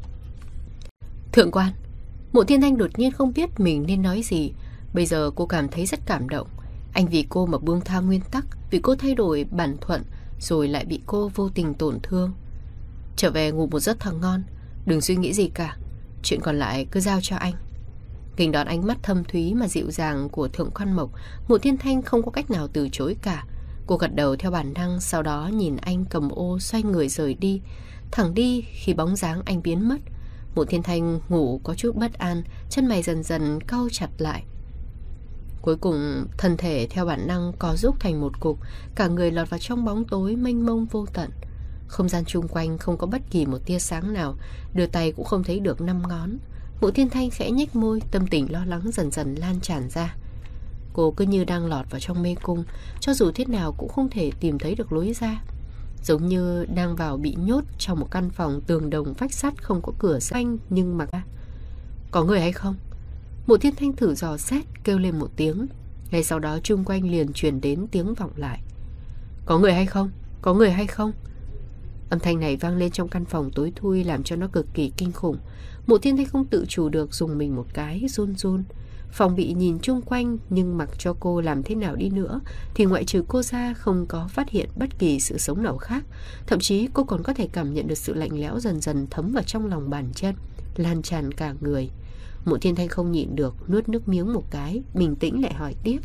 Speaker 1: Thượng Quan. Mộ Thiên Thanh đột nhiên không biết mình nên nói gì. Bây giờ cô cảm thấy rất cảm động. Anh vì cô mà buông tha nguyên tắc, vì cô thay đổi bản thuận, rồi lại bị cô vô tình tổn thương. Trở về ngủ một giấc thật ngon, đừng suy nghĩ gì cả, chuyện còn lại cứ giao cho anh. Nghênh đón ánh mắt thâm thúy mà dịu dàng của Thượng Quan Mộc, Mộ Thiên Thanh không có cách nào từ chối cả. Cô gật đầu theo bản năng, sau đó nhìn anh cầm ô xoay người rời đi, thẳng đi khi bóng dáng anh biến mất. Mộ Thiên Thanh ngủ có chút bất an, chân mày dần dần cau chặt lại. Cuối cùng thân thể theo bản năng co rúm thành một cục, cả người lọt vào trong bóng tối mênh mông vô tận. Không gian chung quanh không có bất kỳ một tia sáng nào, đưa tay cũng không thấy được năm ngón. Mộ Thiên Thanh khẽ nhếch môi, tâm tình lo lắng dần dần lan tràn ra. Cô cứ như đang lọt vào trong mê cung, cho dù thế nào cũng không thể tìm thấy được lối ra. Giống như đang vào bị nhốt trong một căn phòng tường đồng vách sắt không có cửa xanh nhưng mà... Có người hay không? Mộ Thiên Thanh thử dò xét, kêu lên một tiếng. Ngay sau đó chung quanh liền truyền đến tiếng vọng lại: Có người hay không? Có người hay không? Âm thanh này vang lên trong căn phòng tối thui, làm cho nó cực kỳ kinh khủng. Mộ Thiên Thanh không tự chủ được dùng mình một cái, run run. Phòng bị nhìn chung quanh, nhưng mặc cho cô làm thế nào đi nữa thì ngoại trừ cô ra không có phát hiện bất kỳ sự sống nào khác. Thậm chí cô còn có thể cảm nhận được sự lạnh lẽo dần dần thấm vào trong lòng bàn chân, lan tràn cả người. Mộ Thiên Thanh không nhịn được, nuốt nước miếng một cái, bình tĩnh lại hỏi tiếp: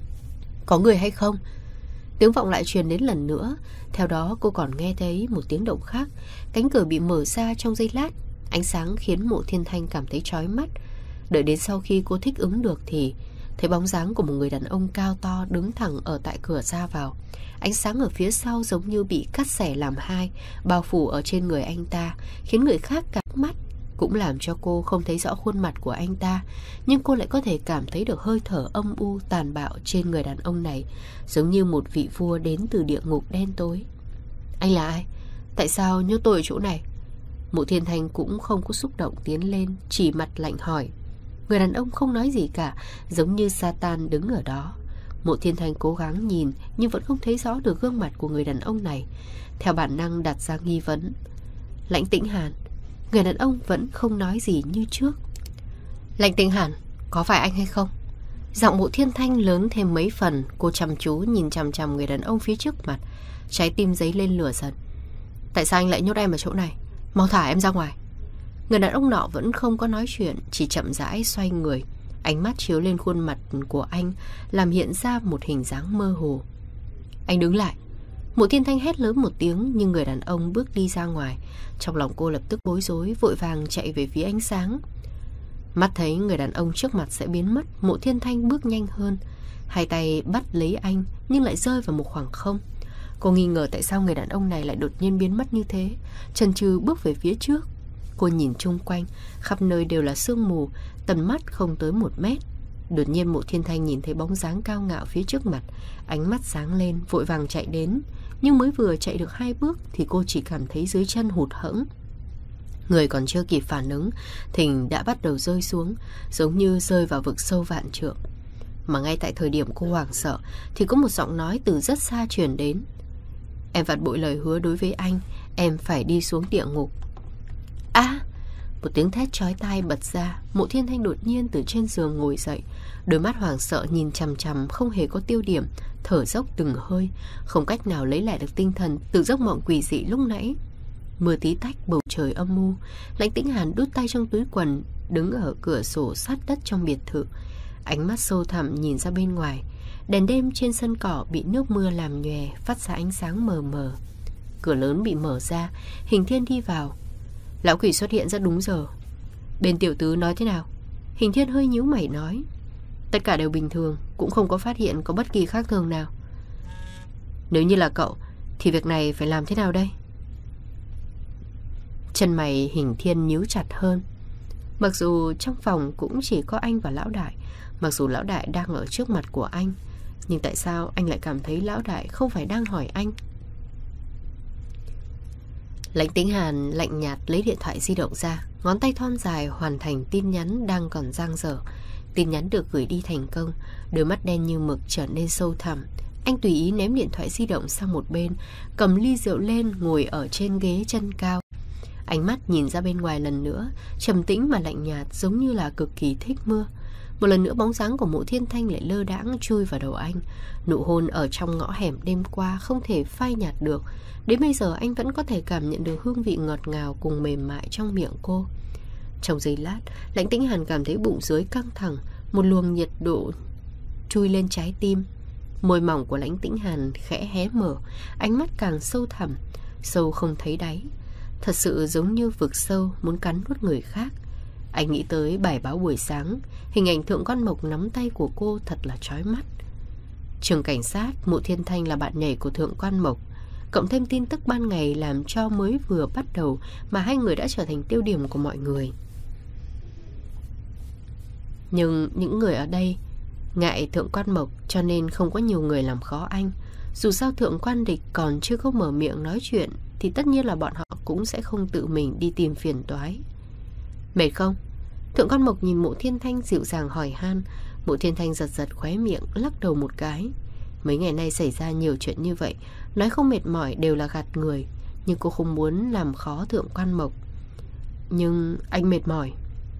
Speaker 1: Có người hay không? Tiếng vọng lại truyền đến lần nữa. Theo đó cô còn nghe thấy một tiếng động khác. Cánh cửa bị mở ra trong giây lát. Ánh sáng khiến Mộ Thiên Thanh cảm thấy chói mắt. Đợi đến sau khi cô thích ứng được thì thấy bóng dáng của một người đàn ông cao to đứng thẳng ở tại cửa ra vào. Ánh sáng ở phía sau giống như bị cắt xẻ làm hai, bao phủ ở trên người anh ta, khiến người khác cắt mắt, cũng làm cho cô không thấy rõ khuôn mặt của anh ta. Nhưng cô lại có thể cảm thấy được hơi thở âm u tàn bạo trên người đàn ông này, giống như một vị vua đến từ địa ngục đen tối. Anh là ai? Tại sao nhốt tôi ở chỗ này? Mộ Thiên Thanh cũng không có xúc động tiến lên, chỉ mặt lạnh hỏi. Người đàn ông không nói gì cả, giống như Satan đứng ở đó. Mộ Thiên Thanh cố gắng nhìn nhưng vẫn không thấy rõ được gương mặt của người đàn ông này. Theo bản năng đặt ra nghi vấn: Lãnh Tĩnh Hàn. Người đàn ông vẫn không nói gì như trước. Lãnh Tĩnh Hàn, có phải anh hay không? Giọng Mộ Thiên Thanh lớn thêm mấy phần. Cô chăm chú nhìn chằm chằm người đàn ông phía trước mặt, trái tim dấy lên lửa giận. Tại sao anh lại nhốt em ở chỗ này? Mau thả em ra ngoài. Người đàn ông nọ vẫn không có nói chuyện, chỉ chậm rãi xoay người. Ánh mắt chiếu lên khuôn mặt của anh, làm hiện ra một hình dáng mơ hồ. Anh đứng lại. Mộ Thiên Thanh hét lớn một tiếng, nhưng người đàn ông bước đi ra ngoài. Trong lòng cô lập tức bối rối, vội vàng chạy về phía ánh sáng. Mắt thấy người đàn ông trước mặt sẽ biến mất, Mộ Thiên Thanh bước nhanh hơn. Hai tay bắt lấy anh, nhưng lại rơi vào một khoảng không. Cô nghi ngờ tại sao người đàn ông này lại đột nhiên biến mất như thế, chần chừ bước về phía trước. Cô nhìn chung quanh, khắp nơi đều là sương mù, tầm mắt không tới một mét. Đột nhiên Mộ Thiên Thanh nhìn thấy bóng dáng cao ngạo phía trước mặt, ánh mắt sáng lên, vội vàng chạy đến. Nhưng mới vừa chạy được hai bước thì cô chỉ cảm thấy dưới chân hụt hẫng. Người còn chưa kịp phản ứng, Thình đã bắt đầu rơi xuống, giống như rơi vào vực sâu vạn trượng. Mà ngay tại thời điểm cô hoảng sợ thì có một giọng nói từ rất xa truyền đến. Em vặt bội lời hứa đối với anh, em phải đi xuống địa ngục. A! À, một tiếng thét chói tai bật ra. Mộ Thiên Thanh đột nhiên từ trên giường ngồi dậy, đôi mắt hoảng sợ nhìn chằm chằm, không hề có tiêu điểm, thở dốc từng hơi, không cách nào lấy lại được tinh thần từ giấc mộng quỷ dị lúc nãy. Mưa tí tách, bầu trời âm u. Lãnh Tĩnh Hàn đút tay trong túi quần, đứng ở cửa sổ sát đất trong biệt thự, ánh mắt sâu thẳm nhìn ra bên ngoài. Đèn đêm trên sân cỏ bị nước mưa làm nhòe, phát ra ánh sáng mờ mờ. Cửa lớn bị mở ra, Hình Thiên đi vào. Lão quỷ xuất hiện rất đúng giờ. Bên tiểu tứ nói thế nào? Hình Thiên hơi nhíu mày nói. Tất cả đều bình thường, cũng không có phát hiện có bất kỳ khác thường nào. Nếu như là cậu thì việc này phải làm thế nào đây? Chân mày Hình Thiên nhíu chặt hơn. Mặc dù trong phòng cũng chỉ có anh và lão đại, mặc dù lão đại đang ở trước mặt của anh, nhưng tại sao anh lại cảm thấy lão đại không phải đang hỏi anh? Lãnh Tĩnh Hàn lạnh nhạt lấy điện thoại di động ra, ngón tay thon dài hoàn thành tin nhắn đang còn dang dở. Tin nhắn được gửi đi thành công, đôi mắt đen như mực trở nên sâu thẳm. Anh tùy ý ném điện thoại di động sang một bên, cầm ly rượu lên, ngồi ở trên ghế chân cao. Ánh mắt nhìn ra bên ngoài lần nữa, trầm tĩnh mà lạnh nhạt, giống như là cực kỳ thích mưa. Một lần nữa bóng dáng của Mộ Thiên Thanh lại lơ đãng chui vào đầu anh. Nụ hôn ở trong ngõ hẻm đêm qua không thể phai nhạt được. Đến bây giờ anh vẫn có thể cảm nhận được hương vị ngọt ngào cùng mềm mại trong miệng cô. Trong giây lát, Lãnh Tĩnh Hàn cảm thấy bụng dưới căng thẳng, một luồng nhiệt độ chui lên trái tim. Môi mỏng của Lãnh Tĩnh Hàn khẽ hé mở, ánh mắt càng sâu thẳm, sâu không thấy đáy. Thật sự giống như vực sâu muốn cắn nuốt người khác. Anh nghĩ tới bài báo buổi sáng, hình ảnh Thượng Quan Mộc nắm tay của cô thật là chói mắt. Trường cảnh sát, Mộ Thiên Thanh là bạn nhảy của Thượng Quan Mộc, cộng thêm tin tức ban ngày làm cho mới vừa bắt đầu mà hai người đã trở thành tiêu điểm của mọi người. Nhưng những người ở đây ngại Thượng Quan Mộc cho nên không có nhiều người làm khó anh. Dù sao Thượng Quan Địch còn chưa có mở miệng nói chuyện thì tất nhiên là bọn họ cũng sẽ không tự mình đi tìm phiền toái. Mệt không? Thượng Quan Mộc nhìn Mộ Thiên Thanh dịu dàng hỏi han. Mộ Thiên Thanh giật giật khóe miệng, lắc đầu một cái. Mấy ngày nay xảy ra nhiều chuyện như vậy, nói không mệt mỏi đều là gạt người. Nhưng cô không muốn làm khó Thượng Quan Mộc. Nhưng anh mệt mỏi.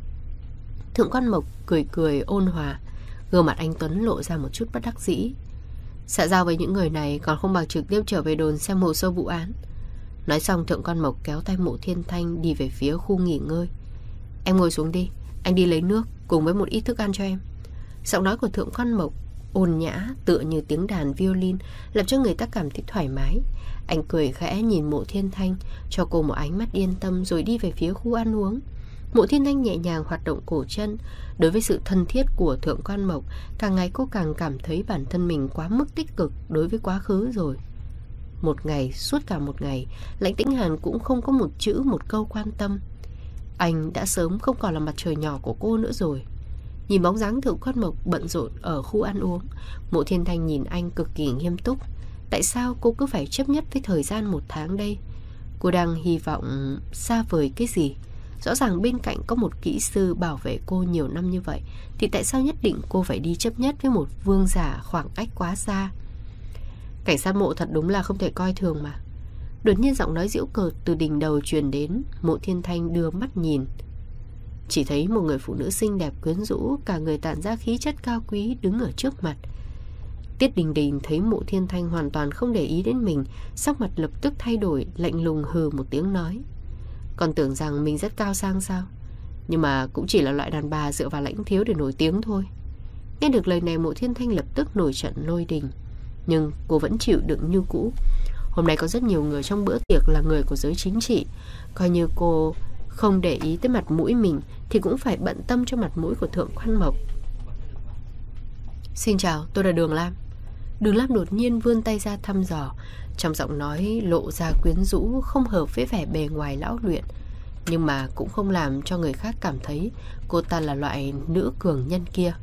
Speaker 1: Thượng Quan Mộc cười cười ôn hòa, gương mặt anh tuấn lộ ra một chút bất đắc dĩ. Xã giao với những người này còn không bằng trực tiếp trở về đồn xem hồ sơ vụ án. Nói xong Thượng Quan Mộc kéo tay Mộ Thiên Thanh đi về phía khu nghỉ ngơi. Em ngồi xuống đi, anh đi lấy nước cùng với một ít thức ăn cho em. Giọng nói của Thượng Quan Mộc ôn nhã tựa như tiếng đàn violin, làm cho người ta cảm thấy thoải mái. Anh cười khẽ nhìn Mộ Thiên Thanh, cho cô một ánh mắt yên tâm rồi đi về phía khu ăn uống. Mộ Thiên Thanh nhẹ nhàng hoạt động cổ chân. Đối với sự thân thiết của Thượng Quan Mộc, càng ngày cô càng cảm thấy bản thân mình quá mức tích cực đối với quá khứ rồi. Một ngày, suốt cả một ngày, Lãnh Tĩnh Hàn cũng không có một chữ một câu quan tâm. Anh đã sớm không còn là mặt trời nhỏ của cô nữa rồi. Nhìn bóng dáng Thượng Quan Mộc bận rộn ở khu ăn uống, Mộ Thiên Thanh nhìn anh cực kỳ nghiêm túc. Tại sao cô cứ phải chấp nhất với thời gian một tháng đây? Cô đang hy vọng xa vời cái gì? Rõ ràng bên cạnh có một kỹ sư bảo vệ cô nhiều năm như vậy, thì tại sao nhất định cô phải đi chấp nhất với một vương giả khoảng cách quá xa? Cảnh sát Mộ thật đúng là không thể coi thường mà. Đột nhiên giọng nói giễu cợt từ đỉnh đầu truyền đến. Mộ Thiên Thanh đưa mắt nhìn, chỉ thấy một người phụ nữ xinh đẹp quyến rũ, cả người tản ra khí chất cao quý đứng ở trước mặt. Tiết Đình Đình thấy Mộ Thiên Thanh hoàn toàn không để ý đến mình, sắc mặt lập tức thay đổi, lạnh lùng hừ một tiếng nói. Còn tưởng rằng mình rất cao sang sao? Nhưng mà cũng chỉ là loại đàn bà dựa vào lãnh thiếu để nổi tiếng thôi. Nghe được lời này, Mộ Thiên Thanh lập tức nổi trận lôi đình. Nhưng cô vẫn chịu đựng như cũ. Hôm nay có rất nhiều người trong bữa tiệc là người của giới chính trị. Coi như cô không để ý tới mặt mũi mình thì cũng phải bận tâm cho mặt mũi của Thượng Quan Mộc. Xin chào, tôi là Đường Lam. Đường Lam đột nhiên vươn tay ra thăm dò, trong giọng nói lộ ra quyến rũ, không hợp với vẻ bề ngoài lão luyện. nhưng mà cũng không làm cho người khác cảm thấy cô ta là loại nữ cường nhân kia.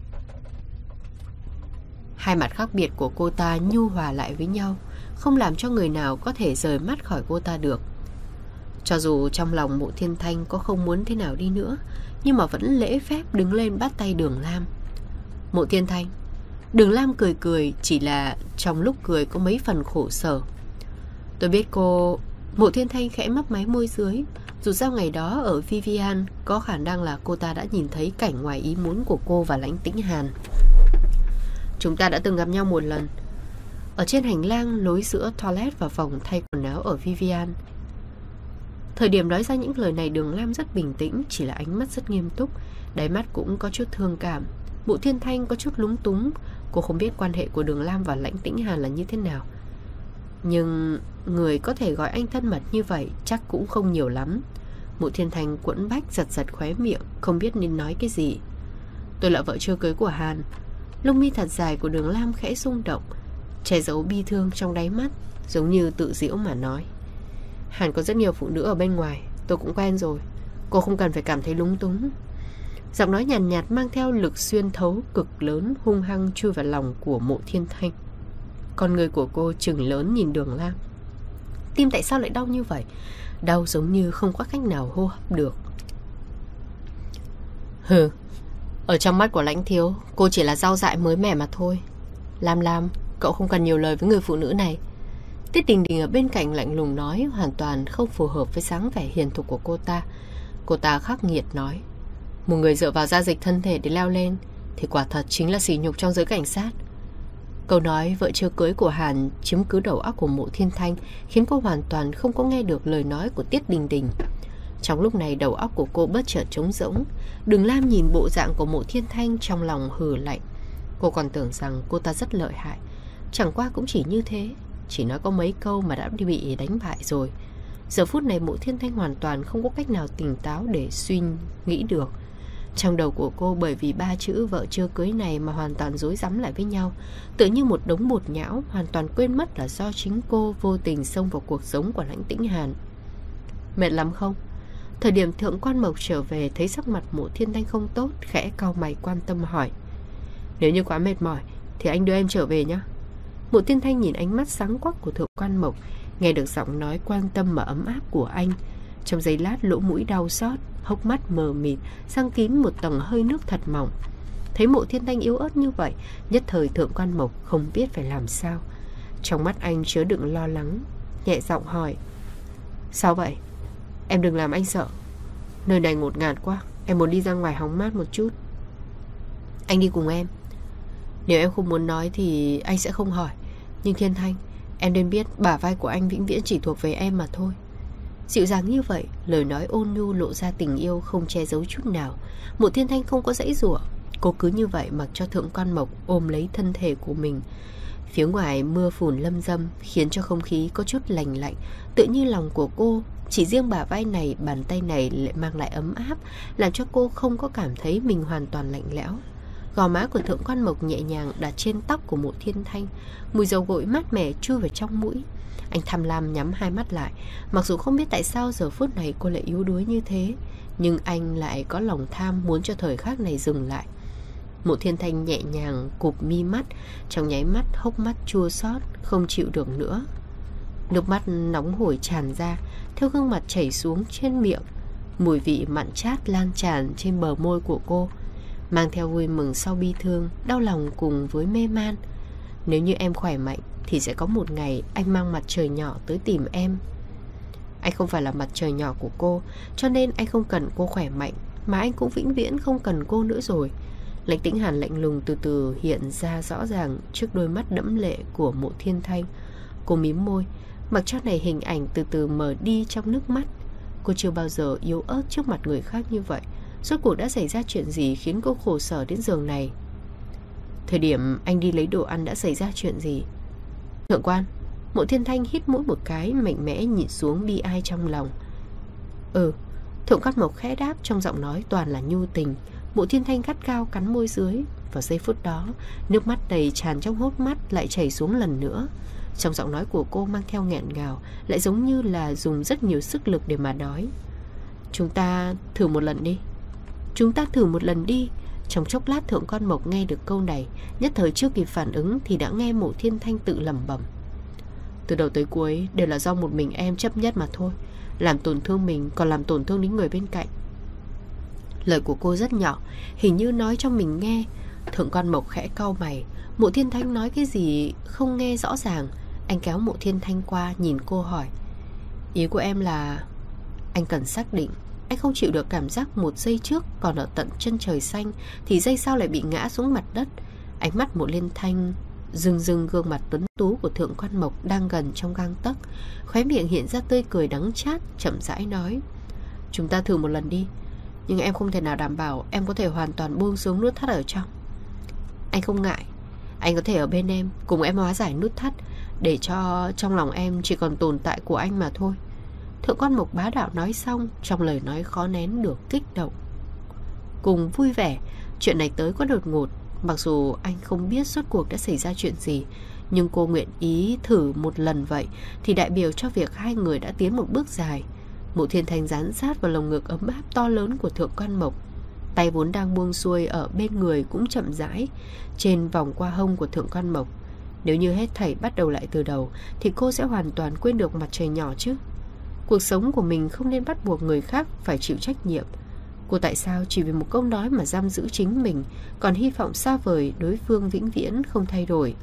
Speaker 1: Hai mặt khác biệt của cô ta nhu hòa lại với nhau, không làm cho người nào có thể rời mắt khỏi cô ta được. Cho dù trong lòng Mộ Thiên Thanh có không muốn thế nào đi nữa, nhưng mà vẫn lễ phép đứng lên bắt tay Đường Lam. Mộ Thiên Thanh. Đường Lam cười cười, chỉ là trong lúc cười có mấy phần khổ sở. Tôi biết cô... Mộ Thiên Thanh khẽ mấp máy môi dưới. Dù sao ngày đó ở Vivian, có khả năng là cô ta đã nhìn thấy cảnh ngoài ý muốn của cô và Lãnh Tĩnh Hàn. Chúng ta đã từng gặp nhau một lần, ở trên hành lang nối giữa toilet và phòng thay quần áo ở Vivian. Thời điểm nói ra những lời này, Đường Lam rất bình tĩnh, chỉ là ánh mắt rất nghiêm túc, đáy mắt cũng có chút thương cảm. Mộ Thiên Thanh có chút lúng túng. Cô không biết quan hệ của Đường Lam và Lãnh Tĩnh Hàn là như thế nào, nhưng người có thể gọi anh thân mật như vậy chắc cũng không nhiều lắm. Mộ Thiên Thanh quẫn bách giật giật khóe miệng, không biết nên nói cái gì. Tôi là vợ chưa cưới của Hàn. Lông mi thật dài của Đường Lam khẽ rung động, che giấu bi thương trong đáy mắt, giống như tự giễu mà nói. Hàn có rất nhiều phụ nữ ở bên ngoài, tôi cũng quen rồi. Cô không cần phải cảm thấy lúng túng. Giọng nói nhàn nhạt, nhạt mang theo lực xuyên thấu cực lớn, hung hăng chui vào lòng của Mộ Thiên Thanh. Con người của cô trừng lớn nhìn Đường Lam. Tim tại sao lại đau như vậy? Đau giống như không có cách nào hô hấp được. Hừ, ở trong mắt của Lãnh thiếu, cô chỉ là rau dại mới mẻ mà thôi. Lam Lam, cậu không cần nhiều lời với người phụ nữ này. Tiết Đình Đình ở bên cạnh lạnh lùng nói, hoàn toàn không phù hợp với dáng vẻ hiền thục của cô ta. Cô ta khắc nghiệt nói, một người dựa vào gia dịch thân thể để leo lên thì quả thật chính là sỉ nhục trong giới cảnh sát. Câu nói vợ chưa cưới của Hàn chiếm cứ đầu óc của Mộ Thiên Thanh, khiến cô hoàn toàn không có nghe được lời nói của Tiết Đình Đình. Trong lúc này đầu óc của cô bất chợt trống rỗng. Đường Lam nhìn bộ dạng của Mộ Thiên Thanh trong lòng hừ lạnh. Cô còn tưởng rằng cô ta rất lợi hại, chẳng qua cũng chỉ như thế, chỉ nói có mấy câu mà đã bị đánh bại rồi. Giờ phút này Mộ Thiên Thanh hoàn toàn không có cách nào tỉnh táo để suy nghĩ được. Trong đầu của cô bởi vì ba chữ vợ chưa cưới này mà hoàn toàn rối rắm lại với nhau, tựa như một đống bột nhão, hoàn toàn quên mất là do chính cô vô tình xông vào cuộc sống của Lãnh Tĩnh Hàn. Mệt lắm không? Thời điểm Thượng Quan Mộc trở về thấy sắc mặt Mộ Thiên Thanh không tốt, khẽ cau mày quan tâm hỏi, nếu như quá mệt mỏi thì anh đưa em trở về nhé. Mộ Thiên Thanh nhìn ánh mắt sáng quắc của Thượng Quan Mộc, nghe được giọng nói quan tâm mà ấm áp của anh, trong giây lát lỗ mũi đau xót, hốc mắt mờ mịt, sang kín một tầng hơi nước thật mỏng. Thấy Mộ Thiên Thanh yếu ớt như vậy, nhất thời Thượng Quan Mộc không biết phải làm sao. Trong mắt anh chứa đựng lo lắng, nhẹ giọng hỏi, sao vậy? Em đừng làm anh sợ. Nơi này ngột ngạt quá, em muốn đi ra ngoài hóng mát một chút. Anh đi cùng em. Nếu em không muốn nói thì anh sẽ không hỏi. Nhưng Thiên Thanh, em nên biết bả vai của anh vĩnh viễn chỉ thuộc về em mà thôi. Dịu dàng như vậy, lời nói ôn nhu lộ ra tình yêu không che giấu chút nào. Mộ Thiên Thanh không có giãy giụa, cô cứ như vậy mặc cho Thượng Quan Mộc ôm lấy thân thể của mình. Phía ngoài mưa phùn lâm dâm khiến cho không khí có chút lành lạnh, tựa như lòng của cô chỉ riêng bả vai này, bàn tay này lại mang lại ấm áp, làm cho cô không có cảm thấy mình hoàn toàn lạnh lẽo. Gò má của Thượng Quan Mộc nhẹ nhàng đặt trên tóc của Mộ Thiên Thanh, mùi dầu gội mát mẻ chui vào trong mũi. Anh tham lam nhắm hai mắt lại, mặc dù không biết tại sao giờ phút này cô lại yếu đuối như thế, nhưng anh lại có lòng tham muốn cho thời khắc này dừng lại. Mộ Thiên Thanh nhẹ nhàng cụp mi mắt, trong nháy mắt hốc mắt chua xót, không chịu được nữa. Nước mắt nóng hổi tràn ra, theo gương mặt chảy xuống trên miệng. Mùi vị mặn chát lan tràn trên bờ môi của cô, mang theo vui mừng sau bi thương, đau lòng cùng với mê man. Nếu như em khỏe mạnh thì sẽ có một ngày anh mang mặt trời nhỏ tới tìm em. Anh không phải là mặt trời nhỏ của cô, cho nên anh không cần cô khỏe mạnh, mà anh cũng vĩnh viễn không cần cô nữa rồi. Lãnh Tĩnh Hàn lạnh lùng từ từ hiện ra rõ ràng trước đôi mắt đẫm lệ của Mộ Thiên Thanh. Cô mím môi, mặc cho này hình ảnh từ từ mờ đi trong nước mắt. Cô chưa bao giờ yếu ớt trước mặt người khác như vậy. Rốt cuộc đã xảy ra chuyện gì khiến cô khổ sở đến giường này? Thời điểm anh đi lấy đồ ăn đã xảy ra chuyện gì? Thượng Quan, Mộ Thiên Thanh hít mũi một cái, mạnh mẽ nhìn xuống bi ai trong lòng. Ừ, Thượng Quan Mộc khẽ đáp, trong giọng nói toàn là nhu tình. Mộ Thiên Thanh gắt gao cắn môi dưới. Vào giây phút đó, nước mắt đầy tràn trong hốc mắt lại chảy xuống lần nữa. Trong giọng nói của cô mang theo nghẹn ngào, lại giống như là dùng rất nhiều sức lực để mà nói. Chúng ta thử một lần đi. Chúng ta thử một lần đi. Trong chốc lát Thượng Quan Mộc nghe được câu này, nhất thời chưa kịp phản ứng thì đã nghe Mộ Thiên Thanh tự lẩm bẩm: từ đầu tới cuối đều là do một mình em chấp nhất mà thôi. Làm tổn thương mình còn làm tổn thương đến người bên cạnh. Lời của cô rất nhỏ, hình như nói cho mình nghe. Thượng Quan Mộc khẽ cau mày. Mộ Thiên Thanh nói cái gì không nghe rõ ràng. Anh kéo Mộ Thiên Thanh qua, nhìn cô hỏi: ý của em là... Anh cần xác định. Anh không chịu được cảm giác một giây trước còn ở tận chân trời xanh thì giây sau lại bị ngã xuống mặt đất. Ánh mắt Mộ Thiên Thanh rưng rưng gương mặt tuấn tú của Thượng Quan Mộc đang gần trong gang tấc, khóe miệng hiện ra tươi cười đắng chát, chậm rãi nói: chúng ta thử một lần đi, nhưng em không thể nào đảm bảo em có thể hoàn toàn buông xuống nút thắt ở trong. Anh không ngại, anh có thể ở bên em, cùng em hóa giải nút thắt, để cho trong lòng em chỉ còn tồn tại của anh mà thôi. Thượng Quan Mộc bá đạo nói xong, trong lời nói khó nén được kích động cùng vui vẻ. Chuyện này tới quá đột ngột. Mặc dù anh không biết rốt cuộc đã xảy ra chuyện gì, nhưng cô nguyện ý thử một lần vậy thì đại biểu cho việc hai người đã tiến một bước dài. Mộ Thiên Thanh dán sát vào lồng ngực ấm áp to lớn của Thượng Quan Mộc. Tay vốn đang buông xuôi ở bên người cũng chậm rãi trên vòng qua hông của Thượng Quan Mộc. Nếu như hết thảy bắt đầu lại từ đầu thì cô sẽ hoàn toàn quên được mặt trời nhỏ chứ. Cuộc sống của mình không nên bắt buộc người khác phải chịu trách nhiệm. Cô tại sao chỉ vì một câu nói mà giam giữ chính mình, còn hy vọng xa vời đối phương vĩnh viễn không thay đổi.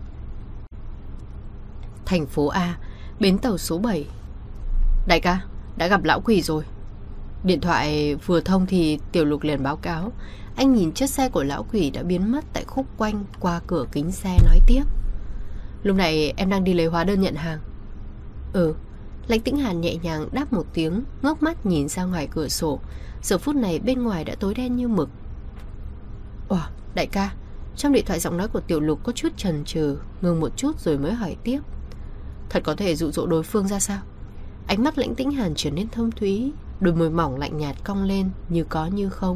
Speaker 1: Thành phố A, bến tàu số bảy. Đại ca, đã gặp lão quỷ rồi. Điện thoại vừa thông thì Tiểu Lục liền báo cáo. Anh nhìn chiếc xe của lão quỷ đã biến mất tại khúc quanh qua cửa kính xe, nói tiếp: lúc này em đang đi lấy hóa đơn nhận hàng. Ừ. Lãnh Tĩnh Hàn nhẹ nhàng đáp một tiếng, ngước mắt nhìn ra ngoài cửa sổ. Giờ phút này bên ngoài đã tối đen như mực. Ồ, đại ca. Trong điện thoại giọng nói của Tiểu Lục có chút chần chừ, ngừng một chút rồi mới hỏi tiếp: thật có thể dụ dỗ đối phương ra sao? Ánh mắt Lãnh Tĩnh Hàn trở nên thâm thúy, đôi môi mỏng lạnh nhạt cong lên, như có như không.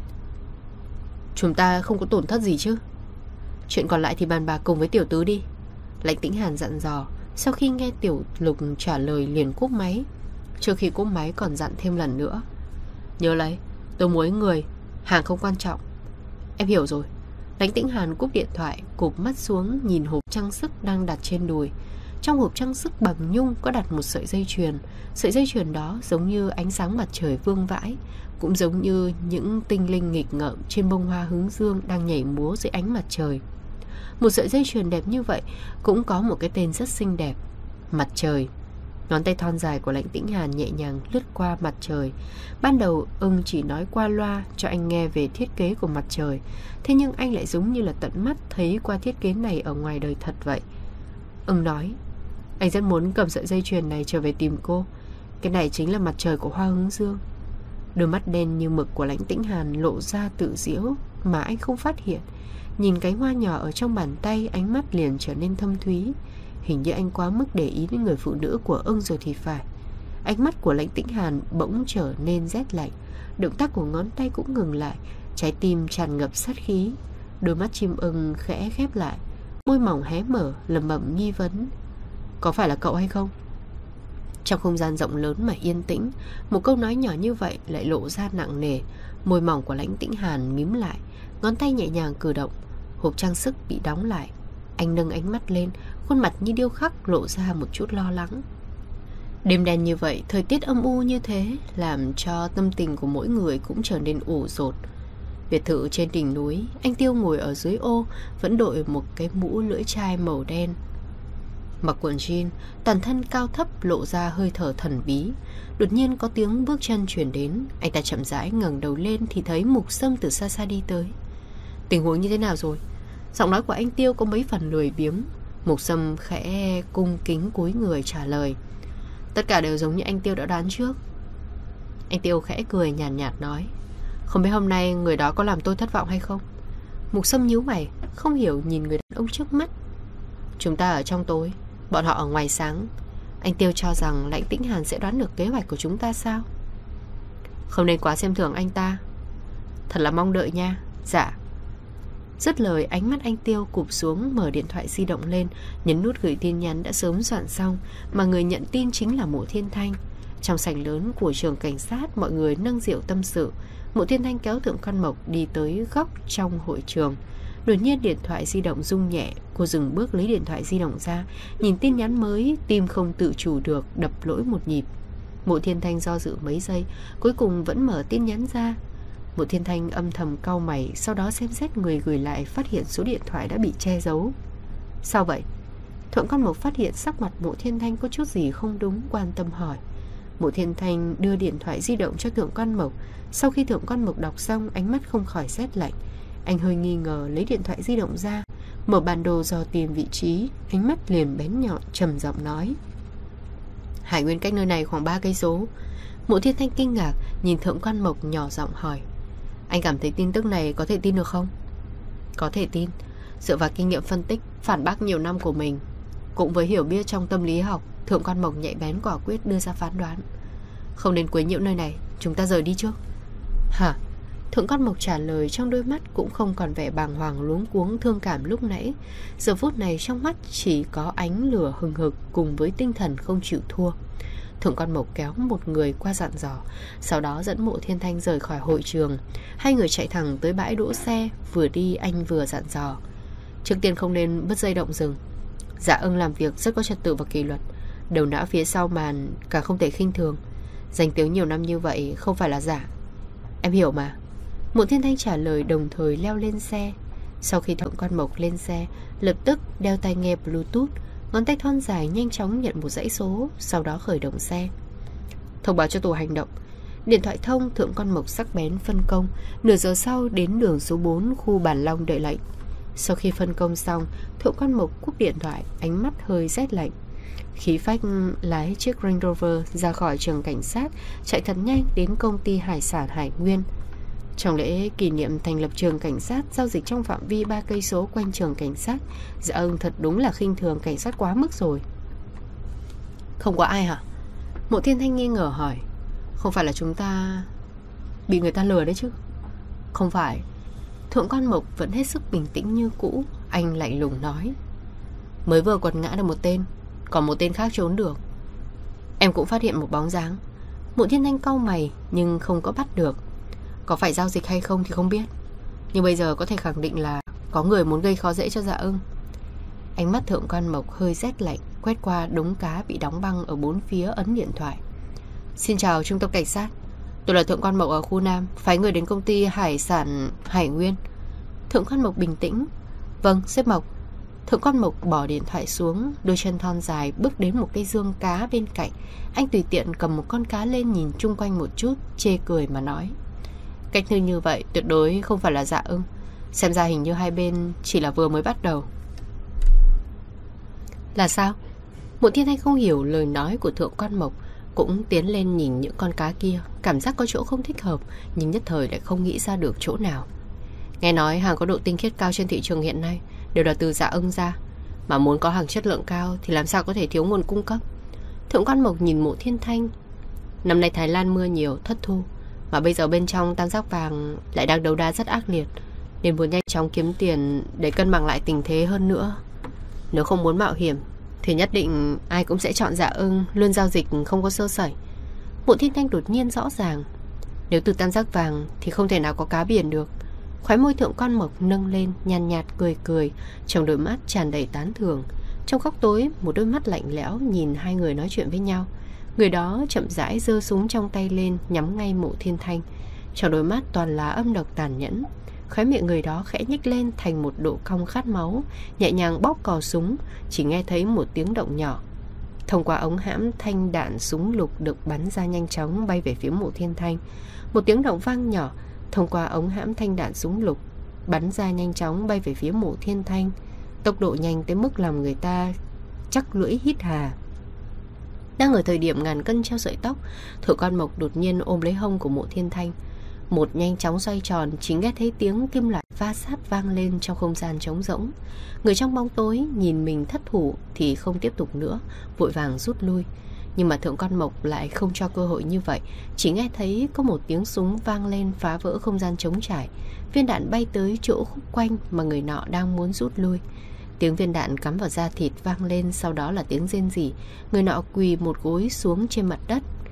Speaker 1: Chúng ta không có tổn thất gì chứ? Chuyện còn lại thì bàn bạc cùng với tiểu tứ đi. Lãnh Tĩnh Hàn dặn dò. Sau khi nghe Tiểu Lục trả lời liền cúp máy. Trước khi cúp máy còn dặn thêm lần nữa: nhớ lấy, tôi muốn người, hàng không quan trọng. Em hiểu rồi. Lãnh Tĩnh Hàn cúp điện thoại, cụp mắt xuống nhìn hộp trang sức đang đặt trên đùi. Trong hộp trang sức bằng nhung có đặt một sợi dây chuyền. Sợi dây chuyền đó giống như ánh sáng mặt trời vương vãi, cũng giống như những tinh linh nghịch ngợm trên bông hoa hướng dương đang nhảy múa dưới ánh mặt trời. Một sợi dây chuyền đẹp như vậy cũng có một cái tên rất xinh đẹp: mặt trời. Ngón tay thon dài của Lãnh Tĩnh Hàn nhẹ nhàng lướt qua mặt trời. Ban đầu ưng chỉ nói qua loa cho anh nghe về thiết kế của mặt trời, thế nhưng anh lại giống như là tận mắt thấy qua thiết kế này ở ngoài đời thật vậy. Ưng nói: anh rất muốn cầm sợi dây chuyền này trở về tìm cô. Cái này chính là mặt trời của hoa hướng dương. Đôi mắt đen như mực của Lãnh Tĩnh Hàn lộ ra tự giễu mà anh không phát hiện. Nhìn cánh hoa nhỏ ở trong bàn tay, ánh mắt liền trở nên thâm thúy. Hình như anh quá mức để ý đến người phụ nữ của ưng rồi thì phải. Ánh mắt của Lãnh Tĩnh Hàn bỗng trở nên rét lạnh. Động tác của ngón tay cũng ngừng lại. Trái tim tràn ngập sát khí. Đôi mắt chim ưng khẽ khép lại, môi mỏng hé mở, lẩm bẩm nghi vấn: có phải là cậu hay không? Trong không gian rộng lớn mà yên tĩnh, một câu nói nhỏ như vậy lại lộ ra nặng nề. Môi mỏng của Lãnh Tĩnh Hàn mím lại, ngón tay nhẹ nhàng cử động. Hộp trang sức bị đóng lại. Anh nâng ánh mắt lên, khuôn mặt như điêu khắc lộ ra một chút lo lắng. Đêm đen như vậy, thời tiết âm u như thế, làm cho tâm tình của mỗi người cũng trở nên ủ rột. Biệt thự trên đỉnh núi, anh Tiêu ngồi ở dưới ô, vẫn đội một cái mũ lưỡi chai màu đen, mặc quần jean, toàn thân cao thấp lộ ra hơi thở thần bí. Đột nhiên có tiếng bước chân chuyển đến. Anh ta chậm rãi ngẩng đầu lên thì thấy Mục Sâm từ xa xa đi tới. Tình huống như thế nào rồi? Giọng nói của anh Tiêu có mấy phần lười biếng. Mục Sâm khẽ cung kính cúi người trả lời: tất cả đều giống như anh Tiêu đã đoán trước. Anh Tiêu khẽ cười nhàn nhạt, nhạt nói: không biết hôm nay người đó có làm tôi thất vọng hay không? Mục Sâm nhíu mày, không hiểu nhìn người đàn ông trước mắt. Chúng ta ở trong tối, bọn họ ở ngoài sáng. Anh Tiêu cho rằng Lãnh Tĩnh Hàn sẽ đoán được kế hoạch của chúng ta sao? Không nên quá xem thường anh ta. Thật là mong đợi nha. Dạ. Dứt lời, ánh mắt anh Tiêu cụp xuống, mở điện thoại di động lên, nhấn nút gửi tin nhắn đã sớm soạn xong, mà người nhận tin chính là Mộ Thiên Thanh. Trong sảnh lớn của trường cảnh sát, mọi người nâng rượu tâm sự. Mộ Thiên Thanh kéo Thượng Quan Mộc đi tới góc trong hội trường. Đột nhiên điện thoại di động rung nhẹ. Cô dừng bước lấy điện thoại di động ra, nhìn tin nhắn mới, tim không tự chủ được đập lỗi một nhịp. Mộ Thiên Thanh do dự mấy giây, cuối cùng vẫn mở tin nhắn ra. Mộ Thiên Thanh âm thầm cau mày, sau đó xem xét người gửi lại, phát hiện số điện thoại đã bị che giấu. Sao vậy? Thượng Quan Mộc phát hiện sắc mặt Mộ Thiên Thanh có chút gì không đúng, quan tâm hỏi. Mộ Thiên Thanh đưa điện thoại di động cho Thượng Quan Mộc. Sau khi Thượng Quan Mộc đọc xong, ánh mắt không khỏi rét lạnh. Anh hơi nghi ngờ, lấy điện thoại di động ra, mở bản đồ dò tìm vị trí, ánh mắt liền bén nhọn, trầm giọng nói: Hải Nguyên cách nơi này khoảng ba cây số. Mộ Thiên Thanh kinh ngạc, nhìn Thượng Quan Mộc nhỏ giọng hỏi: Anh cảm thấy tin tức này có thể tin được không? Có thể tin. Dựa vào kinh nghiệm phân tích, phản bác nhiều năm của mình, cũng với hiểu biết trong tâm lý học, Thượng Quan Mộc nhạy bén quả quyết đưa ra phán đoán. Không nên quấy nhiễu nơi này, chúng ta rời đi trước. Hả? Thượng Quan Mộc trả lời, trong đôi mắt cũng không còn vẻ bàng hoàng luống cuống thương cảm lúc nãy. Giờ phút này trong mắt chỉ có ánh lửa hừng hực cùng với tinh thần không chịu thua. Thượng Quan Mộc kéo một người qua dặn dò, sau đó dẫn Mộ Thiên Thanh rời khỏi hội trường. Hai người chạy thẳng tới bãi đỗ xe, vừa đi anh vừa dặn dò: Trước tiên không nên bứt dây động rừng. Dạ Ưng làm việc rất có trật tự và kỷ luật, đầu não phía sau màn càng không thể khinh thường. Danh tiếng nhiều năm như vậy không phải là giả. Em hiểu mà. Mộ Thiên Thanh trả lời, đồng thời leo lên xe. Sau khi Thượng Quan Mộc lên xe, lập tức đeo tai nghe Bluetooth, ngón tay thon dài nhanh chóng nhận một dãy số, sau đó khởi động xe. Thông báo cho tổ hành động. Điện thoại thông, Thượng Quan Mộc sắc bén phân công. Nửa giờ sau đến đường số bốn, khu Bản Long đợi lệnh. Sau khi phân công xong, Thượng Quan Mộc cúp điện thoại, ánh mắt hơi rét lạnh. Khí phách lái chiếc Range Rover ra khỏi trường cảnh sát, chạy thật nhanh đến công ty hải sản Hải Nguyên. Trong lễ kỷ niệm thành lập trường cảnh sát, giao dịch trong phạm vi ba cây số quanh trường cảnh sát, Dạ Ưng thật đúng là khinh thường cảnh sát quá mức rồi. Không có ai hả? Mộ Thiên Thanh nghi ngờ hỏi. Không phải là chúng ta bị người ta lừa đấy chứ? Không phải. Thượng Quan Mộc vẫn hết sức bình tĩnh như cũ. Anh lạnh lùng nói: Mới vừa quật ngã được một tên, còn một tên khác trốn được. Em cũng phát hiện một bóng dáng. Mộ Thiên Thanh cau mày nhưng không có bắt được. Có phải giao dịch hay không thì không biết, nhưng bây giờ có thể khẳng định là có người muốn gây khó dễ cho Dạ Ưng. Ánh mắt Thượng Quan Mộc hơi rét lạnh, quét qua đống cá bị đóng băng ở bốn phía, ấn điện thoại. Xin chào trung tâm cảnh sát, tôi là Thượng Quan Mộc ở khu Nam, phái người đến công ty hải sản Hải Nguyên. Thượng Quan Mộc bình tĩnh: Vâng, sếp Mộc. Thượng Quan Mộc bỏ điện thoại xuống, đôi chân thon dài bước đến một cây dương cá bên cạnh. Anh tùy tiện cầm một con cá lên, nhìn chung quanh một chút, chê cười mà nói: Cách thư như vậy tuyệt đối không phải là Dạ Ưng. Xem ra hình như hai bên chỉ là vừa mới bắt đầu. Là sao? Mộ Thiên Thanh không hiểu lời nói của Thượng Quan Mộc, cũng tiến lên nhìn những con cá kia, cảm giác có chỗ không thích hợp, nhưng nhất thời lại không nghĩ ra được chỗ nào. Nghe nói hàng có độ tinh khiết cao trên thị trường hiện nay đều là từ Dạ Ưng ra, mà muốn có hàng chất lượng cao thì làm sao có thể thiếu nguồn cung cấp. Thượng Quan Mộc nhìn Mộ Thiên Thanh. Năm nay Thái Lan mưa nhiều, thất thu, mà bây giờ bên trong tam giác vàng lại đang đấu đá rất ác liệt, nên muốn nhanh chóng kiếm tiền để cân bằng lại tình thế hơn nữa. Nếu không muốn mạo hiểm thì nhất định ai cũng sẽ chọn Dạ Ưng, luôn giao dịch không có sơ sẩy. Mộ Thiên Thanh đột nhiên rõ ràng, nếu từ tam giác vàng thì không thể nào có cá biển được. Khóe môi Thượng Quan Mộc nâng lên, nhàn nhạt cười cười, trong đôi mắt tràn đầy tán thưởng. Trong góc tối, một đôi mắt lạnh lẽo nhìn hai người nói chuyện với nhau. Người đó chậm rãi giơ súng trong tay lên, nhắm ngay Mộ Thiên Thanh. Trong đôi mắt toàn là âm độc tàn nhẫn. Khóe miệng người đó khẽ nhếch lên thành một độ cong khát máu, nhẹ nhàng bóp cò súng, chỉ nghe thấy một tiếng động nhỏ. Thông qua ống hãm, thanh đạn súng lục được bắn ra nhanh chóng bay về phía Mộ Thiên Thanh. Một tiếng động vang nhỏ, thông qua ống hãm thanh đạn súng lục bắn ra nhanh chóng bay về phía Mộ Thiên Thanh, tốc độ nhanh tới mức làm người ta chắc lưỡi hít hà. Đang ở thời điểm ngàn cân treo sợi tóc, Thượng Quan Mộc đột nhiên ôm lấy hông của Mộ Thiên Thanh. Một nhanh chóng xoay tròn, chỉ nghe thấy tiếng kim loại va sát vang lên trong không gian trống rỗng. Người trong bóng tối nhìn mình thất thủ thì không tiếp tục nữa, vội vàng rút lui. Nhưng mà Thượng Quan Mộc lại không cho cơ hội như vậy. Chỉ nghe thấy có một tiếng súng vang lên, phá vỡ không gian trống trải. Viên đạn bay tới chỗ khúc quanh mà người nọ đang muốn rút lui. Tiếng viên đạn cắm vào da thịt vang lên, sau đó là tiếng rên rỉ. Người nọ quỳ một gối xuống trên mặt đất.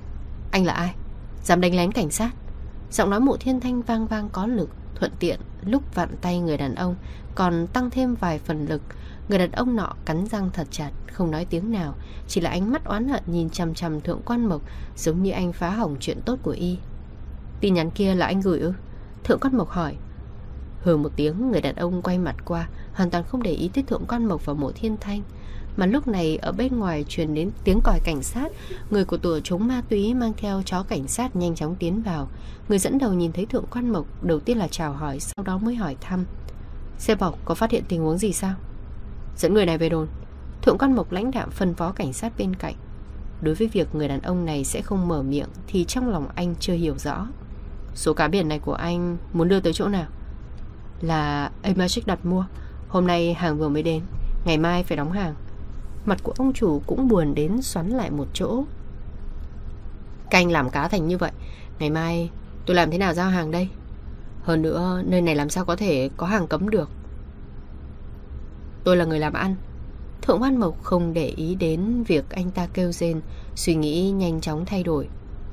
Speaker 1: Anh là ai? Dám đánh lén cảnh sát? Giọng nói Mộ Thiên Thanh vang vang có lực, thuận tiện lúc vặn tay người đàn ông còn tăng thêm vài phần lực. Người đàn ông nọ cắn răng thật chặt, không nói tiếng nào, chỉ là ánh mắt oán hận nhìn chằm chằm Thượng Quan Mộc, giống như anh phá hỏng chuyện tốt của y. Tin nhắn kia là anh gửi ư? Thượng Quan Mộc hỏi. Hừ một tiếng, người đàn ông quay mặt qua, hoàn toàn không để ý tới Thượng Quan Mộc và Mộ Thiên Thanh. Mà lúc này ở bên ngoài truyền đến tiếng còi cảnh sát. Người của tổ chống ma túy mang theo chó cảnh sát nhanh chóng tiến vào. Người dẫn đầu nhìn thấy Thượng Quan Mộc, đầu tiên là chào hỏi, sau đó mới hỏi thăm. Xe bọc có phát hiện tình huống gì sao? Dẫn người này về đồn. Thượng Quan Mộc lãnh đạm phân phó cảnh sát bên cạnh. Đối với việc người đàn ông này sẽ không mở miệng thì trong lòng anh chưa hiểu rõ. Số cá biển này của anh muốn đưa tới chỗ nào? Là Amagic đặt mua. Hôm nay hàng vừa mới đến, ngày mai phải đóng hàng. Mặt của ông chủ cũng buồn đến xoắn lại một chỗ. Canh làm cá thành như vậy, ngày mai tôi làm thế nào giao hàng đây? Hơn nữa nơi này làm sao có thể có hàng cấm được? Tôi là người làm ăn. Thượng Quan Mộc không để ý đến việc anh ta kêu rên, suy nghĩ nhanh chóng thay đổi.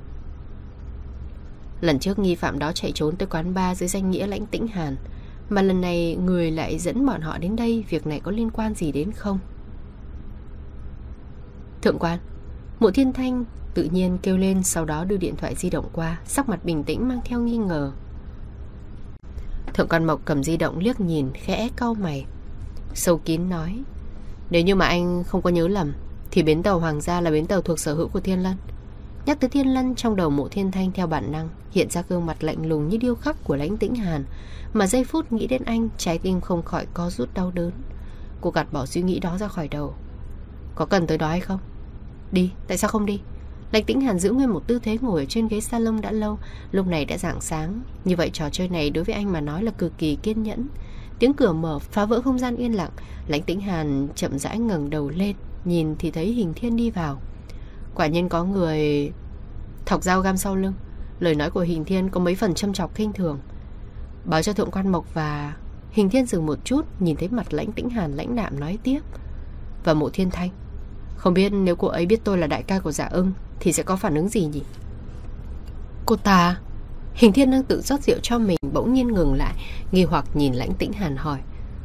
Speaker 1: Lần trước nghi phạm đó chạy trốn tới quán bar dưới danh nghĩa Lãnh Tĩnh Hàn, mà lần này người lại dẫn bọn họ đến đây. Việc này có liên quan gì đến không? Thượng quan. Mộ Thiên Thanh tự nhiên kêu lên, sau đó đưa điện thoại di động qua, sắc mặt bình tĩnh mang theo nghi ngờ. Thượng quan Mộc cầm di động liếc nhìn, khẽ cau mày, sâu kín nói. Nếu như mà anh không có nhớ lầm thì bến tàu Hoàng gia là bến tàu thuộc sở hữu của Thiên Lân. Nhắc tới Thiên Lân, trong đầu Mộ Thiên Thanh theo bản năng hiện ra gương mặt lạnh lùng như điêu khắc của Lãnh Tĩnh Hàn. Mà giây phút nghĩ đến anh, trái tim không khỏi co rút đau đớn. Cô gạt bỏ suy nghĩ đó ra khỏi đầu. Có cần tới đó hay không? Đi, tại sao không đi? Lãnh Tĩnh Hàn giữ nguyên một tư thế ngồi ở trên ghế salon đã lâu. Lúc này đã rạng sáng. Như vậy trò chơi này đối với anh mà nói là cực kỳ kiên nhẫn. Tiếng cửa mở phá vỡ không gian yên lặng. Lãnh Tĩnh Hàn chậm rãi ngẩng đầu lên, nhìn thì thấy Hình Thiên đi vào. Quả nhiên có người thọc dao găm sau lưng. Lời nói của Hình Thiên có mấy phần châm chọc khinh thường. Báo cho Thượng Quan Mộc. Và Hình Thiên dừng một chút, nhìn thấy mặt Lãnh Tĩnh Hàn lãnh đạm nói tiếp. Và Mộ Thiên Thanh, không biết nếu cô ấy biết tôi là đại ca của Dạ Ưng thì sẽ có phản ứng gì nhỉ? Cô ta... Hình Thiên đang tự rót rượu cho mình bỗng nhiên ngừng lại, nghi hoặc nhìn Lãnh Tĩnh Hàn hỏi.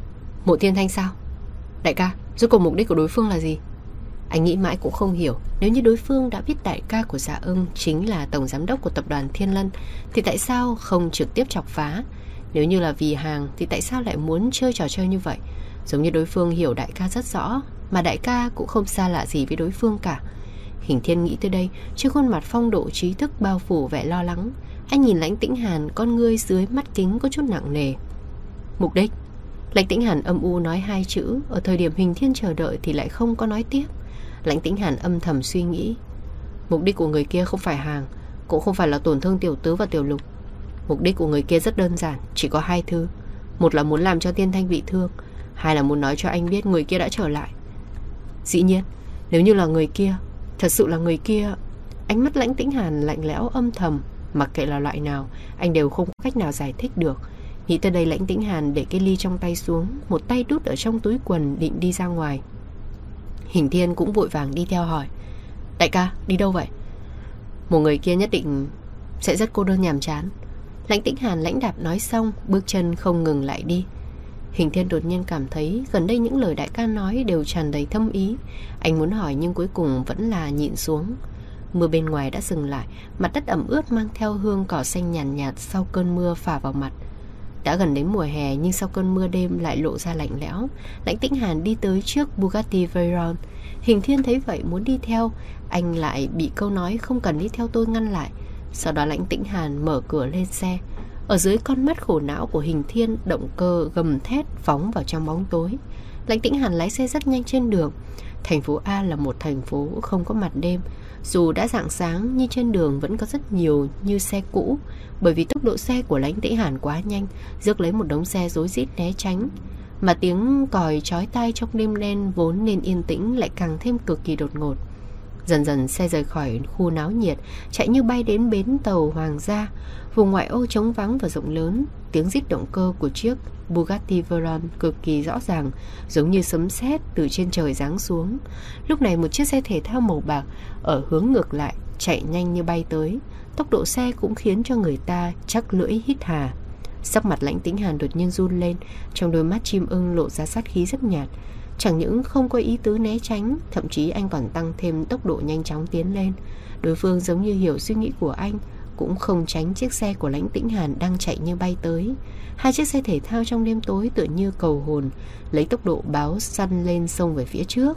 Speaker 1: Mộ Thiên Thanh sao? Đại ca, rốt cuộc mục đích của đối phương là gì? Anh nghĩ mãi cũng không hiểu. Nếu như đối phương đã biết đại ca của Dạ Ưng chính là tổng giám đốc của tập đoàn Thiên Lân thì tại sao không trực tiếp chọc phá? Nếu như là vì hàng thì tại sao lại muốn chơi trò chơi như vậy? Giống như đối phương hiểu đại ca rất rõ, mà đại ca cũng không xa lạ gì với đối phương cả. Hình Thiên nghĩ tới đây, trên khuôn mặt phong độ trí thức bao phủ vẻ lo lắng. Anh nhìn Lãnh Tĩnh Hàn, con ngươi dưới mắt kính có chút nặng nề. Mục đích? Lãnh Tĩnh Hàn âm u nói hai chữ. Ở thời điểm Hình Thiên chờ đợi thì lại không có nói tiếp. Lãnh Tĩnh Hàn âm thầm suy nghĩ. Mục đích của người kia không phải hàng, cũng không phải là tổn thương Tiểu Tứ và Tiểu Lục. Mục đích của người kia rất đơn giản, chỉ có hai thứ. Một là muốn làm cho Tiên Thanh bị thương, hai là muốn nói cho anh biết người kia đã trở lại. Dĩ nhiên, nếu như là người kia, thật sự là người kia. Ánh mắt Lãnh Tĩnh Hàn lạnh lẽo âm thầm. Mặc kệ là loại nào, anh đều không có cách nào giải thích được. Nghĩ tới đây, Lãnh Tĩnh Hàn để cái ly trong tay xuống, một tay đút ở trong túi quần định đi ra ngoài. Hình Thiên cũng vội vàng đi theo hỏi. Đại ca, đi đâu vậy? Một người kia nhất định sẽ rất cô đơn nhàm chán. Lãnh Tĩnh Hàn lãnh đạm nói xong, bước chân không ngừng lại đi. Hình Thiên đột nhiên cảm thấy gần đây những lời đại ca nói đều tràn đầy thâm ý. Anh muốn hỏi nhưng cuối cùng vẫn là nhịn xuống. Mưa bên ngoài đã dừng lại, mặt đất ẩm ướt mang theo hương cỏ xanh nhàn nhạt, nhạt sau cơn mưa phả vào mặt. Đã gần đến mùa hè nhưng sau cơn mưa đêm lại lộ ra lạnh lẽo. Lãnh Tĩnh Hàn đi tới trước Bugatti Veyron. Hình Thiên thấy vậy muốn đi theo, anh lại bị câu nói không cần đi theo tôi ngăn lại. Sau đó Lãnh Tĩnh Hàn mở cửa lên xe. Ở dưới con mắt khổ não của Hình Thiên, động cơ gầm thét phóng vào trong bóng tối. Lãnh Tĩnh Hàn lái xe rất nhanh trên đường. Thành phố A là một thành phố không có mặt đêm. Dù đã rạng sáng nhưng trên đường vẫn có rất nhiều như xe cũ. Bởi vì tốc độ xe của Lãnh Tĩnh Hàn quá nhanh, rước lấy một đống xe rối rít né tránh. Mà tiếng còi chói tai trong đêm đen vốn nên yên tĩnh lại càng thêm cực kỳ đột ngột. Dần dần xe rời khỏi khu náo nhiệt, chạy như bay đến bến tàu Hoàng gia. Vùng ngoại ô trống vắng và rộng lớn, tiếng rít động cơ của chiếc Bugatti Veyron cực kỳ rõ ràng, giống như sấm sét từ trên trời giáng xuống. Lúc này một chiếc xe thể thao màu bạc ở hướng ngược lại chạy nhanh như bay tới. Tốc độ xe cũng khiến cho người ta chắc lưỡi hít hà. Sắc mặt Lãnh Tĩnh Hàn đột nhiên run lên, trong đôi mắt chim ưng lộ ra sát khí rất nhạt. Chẳng những không có ý tứ né tránh, thậm chí anh còn tăng thêm tốc độ nhanh chóng tiến lên. Đối phương giống như hiểu suy nghĩ của anh, cũng không tránh chiếc xe của Lãnh Tĩnh Hàn đang chạy như bay tới. Hai chiếc xe thể thao trong đêm tối tựa như cầu hồn, lấy tốc độ báo săn lên sông về phía trước.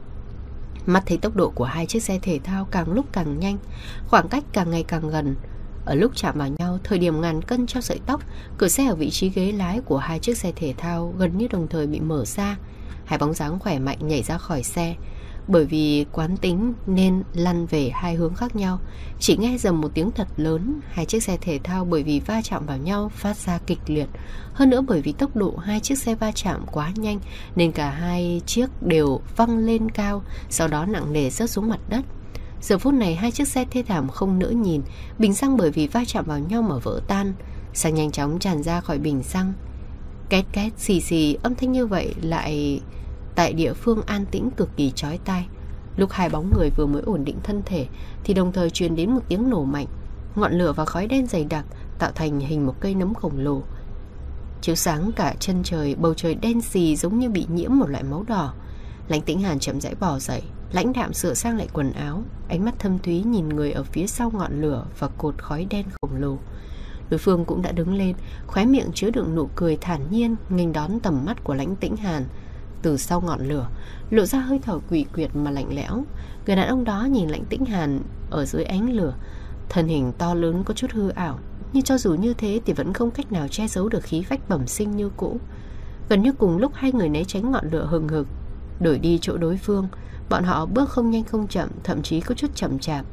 Speaker 1: Mắt thấy tốc độ của hai chiếc xe thể thao càng lúc càng nhanh, khoảng cách càng ngày càng gần. Ở lúc chạm vào nhau, thời điểm ngàn cân treo sợi tóc, cửa xe ở vị trí ghế lái của hai chiếc xe thể thao gần như đồng thời bị mở ra. Hai bóng dáng khỏe mạnh nhảy ra khỏi xe. Bởi vì quán tính nên lăn về hai hướng khác nhau. Chỉ nghe dầm một tiếng thật lớn, hai chiếc xe thể thao bởi vì va chạm vào nhau phát ra kịch liệt. Hơn nữa bởi vì tốc độ hai chiếc xe va chạm quá nhanh, nên cả hai chiếc đều văng lên cao, sau đó nặng nề rớt xuống mặt đất. Giờ phút này hai chiếc xe thê thảm không nỡ nhìn, bình xăng bởi vì va chạm vào nhau mà vỡ tan, xăng nhanh chóng tràn ra khỏi bình xăng. Két két xì xì, âm thanh như vậy lại tại địa phương an tĩnh cực kỳ chói tai. Lúc hai bóng người vừa mới ổn định thân thể thì đồng thời truyền đến một tiếng nổ mạnh. Ngọn lửa và khói đen dày đặc tạo thành hình một cây nấm khổng lồ, chiếu sáng cả chân trời. Bầu trời đen xì giống như bị nhiễm một loại máu đỏ. Lãnh Tĩnh Hàn chậm rãi bò dậy, lãnh đạm sửa sang lại quần áo, ánh mắt thâm thúy nhìn người ở phía sau ngọn lửa và cột khói đen khổng lồ. Đối phương cũng đã đứng lên, khóe miệng chứa đựng nụ cười thản nhiên nghênh đón tầm mắt của Lãnh Tĩnh Hàn. Từ sau ngọn lửa lộ ra hơi thở quỷ quyệt mà lạnh lẽo. Người đàn ông đó nhìn Lãnh Tĩnh Hàn ở dưới ánh lửa, thân hình to lớn có chút hư ảo, nhưng cho dù như thế thì vẫn không cách nào che giấu được khí phách bẩm sinh như cũ. Gần như cùng lúc hai người né tránh ngọn lửa hừng hực, đổi đi chỗ đối phương. Bọn họ bước không nhanh không chậm, thậm chí có chút chậm chạp.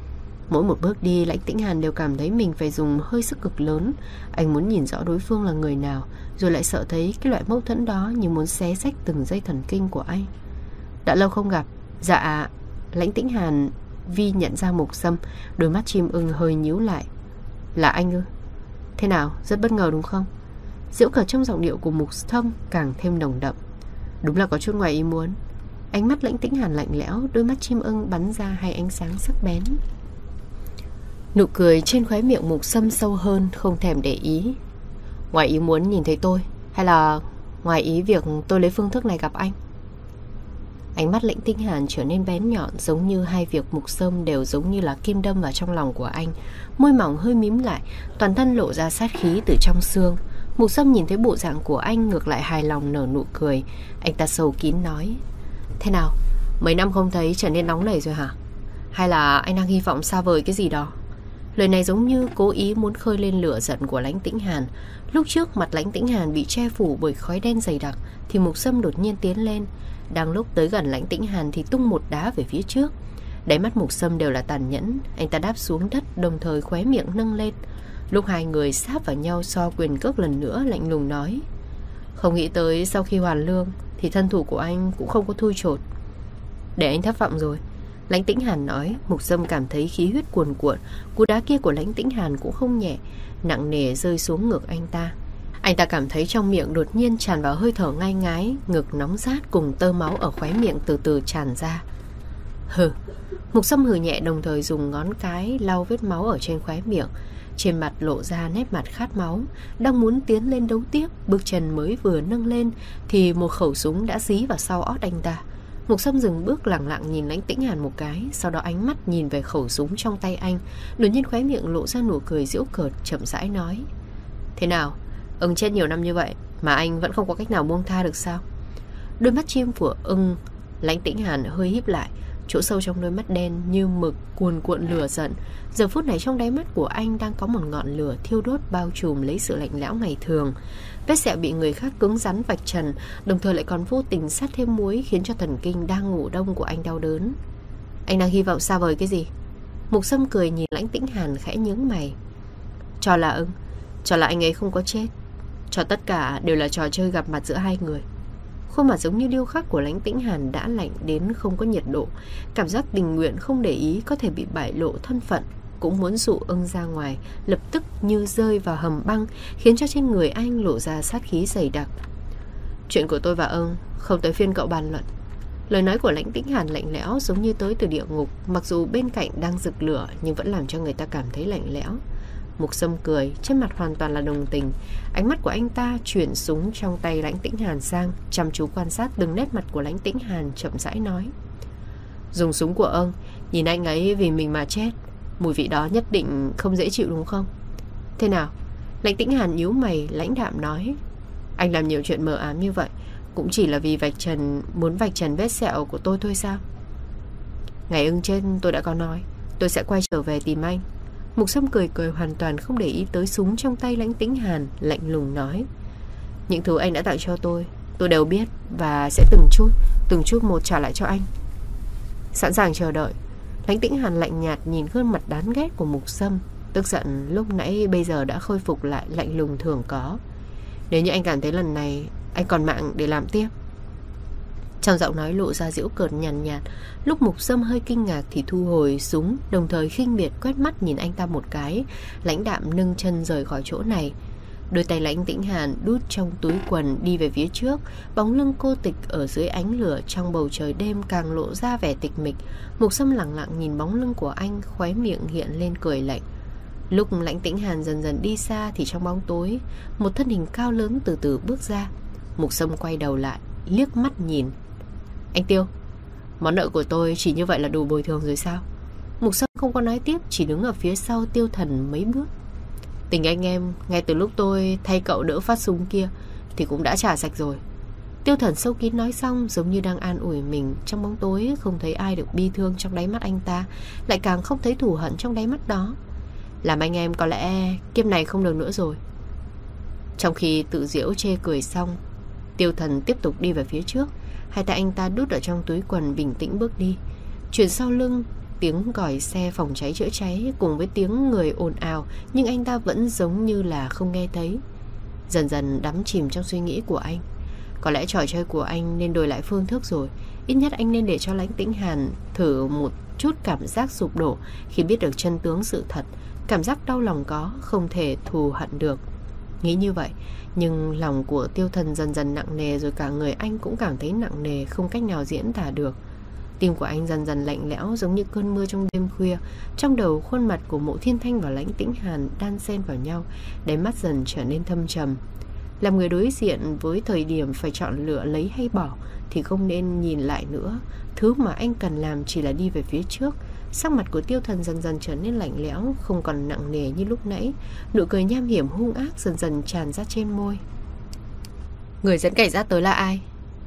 Speaker 1: Mỗi một bước đi, Lãnh Tĩnh Hàn đều cảm thấy mình phải dùng hơi sức cực lớn. Anh muốn nhìn rõ đối phương là người nào, rồi lại sợ thấy cái loại mâu thuẫn đó như muốn xé rách từng dây thần kinh của anh. Đã lâu không gặp. Dạ. Lãnh Tĩnh Hàn vi nhận ra Mục Sâm, đôi mắt chim ưng hơi nhíu lại. Là anh ư? Thế nào, rất bất ngờ đúng không? Giễu cợt trong giọng điệu của Mục Sâm càng thêm nồng đậm. Đúng là có chút ngoài ý muốn. Ánh mắt Lãnh Tĩnh Hàn lạnh lẽo, đôi mắt chim ưng bắn ra hai ánh sáng sắc bén. Nụ cười trên khóe miệng Mục Sâm sâu hơn, không thèm để ý. Ngoài ý muốn nhìn thấy tôi, hay là ngoài ý việc tôi lấy phương thức này gặp anh? Ánh mắt Lãnh Tĩnh Hàn trở nên bén nhọn, giống như hai việc Mục Sâm đều giống như là kim đâm vào trong lòng của anh. Môi mỏng hơi mím lại, toàn thân lộ ra sát khí từ trong xương. Mục Sâm nhìn thấy bộ dạng của anh ngược lại hài lòng nở nụ cười. Anh ta sâu kín nói: Thế nào, mấy năm không thấy trở nên nóng nảy rồi hả? Hay là anh đang hy vọng xa vời cái gì đó? Lời này giống như cố ý muốn khơi lên lửa giận của Lãnh Tĩnh Hàn. Lúc trước mặt Lãnh Tĩnh Hàn bị che phủ bởi khói đen dày đặc, thì Mục Sâm đột nhiên tiến lên. Đang lúc tới gần Lãnh Tĩnh Hàn thì tung một đá về phía trước. Đáy mắt Mục Sâm đều là tàn nhẫn. Anh ta đáp xuống đất, đồng thời khóe miệng nâng lên. Lúc hai người sáp vào nhau so quyền cước lần nữa, lạnh lùng nói: Không nghĩ tới sau khi hoàn lương thì thân thủ của anh cũng không có thui chột. Để anh thất vọng rồi, Lãnh Tĩnh Hàn nói. Mục Sâm cảm thấy khí huyết cuồn cuộn. Cú đá kia của Lãnh Tĩnh Hàn cũng không nhẹ, nặng nề rơi xuống ngực anh ta. Anh ta cảm thấy trong miệng đột nhiên tràn vào hơi thở ngai ngái, ngực nóng rát cùng tơ máu ở khóe miệng từ từ tràn ra. Hừ. Mục Sâm hừ nhẹ, đồng thời dùng ngón cái lau vết máu ở trên khóe miệng. Trên mặt lộ ra nét mặt khát máu, đang muốn tiến lên đấu tiếp. Bước chân mới vừa nâng lên thì một khẩu súng đã dí vào sau ót anh ta. Mục Sâm dừng bước, lẳng lặng nhìn Lãnh Tĩnh Hàn một cái, sau đó ánh mắt nhìn về khẩu súng trong tay anh. Đột nhiên khóe miệng lộ ra nụ cười giễu cợt, chậm rãi nói: Thế nào, ưng chết nhiều năm như vậy mà anh vẫn không có cách nào buông tha được sao? Đôi mắt chim của ưng Lãnh Tĩnh Hàn hơi híp lại, chỗ sâu trong đôi mắt đen như mực cuồn cuộn lửa giận. Giờ phút này trong đáy mắt của anh đang có một ngọn lửa thiêu đốt bao trùm lấy sự lạnh lẽo ngày thường. Vết sẹo bị người khác cứng rắn vạch trần, đồng thời lại còn vô tình sát thêm muối, khiến cho thần kinh đang ngủ đông của anh đau đớn. Anh đang hy vọng xa vời cái gì? Mục Sâm cười nhìn Lãnh Tĩnh Hàn khẽ nhướng mày. Cho là ưng, cho là anh ấy không có chết, cho tất cả đều là trò chơi gặp mặt giữa hai người. Khuôn mặt giống như điêu khắc của Lãnh Tĩnh Hàn đã lạnh đến không có nhiệt độ. Cảm giác tình nguyện không để ý có thể bị bại lộ thân phận, cũng muốn dụ Ưng ra ngoài, lập tức như rơi vào hầm băng, khiến cho trên người anh lộ ra sát khí dày đặc. Chuyện của tôi và Ưng không tới phiên cậu bàn luận. Lời nói của Lãnh Tĩnh Hàn lạnh lẽo giống như tới từ địa ngục, mặc dù bên cạnh đang rực lửa nhưng vẫn làm cho người ta cảm thấy lạnh lẽo. Mục Sâm cười, trên mặt hoàn toàn là đồng tình. Ánh mắt của anh ta chuyển súng trong tay Lãnh Tĩnh Hàn sang, chăm chú quan sát từng nét mặt của Lãnh Tĩnh Hàn, chậm rãi nói: dùng súng của ông, nhìn anh ấy vì mình mà chết, mùi vị đó nhất định không dễ chịu đúng không? Thế nào? Lãnh Tĩnh Hàn nhíu mày, lãnh đạm nói: anh làm nhiều chuyện mờ ám như vậy cũng chỉ là vì vạch trần, muốn vạch trần vết sẹo của tôi thôi sao? Ngày Ưng chết tôi đã có nói tôi sẽ quay trở về tìm anh. Mục Sâm cười cười, hoàn toàn không để ý tới súng trong tay Lãnh Tĩnh Hàn, lạnh lùng nói: những thứ anh đã tặng cho tôi, tôi đều biết và sẽ từng chút, từng chút một trả lại cho anh. Sẵn sàng chờ đợi. Lãnh Tĩnh Hàn lạnh nhạt nhìn gương mặt đáng ghét của Mục Sâm, tức giận lúc nãy bây giờ đã khôi phục lại lạnh lùng thường có. Nếu như anh cảm thấy lần này anh còn mạng để làm tiếp. Trong giọng nói lộ ra giễu cợt nhàn nhạt, nhạt. Lúc Mục Sâm hơi kinh ngạc thì thu hồi súng, đồng thời khinh miệt quét mắt nhìn anh ta một cái, lãnh đạm nâng chân rời khỏi chỗ này. Đôi tay Lãnh Tĩnh Hàn đút trong túi quần đi về phía trước, bóng lưng cô tịch ở dưới ánh lửa trong bầu trời đêm càng lộ ra vẻ tịch mịch. Mục Sâm lặng lặng nhìn bóng lưng của anh, khóe miệng hiện lên cười lạnh. Lúc Lãnh Tĩnh Hàn dần dần đi xa thì trong bóng tối, một thân hình cao lớn từ từ bước ra. Mục Sâm quay đầu lại, liếc mắt nhìn. Anh Tiêu, món nợ của tôi chỉ như vậy là đủ bồi thường rồi sao? Mục Sâm không có nói tiếp, chỉ đứng ở phía sau Tiêu Thần mấy bước. Tình anh em ngay từ lúc tôi thay cậu đỡ phát súng kia thì cũng đã trả sạch rồi. Tiêu Thần sâu kín nói xong, giống như đang an ủi mình. Trong bóng tối không thấy ai được bi thương trong đáy mắt anh ta, lại càng không thấy thù hận trong đáy mắt đó. Làm anh em có lẽ kiếp này không được nữa rồi. Trong khi tự giễu chê cười xong, Tiêu Thần tiếp tục đi về phía trước. Hai tay anh ta đút ở trong túi quần, bình tĩnh bước đi. Chuyển sau lưng tiếng còi xe phòng cháy chữa cháy cùng với tiếng người ồn ào, nhưng anh ta vẫn giống như là không nghe thấy. Dần dần đắm chìm trong suy nghĩ của anh. Có lẽ trò chơi của anh nên đổi lại phương thức rồi. Ít nhất anh nên để cho Lãnh Tĩnh Hàn thử một chút cảm giác sụp đổ khi biết được chân tướng sự thật. Cảm giác đau lòng có, không thể thù hận được. Nghĩ như vậy, nhưng lòng của Tiêu Thần dần dần nặng nề, rồi cả người anh cũng cảm thấy nặng nề, không cách nào diễn tả được. Tim của anh dần dần lạnh lẽo giống như cơn mưa trong đêm khuya. Trong đầu khuôn mặt của Mộ Thiên Thanh và Lãnh Tĩnh Hàn đan xen vào nhau, đáy mắt dần trở nên thâm trầm. Làm người đối diện với thời điểm phải chọn lựa lấy hay bỏ thì không nên nhìn lại nữa. Thứ mà anh cần làm chỉ là đi về phía trước. Sắc mặt của Tiêu Thần dần dần trở nên lạnh lẽo, không còn nặng nề như lúc nãy. Nụ cười nham hiểm hung ác dần dần tràn ra trên môi. Người dẫn cảnh sát tới là ai?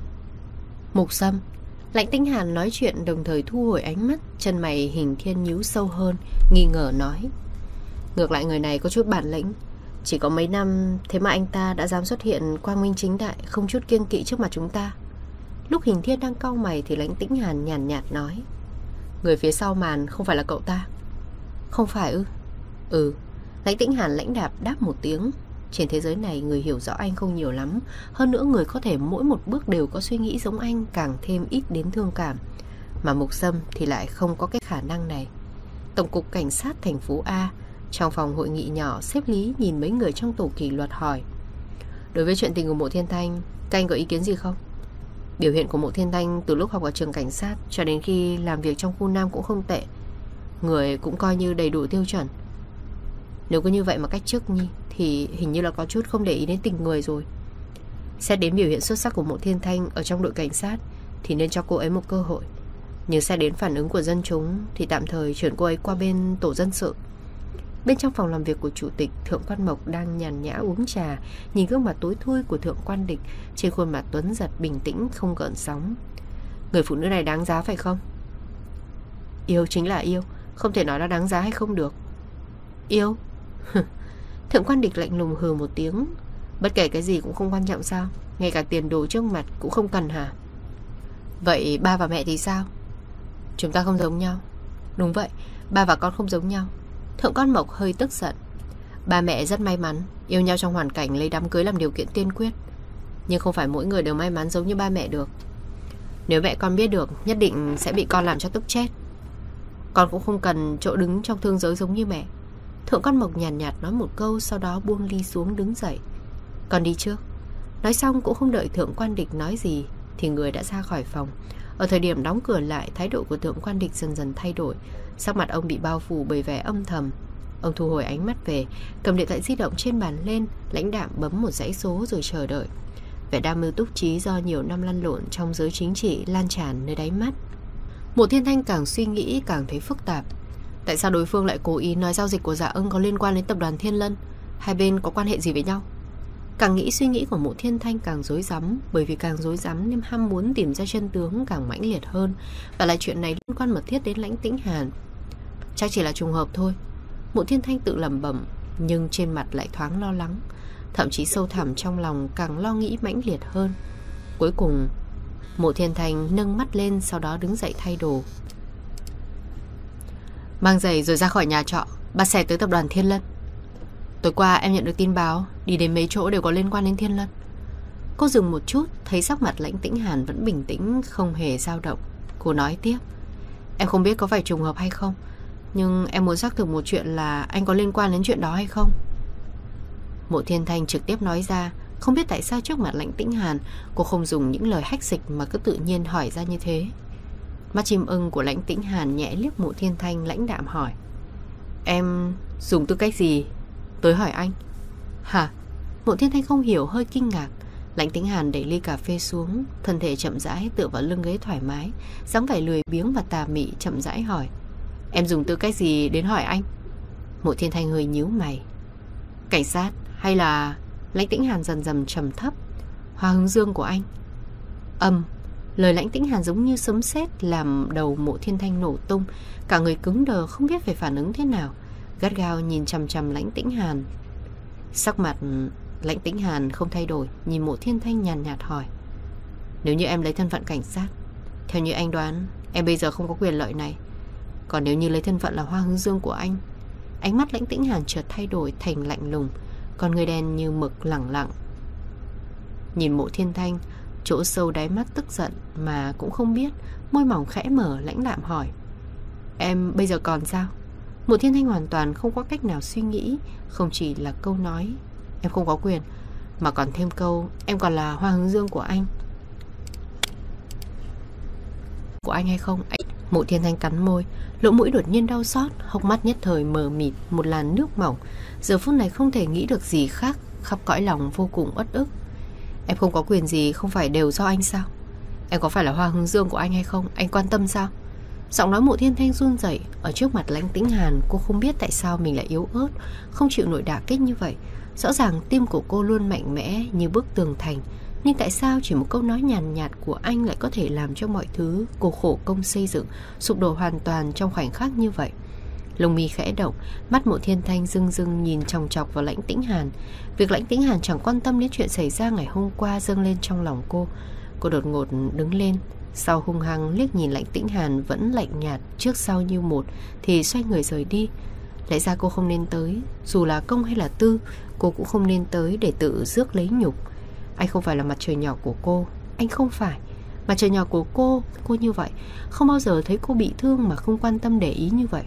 Speaker 1: Mục Sâm. Lãnh Tĩnh Hàn nói chuyện đồng thời thu hồi ánh mắt, chân mày Hình Thiên nhíu sâu hơn, nghi ngờ nói: ngược lại người này có chút bản lĩnh, chỉ có mấy năm thế mà anh ta đã dám xuất hiện quang minh chính đại, không chút kiêng kỵ trước mặt chúng ta. Lúc Hình Thiên đang cau mày thì Lãnh Tĩnh Hàn nhàn nhạt nói: người phía sau màn không phải là cậu ta? Không phải ư? Ừ. Lãnh Tĩnh Hàn lãnh đạm đáp một tiếng. Trên thế giới này người hiểu rõ anh không nhiều lắm. Hơn nữa người có thể mỗi một bước đều có suy nghĩ giống anh càng thêm ít đến thương cảm. Mà Mục Sâm thì lại không có cái khả năng này. Tổng cục Cảnh sát thành phố A, trong phòng hội nghị nhỏ, sếp Lý nhìn mấy người trong tổ kỷ luật hỏi: đối với chuyện tình của Mộ Thiên Thanh, các anh có ý kiến gì không? Biểu hiện của Mộ Thiên Thanh từ lúc học ở trường cảnh sát cho đến khi làm việc trong khu Nam cũng không tệ. Người cũng coi như đầy đủ tiêu chuẩn. Nếu cứ như vậy mà cách chức Nhi thì hình như là có chút không để ý đến tình người rồi. Xét đến biểu hiện xuất sắc của Mộ Thiên Thanh ở trong đội cảnh sát thì nên cho cô ấy một cơ hội. Nhưng xét đến phản ứng của dân chúng thì tạm thời chuyển cô ấy qua bên tổ dân sự. Bên trong phòng làm việc của chủ tịch, Thượng Quan Mộc đang nhàn nhã uống trà, nhìn gương mặt tối thui của Thượng Quan Địch, trên khuôn mặt tuấn giật bình tĩnh không gợn sóng. Người phụ nữ này đáng giá phải không? Yêu chính là yêu, không thể nói là đáng giá hay không được. Yêu? Thượng Quan Địch lạnh lùng hừ một tiếng. Bất kể cái gì cũng không quan trọng sao? Ngay cả tiền đồ trước mặt cũng không cần hả? Vậy ba và mẹ thì sao? Chúng ta không giống nhau. Đúng vậy, ba và con không giống nhau. Thượng Quan Mộc hơi tức giận. Ba mẹ rất may mắn, yêu nhau trong hoàn cảnh lấy đám cưới làm điều kiện tiên quyết. Nhưng không phải mỗi người đều may mắn giống như ba mẹ được. Nếu mẹ con biết được, nhất định sẽ bị con làm cho tức chết. Con cũng không cần chỗ đứng trong thương giới giống như mẹ. Thượng Quan Mộc nhàn nhạt, nhạt nói một câu, sau đó buông ly xuống đứng dậy. Con đi trước. Nói xong cũng không đợi Thượng Quan Địch nói gì thì người đã ra khỏi phòng. Ở thời điểm đóng cửa lại, thái độ của Thượng Quan Địch dần dần thay đổi. Sắc mặt ông bị bao phủ bởi vẻ âm thầm. Ông thu hồi ánh mắt về, cầm điện thoại di động trên bàn lên, lãnh đạm bấm một dãy số rồi chờ đợi. Vẻ đam mưu túc trí do nhiều năm lăn lộn trong giới chính trị lan tràn nơi đáy mắt. Mộ Thiên Thanh càng suy nghĩ càng thấy phức tạp. Tại sao đối phương lại cố ý nói giao dịch của Dạ Ưng có liên quan đến tập đoàn Thiên Lân? Hai bên có quan hệ gì với nhau? Càng nghĩ suy nghĩ của Mộ Thiên Thanh càng rối rắm, bởi vì càng rối rắm nên ham muốn tìm ra chân tướng càng mãnh liệt hơn. Và lại chuyện này liên quan mật thiết đến Lãnh Tĩnh Hàn. Chắc chỉ là trùng hợp thôi, Mộ Thiên Thanh tự lẩm bẩm, nhưng trên mặt lại thoáng lo lắng. Thậm chí sâu thẳm trong lòng càng lo nghĩ mãnh liệt hơn. Cuối cùng Mộ Thiên Thanh nâng mắt lên, sau đó đứng dậy thay đồ, mang giày rồi ra khỏi nhà trọ, bắt xe tới tập đoàn Thiên Lân. Tối qua em nhận được tin báo, đi đến mấy chỗ đều có liên quan đến Thiên Lân. Cô dừng một chút, thấy sắc mặt Lãnh Tĩnh Hàn vẫn bình tĩnh, không hề dao động. Cô nói tiếp, em không biết có phải trùng hợp hay không, nhưng em muốn xác thực một chuyện là anh có liên quan đến chuyện đó hay không. Mộ Thiên Thanh trực tiếp nói ra. Không biết tại sao trước mặt Lãnh Tĩnh Hàn, cô không dùng những lời hách dịch mà cứ tự nhiên hỏi ra như thế. Mắt chim ưng của Lãnh Tĩnh Hàn nhẹ liếc Mộ Thiên Thanh, lãnh đạm hỏi, em dùng tư cách gì tới hỏi anh? Hả? Mộ Thiên Thanh không hiểu, hơi kinh ngạc. Lãnh Tĩnh Hàn đẩy ly cà phê xuống, thân thể chậm rãi tựa vào lưng ghế thoải mái, dáng vẻ lười biếng và tà mị, chậm rãi hỏi, em dùng tư cách gì đến hỏi anh? Mộ Thiên Thanh hơi nhíu mày. Cảnh sát hay là... Lãnh Tĩnh Hàn dần dần trầm thấp, Hoa hướng dương của anh. Âm, lời Lãnh Tĩnh Hàn giống như sấm sét làm đầu Mộ Thiên Thanh nổ tung, cả người cứng đờ không biết phải phản ứng thế nào, gắt gao nhìn chằm chằm Lãnh Tĩnh Hàn. Sắc mặt Lãnh Tĩnh Hàn không thay đổi, nhìn Mộ Thiên Thanh nhàn nhạt hỏi, nếu như em lấy thân phận cảnh sát, theo như anh đoán, em bây giờ không có quyền lợi này. Còn nếu như lấy thân phận là Hoa hướng dương của anh... Ánh mắt Lãnh Tĩnh Hàn chợt thay đổi thành lạnh lùng, con người đen như mực lẳng lặng nhìn Mộ Thiên Thanh, chỗ sâu đáy mắt tức giận mà cũng không biết, môi mỏng khẽ mở, lãnh đạm hỏi, em bây giờ còn sao? Mộ Thiên Thanh hoàn toàn không có cách nào suy nghĩ. Không chỉ là câu nói em không có quyền, mà còn thêm câu em còn là Hoa hướng dương của anh. Của anh hay không? Anh... Mộ Thiên Thanh cắn môi, lỗ mũi đột nhiên đau xót, hốc mắt nhất thời mờ mịt, một làn nước mỏng. Giờ phút này không thể nghĩ được gì khác, khắp cõi lòng vô cùng uất ức. Em không có quyền gì, không phải đều do anh sao? Em có phải là Hoa hướng dương của anh hay không? Anh quan tâm sao? Giọng nói Mộ Thiên Thanh run rẩy. Ở trước mặt Lãnh Tĩnh Hàn, cô không biết tại sao mình lại yếu ớt, không chịu nổi đả kích như vậy. Rõ ràng tim của cô luôn mạnh mẽ như bức tường thành, nhưng tại sao chỉ một câu nói nhàn nhạt của anh lại có thể làm cho mọi thứ cô khổ công xây dựng sụp đổ hoàn toàn trong khoảnh khắc như vậy? Lông mi khẽ động, mắt Mộ Thiên Thanh rưng rưng nhìn chòng chọc vào Lãnh Tĩnh Hàn. Việc Lãnh Tĩnh Hàn chẳng quan tâm đến chuyện xảy ra ngày hôm qua dâng lên trong lòng cô. Cô đột ngột đứng lên, sau hung hăng liếc nhìn Lãnh Tĩnh Hàn vẫn lạnh nhạt trước sau như một, thì xoay người rời đi. Lẽ ra cô không nên tới, dù là công hay là tư, cô cũng không nên tới để tự rước lấy nhục. Anh không phải là mặt trời nhỏ của cô, anh không phải. Mặt trời nhỏ của cô, cô như vậy, không bao giờ thấy cô bị thương mà không quan tâm để ý như vậy.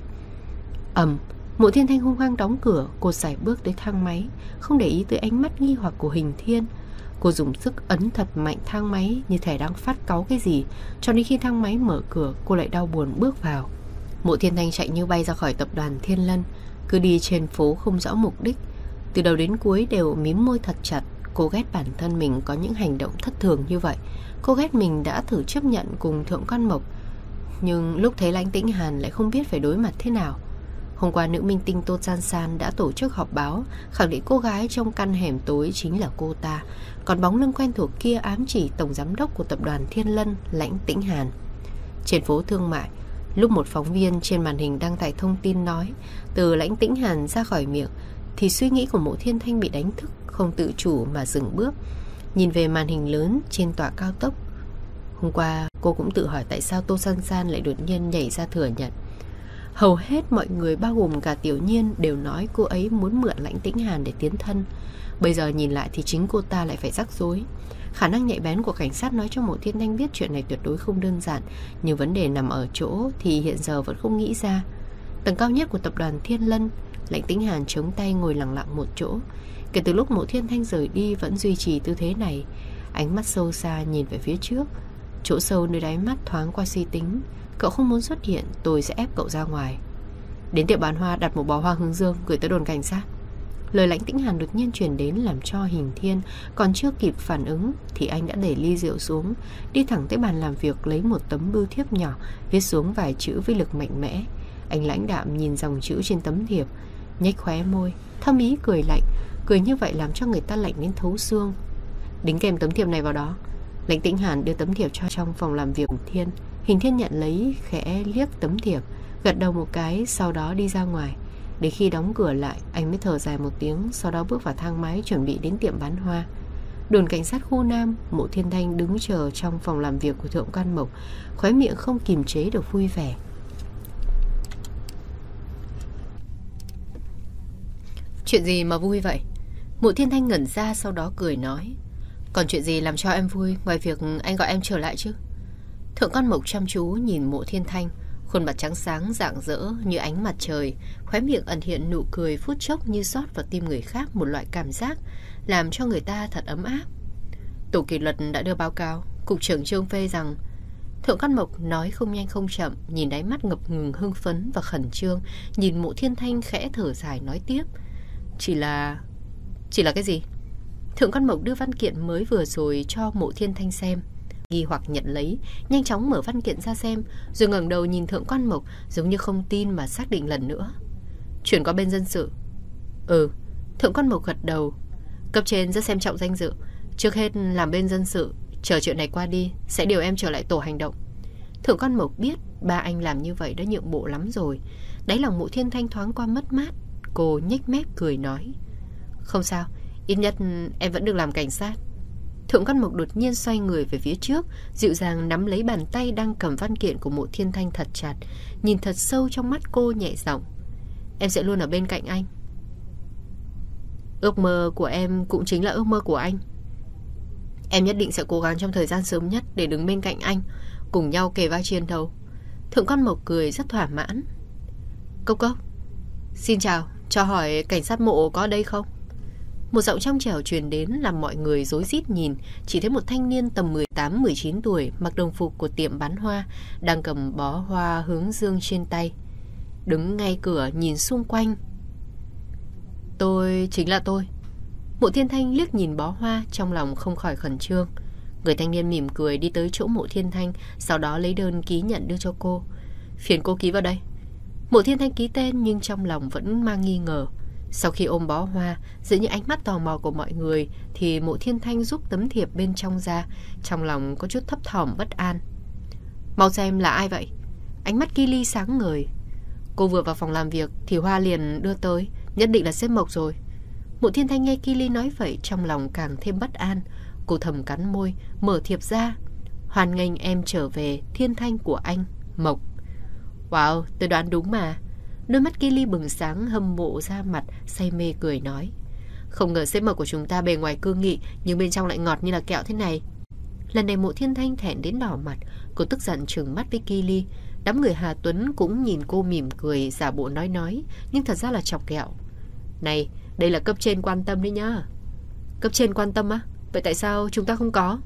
Speaker 1: Ầm, Mộ Thiên Thanh hung hăng đóng cửa, cô sải bước tới thang máy, không để ý tới ánh mắt nghi hoặc của Hình Thiên. Cô dùng sức ấn thật mạnh thang máy như thể đang phát cáu cái gì, cho đến khi thang máy mở cửa, cô lại đau buồn bước vào. Mộ Thiên Thanh chạy như bay ra khỏi tập đoàn Thiên Lân, cứ đi trên phố không rõ mục đích, từ đầu đến cuối đều mím môi thật chặt. Cô ghét bản thân mình có những hành động thất thường như vậy. Cô ghét mình đã thử chấp nhận cùng Thượng Quan Mộc, nhưng lúc thấy Lãnh Tĩnh Hàn lại không biết phải đối mặt thế nào. Hôm qua nữ minh tinh Tô San San đã tổ chức họp báo, khẳng định cô gái trong căn hẻm tối chính là cô ta. Còn bóng lưng quen thuộc kia ám chỉ tổng giám đốc của tập đoàn Thiên Lân, Lãnh Tĩnh Hàn. Trên phố thương mại, lúc một phóng viên trên màn hình đăng tải thông tin nói từ Lãnh Tĩnh Hàn ra khỏi miệng, thì suy nghĩ của Mộ Thiên Thanh bị đánh thức, không tự chủ mà dừng bước, nhìn về màn hình lớn trên tòa cao tốc. Hôm qua cô cũng tự hỏi tại sao Tô San San lại đột nhiên nhảy ra thừa nhận. Hầu hết mọi người bao gồm cả Tiểu Nhiên đều nói cô ấy muốn mượn Lãnh Tĩnh Hàn để tiến thân. Bây giờ nhìn lại thì chính cô ta lại phải rắc rối. Khả năng nhạy bén của cảnh sát nói cho Mộ Thiên Thanh biết chuyện này tuyệt đối không đơn giản, nhưng vấn đề nằm ở chỗ thì hiện giờ vẫn không nghĩ ra. Tầng cao nhất của tập đoàn Thiên Lân, Lãnh Tĩnh Hàn chống tay ngồi lặng lặng một chỗ. Kể từ lúc Mộ Thiên Thanh rời đi vẫn duy trì tư thế này, ánh mắt sâu xa nhìn về phía trước. Chỗ sâu nơi đáy mắt thoáng qua suy tính. Cậu không muốn xuất hiện, tôi sẽ ép cậu ra ngoài. Đến tiệm bán hoa đặt một bó hoa hướng dương gửi tới đồn cảnh sát. Lời Lãnh Tĩnh Hàn đột nhiên truyền đến làm cho Hình Thiên còn chưa kịp phản ứng thì anh đã để ly rượu xuống, đi thẳng tới bàn làm việc lấy một tấm bưu thiếp nhỏ, viết xuống vài chữ với lực mạnh mẽ. Anh lãnh đạm nhìn dòng chữ trên tấm thiệp, nhếch khóe môi, thâm ý cười lạnh. Cười như vậy làm cho người ta lạnh đến thấu xương. Đính kèm tấm thiệp này vào đó. Lãnh Tĩnh Hàn đưa tấm thiệp cho trong phòng làm việc Hình Thiên. Hình Thiên nhận lấy, khẽ liếc tấm thiệp, gật đầu một cái, sau đó đi ra ngoài. Đến khi đóng cửa lại, anh mới thở dài một tiếng, sau đó bước vào thang máy chuẩn bị đến tiệm bán hoa. Đồn cảnh sát khu Nam, Mộ Thiên Thanh đứng chờ trong phòng làm việc của Thượng Quan Mộc, khóe miệng không kìm chế được vui vẻ. Chuyện gì mà vui vậy? Mộ Thiên Thanh ngẩn ra, sau đó cười nói, còn chuyện gì làm cho em vui ngoài việc anh gọi em trở lại chứ? Thượng Quan Mộc chăm chú nhìn Mộ Thiên Thanh, khuôn mặt trắng sáng rạng rỡ như ánh mặt trời, khóe miệng ẩn hiện nụ cười phút chốc như rót vào tim người khác một loại cảm giác làm cho người ta thật ấm áp. Tổ kỷ luật đã đưa báo cáo, cục trưởng Trương phê rằng. Thượng Quan Mộc nói không nhanh không chậm, nhìn đáy mắt ngập ngừng hưng phấn và khẩn trương, nhìn Mộ Thiên Thanh khẽ thở dài nói tiếp, Chỉ là... Chỉ là cái gì? Thượng Quan Mộc đưa văn kiện mới vừa rồi cho Mộ Thiên Thanh xem, nghi hoặc nhận lấy, nhanh chóng mở văn kiện ra xem, rồi ngẩng đầu nhìn Thượng Quan Mộc giống như không tin mà xác định lần nữa. Chuyển qua bên dân sự. Ừ. Thượng Quan Mộc gật đầu. Cấp trên rất xem trọng danh dự, trước hết làm bên dân sự, chờ chuyện này qua đi sẽ điều em trở lại tổ hành động. Thượng Quan Mộc biết ba anh làm như vậy đã nhượng bộ lắm rồi. Đáy lòng Mộ Thiên Thanh thoáng qua mất mát. Cô nhếch mép cười nói, không sao, ít nhất em vẫn được làm cảnh sát. Thượng Quan Mộc đột nhiên xoay người về phía trước, dịu dàng nắm lấy bàn tay đang cầm văn kiện của Mộ Thiên Thanh thật chặt, nhìn thật sâu trong mắt cô, nhẹ giọng, em sẽ luôn ở bên cạnh anh. Ước mơ của em cũng chính là ước mơ của anh. Em nhất định sẽ cố gắng trong thời gian sớm nhất để đứng bên cạnh anh, cùng nhau kề vai chiến đấu. Thượng Quan Mộc cười rất thỏa mãn. Cốc Cốc, xin chào, cho hỏi cảnh sát Mộ có ở đây không? Một giọng trong trẻo truyền đến làm mọi người rối rít nhìn, chỉ thấy một thanh niên tầm mười tám mười chín tuổi, mặc đồng phục của tiệm bán hoa, đang cầm bó hoa hướng dương trên tay, đứng ngay cửa nhìn xung quanh. Tôi, chính là tôi. Mộ Thiên Thanh liếc nhìn bó hoa, trong lòng không khỏi khẩn trương. Người thanh niên mỉm cười đi tới chỗ Mộ Thiên Thanh, sau đó lấy đơn ký nhận đưa cho cô. Phiền cô ký vào đây. Mộ Thiên Thanh ký tên nhưng trong lòng vẫn mang nghi ngờ. Sau khi ôm bó hoa, giữa những ánh mắt tò mò của mọi người thì Mộ Thiên Thanh rút tấm thiệp bên trong ra, trong lòng có chút thấp thỏm bất an. Mau xem là ai vậy? Ánh mắt Kili sáng ngời. Cô vừa vào phòng làm việc thì hoa liền đưa tới, nhất định là sếp Mộc rồi. Mộ Thiên Thanh nghe Kili nói vậy, trong lòng càng thêm bất an. Cô thầm cắn môi, mở thiệp ra. Hoan nghênh em trở về Thiên Thanh của anh, Mộc. Wow, tôi đoán đúng mà. Đôi mắt Kili bừng sáng, hâm mộ ra mặt, say mê cười nói, không ngờ sếp Mộc của chúng ta bề ngoài cương nghị nhưng bên trong lại ngọt như là kẹo thế này. Lần này Mộ Thiên Thanh thẹn đến đỏ mặt. Cô tức giận trừng mắt với Kili. Đám người Hà Tuấn cũng nhìn cô mỉm cười, giả bộ nói nói, nhưng thật ra là chọc ghẹo. Này, đây là cấp trên quan tâm đấy nhá. Cấp trên quan tâm á? Vậy tại sao chúng ta không có?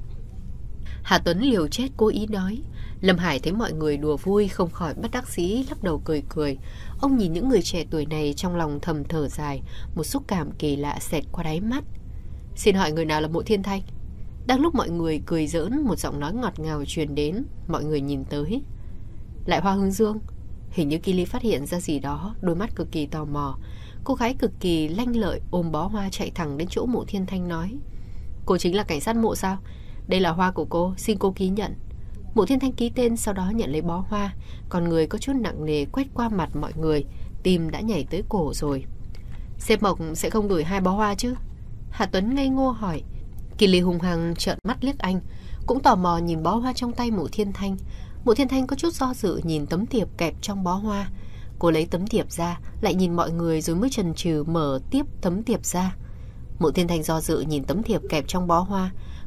Speaker 1: Hà Tuấn liều chết cố ý nói. Lâm Hải thấy mọi người đùa vui, không khỏi bất đắc dĩ lắc đầu cười cười. Ông nhìn những người trẻ tuổi này trong lòng thầm thở dài, một xúc cảm kỳ lạ xẹt qua đáy mắt. Xin hỏi người nào là Mộ Thiên Thanh? Đang lúc mọi người cười giỡn, một giọng nói ngọt ngào truyền đến. Mọi người nhìn tới. Lại Hoa Hướng Dương. Hình như Kili phát hiện ra gì đó, đôi mắt cực kỳ tò mò. Cô gái cực kỳ lanh lợi ôm bó hoa chạy thẳng đến chỗ Mộ Thiên Thanh nói, cô chính là cảnh sát Mộ sao? Đây là hoa của cô, xin cô ký nhận. Mộ Thiên Thanh ký tên, sau đó nhận lấy bó hoa. Còn người có chút nặng nề quét qua mặt mọi người, tim đã nhảy tới cổ rồi. Sếp Mộc sẽ không gửi hai bó hoa chứ? Hà Tuấn ngây ngô hỏi. Kili hung hăng trợn mắt liếc anh, cũng tò mò nhìn bó hoa trong tay Mộ Thiên Thanh. Mộ Thiên Thanh có chút do dự nhìn tấm thiệp kẹp trong bó hoa. Cô lấy tấm thiệp ra, lại nhìn mọi người rồi mới chần chừ mở tiếp tấm thiệp ra. Mộ Thiên Thanh do dự nhìn tấm thiệp kẹp trong bó hoa.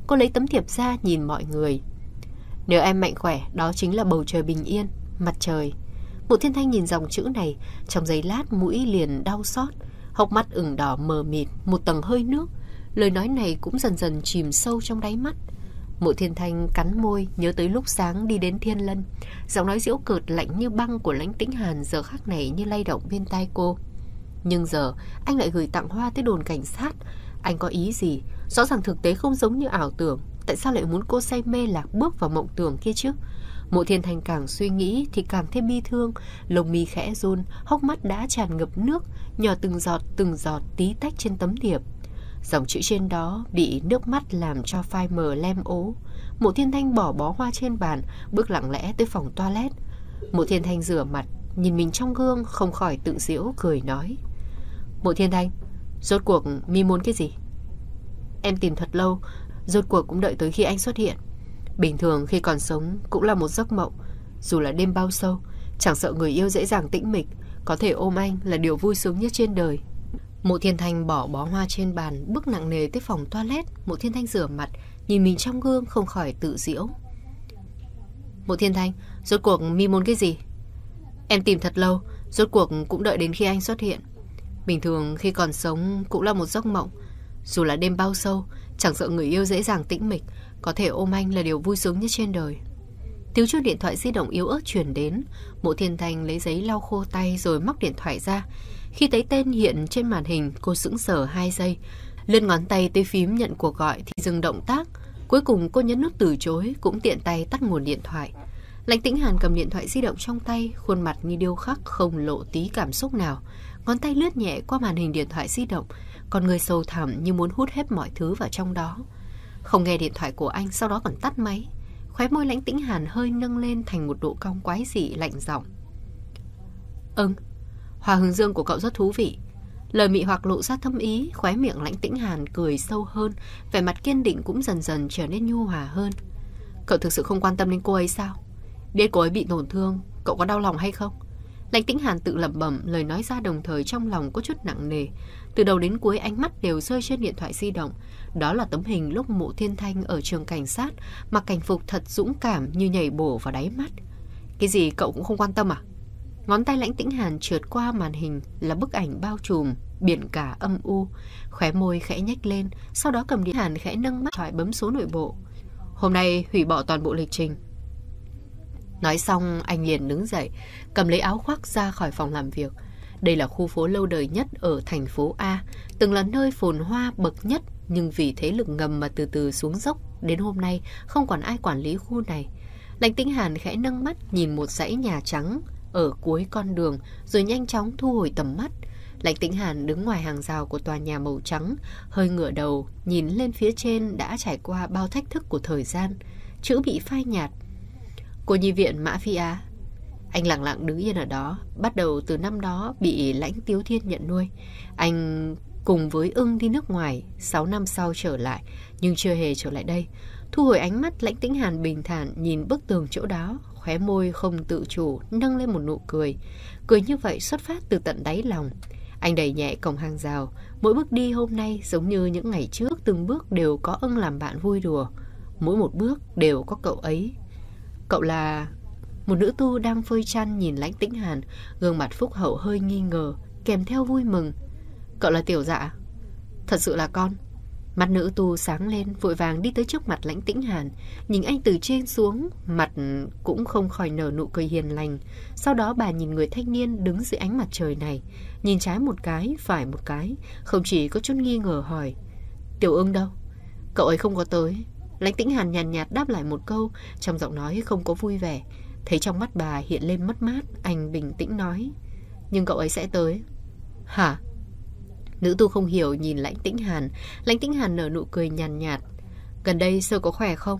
Speaker 1: Cô lấy tấm thiệp ra nhìn mọi người. Nếu em mạnh khỏe, đó chính là bầu trời bình yên, mặt trời. Mộ Thiên Thanh nhìn dòng chữ này, trong giây lát mũi liền đau xót, hốc mắt ửng đỏ mờ mịt, một tầng hơi nước. Lời nói này cũng dần dần chìm sâu trong đáy mắt. Mộ Thiên Thanh cắn môi, nhớ tới lúc sáng đi đến Thiên Lân. Giọng nói giễu cợt lạnh như băng của Lãnh Tĩnh Hàn giờ khắc này như lay động bên tai cô. Nhưng giờ anh lại gửi tặng hoa tới đồn cảnh sát. Anh có ý gì? Rõ ràng thực tế không giống như ảo tưởng. Tại sao lại muốn cô say mê lạc bước vào mộng tưởng kia chứ? Mộ Thiên Thanh càng suy nghĩ thì càng thêm bi thương. Lông mi khẽ run, hốc mắt đã tràn ngập nước, nhỏ từng giọt từng giọt tí tách trên tấm thiệp. Dòng chữ trên đó bị nước mắt làm cho phai mờ lem ố. Mộ Thiên Thanh bỏ bó hoa trên bàn, bước lặng lẽ tới phòng toilet. Mộ Thiên Thanh rửa mặt, nhìn mình trong gương, không khỏi tự giễu cười nói: Mộ Thiên Thanh, rốt cuộc mi muốn cái gì? Em tìm thật lâu, rốt cuộc cũng đợi tới khi anh xuất hiện. Bình thường khi còn sống cũng là một giấc mộng. Dù là đêm bao sâu, chẳng sợ người yêu dễ dàng tĩnh mịch, có thể ôm anh là điều vui sướng nhất trên đời. Mộ Thiên Thanh bỏ bó hoa trên bàn, bước nặng nề tới phòng toilet. Mộ Thiên Thanh rửa mặt, nhìn mình trong gương, không khỏi tự giễu. Mộ Thiên Thanh, rốt cuộc mi muốn cái gì? Em tìm thật lâu, rốt cuộc cũng đợi đến khi anh xuất hiện. Bình thường khi còn sống cũng là một giấc mộng. Dù là đêm bao sâu, chẳng sợ người yêu dễ dàng tĩnh mịch, có thể ôm anh là điều vui sướng nhất trên đời. Tiếng chuông điện thoại di động yếu ớt truyền đến. Mộ Thiên Thanh lấy giấy lau khô tay rồi móc điện thoại ra. Khi thấy tên hiện trên màn hình, cô sững sờ hai giây, lên ngón tay tới phím nhận cuộc gọi thì dừng động tác. Cuối cùng cô nhấn nút từ chối, cũng tiện tay tắt nguồn điện thoại. Lãnh Tĩnh Hàn cầm điện thoại di động trong tay, khuôn mặt như điêu khắc, không lộ tí cảm xúc nào. Ngón tay lướt nhẹ qua màn hình điện thoại di động, con người sâu thẳm như muốn hút hết mọi thứ vào trong đó. Không nghe điện thoại của anh, sau đó còn tắt máy. Khóe môi Lãnh Tĩnh Hàn hơi nâng lên thành một độ cong quái dị, lạnh giọng: Ừm, Hoa hướng dương của cậu rất thú vị. Lời mị hoặc lộ ra thâm ý. Khóe miệng Lãnh Tĩnh Hàn cười sâu hơn, vẻ mặt kiên định cũng dần dần trở nên nhu hòa hơn. Cậu thực sự không quan tâm đến cô ấy sao? Biết cô ấy bị tổn thương, cậu có đau lòng hay không? Lãnh Tĩnh Hàn tự lẩm bẩm, lời nói ra đồng thời trong lòng có chút nặng nề. Từ đầu đến cuối ánh mắt đều rơi trên điện thoại di động. Đó là tấm hình lúc Mộ Thiên Thanh ở trường cảnh sát, mặc cảnh phục thật dũng cảm như nhảy bổ vào đáy mắt. Cái gì cậu cũng không quan tâm à? Ngón tay Lãnh Tĩnh Hàn trượt qua màn hình là bức ảnh bao trùm biển cả âm u. Khóe môi khẽ nhếch lên, sau đó cầm điện Hàn khẽ nâng mắt thoại bấm số nội bộ. Hôm nay hủy bỏ toàn bộ lịch trình. Nói xong anh liền đứng dậy, cầm lấy áo khoác ra khỏi phòng làm việc. Đây là khu phố lâu đời nhất ở thành phố A, từng là nơi phồn hoa bậc nhất, nhưng vì thế lực ngầm mà từ từ xuống dốc, đến hôm nay không còn ai quản lý khu này. Lãnh Tĩnh Hàn khẽ nâng mắt nhìn một dãy nhà trắng ở cuối con đường, rồi nhanh chóng thu hồi tầm mắt. Lãnh Tĩnh Hàn đứng ngoài hàng rào của tòa nhà màu trắng, hơi ngửa đầu nhìn lên phía trên đã trải qua bao thách thức của thời gian. Chữ bị phai nhạt: Cô nhi viện Mã Phi Á. Anh lặng lặng đứng yên ở đó. Bắt đầu từ năm đó bị Lãnh Tiếu Thiên nhận nuôi, anh cùng với ưng đi nước ngoài. Sáu năm sau trở lại, nhưng chưa hề trở lại đây. Thu hồi ánh mắt, Lãnh Tĩnh Hàn bình thản nhìn bức tường chỗ đó, khóe môi không tự chủ nâng lên một nụ cười. Cười như vậy xuất phát từ tận đáy lòng. Anh đẩy nhẹ cổng hàng rào. Mỗi bước đi hôm nay giống như những ngày trước, từng bước đều có ưng làm bạn vui đùa, mỗi một bước đều có cậu ấy. Cậu là... Một nữ tu đang phơi chăn nhìn Lãnh Tĩnh Hàn, gương mặt phúc hậu hơi nghi ngờ, kèm theo vui mừng. Cậu là Tiểu Dạ? Thật sự là con. Mắt nữ tu sáng lên, vội vàng đi tới trước mặt Lãnh Tĩnh Hàn, nhìn anh từ trên xuống, mặt cũng không khỏi nở nụ cười hiền lành. Sau đó bà nhìn người thanh niên đứng dưới ánh mặt trời này, nhìn trái một cái, phải một cái, không chỉ có chút nghi ngờ hỏi: Tiểu Ưng đâu? Cậu ấy không có tới. Lãnh Tĩnh Hàn nhàn nhạt đáp lại một câu, trong giọng nói không có vui vẻ. Thấy trong mắt bà hiện lên mất mát, anh bình tĩnh nói: Nhưng cậu ấy sẽ tới. Hả? Nữ tu không hiểu nhìn Lãnh Tĩnh Hàn. Lãnh Tĩnh Hàn nở nụ cười nhàn nhạt, nhạt. Gần đây Sơ có khỏe không?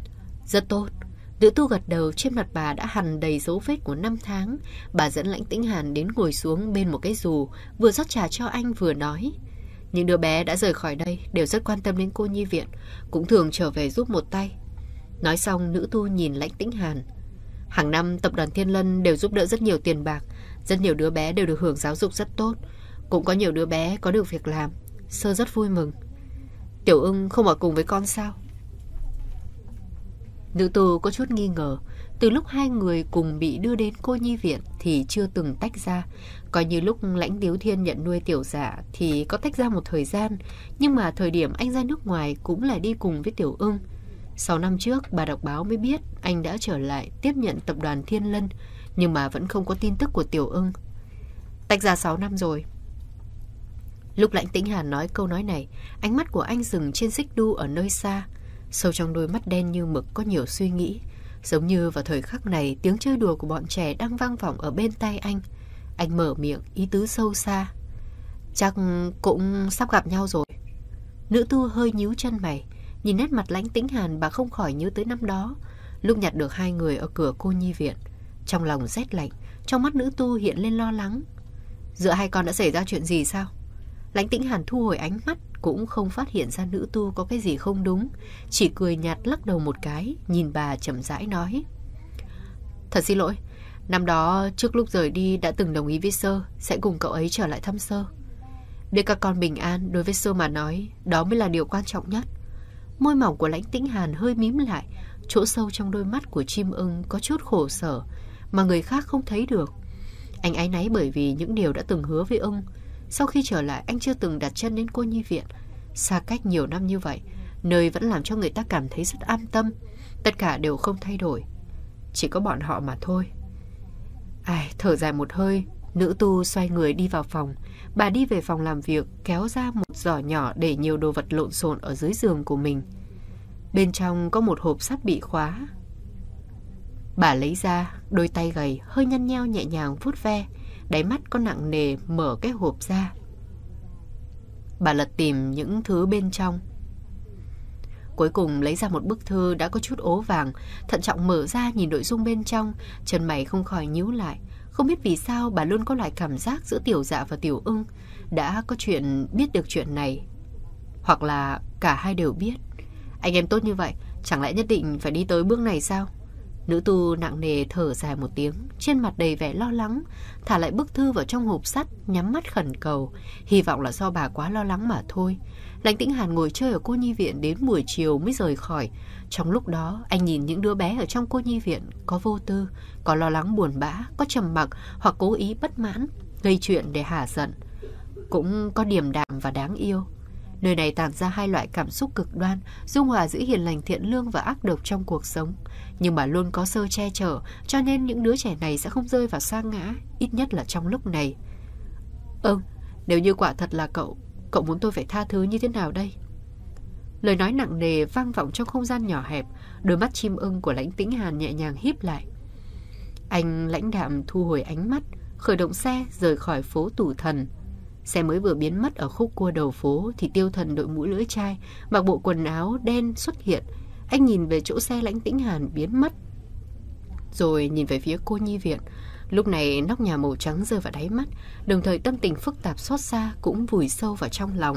Speaker 1: Rất tốt. Nữ tu gật đầu, trên mặt bà đã hằn đầy dấu vết của năm tháng. Bà dẫn Lãnh Tĩnh Hàn đến ngồi xuống bên một cái dù, vừa rót trà cho anh vừa nói: Những đứa bé đã rời khỏi đây đều rất quan tâm đến cô nhi viện, cũng thường trở về giúp một tay. Nói xong nữ tu nhìn Lãnh Tĩnh Hàn: Hàng năm tập đoàn Thiên Lân đều giúp đỡ rất nhiều tiền bạc, rất nhiều đứa bé đều được hưởng giáo dục rất tốt, cũng có nhiều đứa bé có được việc làm. Sơ rất vui mừng. Tiểu Ưng không ở cùng với con sao? Nữ tu có chút nghi ngờ. Từ lúc hai người cùng bị đưa đến cô nhi viện thì chưa từng tách ra. Coi như lúc Lãnh Tiếu Thiên nhận nuôi Tiểu Dạ thì có tách ra một thời gian, nhưng mà thời điểm anh ra nước ngoài cũng là đi cùng với Tiểu Ưng. Sáu năm trước bà đọc báo mới biết anh đã trở lại tiếp nhận tập đoàn Thiên Lân, nhưng mà vẫn không có tin tức của Tiểu Ưng. Tách ra sáu năm rồi. Lúc Lãnh Tĩnh Hàn nói câu nói này, ánh mắt của anh dừng trên Xích Đu ở nơi xa. Sâu trong đôi mắt đen như mực có nhiều suy nghĩ. Giống như vào thời khắc này, tiếng chơi đùa của bọn trẻ đang vang vọng ở bên tai anh. Anh mở miệng, ý tứ sâu xa. Chắc cũng sắp gặp nhau rồi. Nữ tu hơi nhíu chân mày. Nhìn nét mặt Lãnh Tĩnh Hàn, bà không khỏi nhớ tới năm đó, lúc nhặt được hai người ở cửa cô nhi viện. Trong lòng rét lạnh, trong mắt nữ tu hiện lên lo lắng. Giữa hai con đã xảy ra chuyện gì sao? Lãnh Tĩnh Hàn thu hồi ánh mắt, cũng không phát hiện ra nữ tu có cái gì không đúng, chỉ cười nhạt lắc đầu một cái, nhìn bà chậm rãi nói. Thật xin lỗi, năm đó trước lúc rời đi đã từng đồng ý với Sơ sẽ cùng cậu ấy trở lại thăm Sơ. Để các con bình an, đối với Sơ mà nói, đó mới là điều quan trọng nhất. Môi mỏng của Lãnh Tĩnh Hàn hơi mím lại, chỗ sâu trong đôi mắt của Chim Ưng có chút khổ sở mà người khác không thấy được. Anh áy náy bởi vì những điều đã từng hứa với Ưng. Sau khi trở lại, anh chưa từng đặt chân đến cô nhi viện. Xa cách nhiều năm như vậy, nơi vẫn làm cho người ta cảm thấy rất an tâm. Tất cả đều không thay đổi, chỉ có bọn họ mà thôi. Ai, thở dài một hơi, nữ tu xoay người đi vào phòng. Bà đi về phòng làm việc, kéo ra một giỏ nhỏ để nhiều đồ vật lộn xộn ở dưới giường của mình. Bên trong có một hộp sắt bị khóa. Bà lấy ra, đôi tay gầy, hơi nhăn nheo nhẹ nhàng vuốt ve, đáy mắt có nặng nề mở cái hộp ra. Bà lật tìm những thứ bên trong. Cuối cùng lấy ra một bức thư đã có chút ố vàng, thận trọng mở ra nhìn nội dung bên trong, chân mày không khỏi nhíu lại. Không biết vì sao bà luôn có loại cảm giác giữa Tiểu Dạ và Tiểu Ưng đã có chuyện biết được chuyện này, hoặc là cả hai đều biết. Anh em tốt như vậy, chẳng lẽ nhất định phải đi tới bước này sao? Nữ tu nặng nề thở dài một tiếng, trên mặt đầy vẻ lo lắng, thả lại bức thư vào trong hộp sắt, nhắm mắt khẩn cầu, hy vọng là do bà quá lo lắng mà thôi. Lãnh Tĩnh Hàn ngồi chơi ở cô nhi viện đến buổi chiều mới rời khỏi. Trong lúc đó, anh nhìn những đứa bé ở trong cô nhi viện, có vô tư, có lo lắng buồn bã, có trầm mặc hoặc cố ý bất mãn, gây chuyện để hả giận, cũng có điềm đạm và đáng yêu. Nơi này tản ra hai loại cảm xúc cực đoan, dung hòa giữa hiền lành thiện lương và ác độc trong cuộc sống. Nhưng mà luôn có Sơ che chở, cho nên những đứa trẻ này sẽ không rơi vào sa ngã, ít nhất là trong lúc này. Ừ, nếu như quả thật là cậu, cậu muốn tôi phải tha thứ như thế nào đây? Lời nói nặng nề vang vọng trong không gian nhỏ hẹp, đôi mắt Chim Ưng của Lãnh Tĩnh Hàn nhẹ nhàng híp lại. Anh lãnh đạm thu hồi ánh mắt, khởi động xe rời khỏi phố Tủ Thần. Xe mới vừa biến mất ở khúc cua đầu phố thì Tiêu Thần đội mũ lưỡi chai, mặc bộ quần áo đen xuất hiện. Anh nhìn về chỗ xe Lãnh Tĩnh Hàn biến mất, rồi nhìn về phía cô nhi viện. Lúc này nóc nhà màu trắng rơi vào đáy mắt, đồng thời tâm tình phức tạp xót xa cũng vùi sâu vào trong lòng.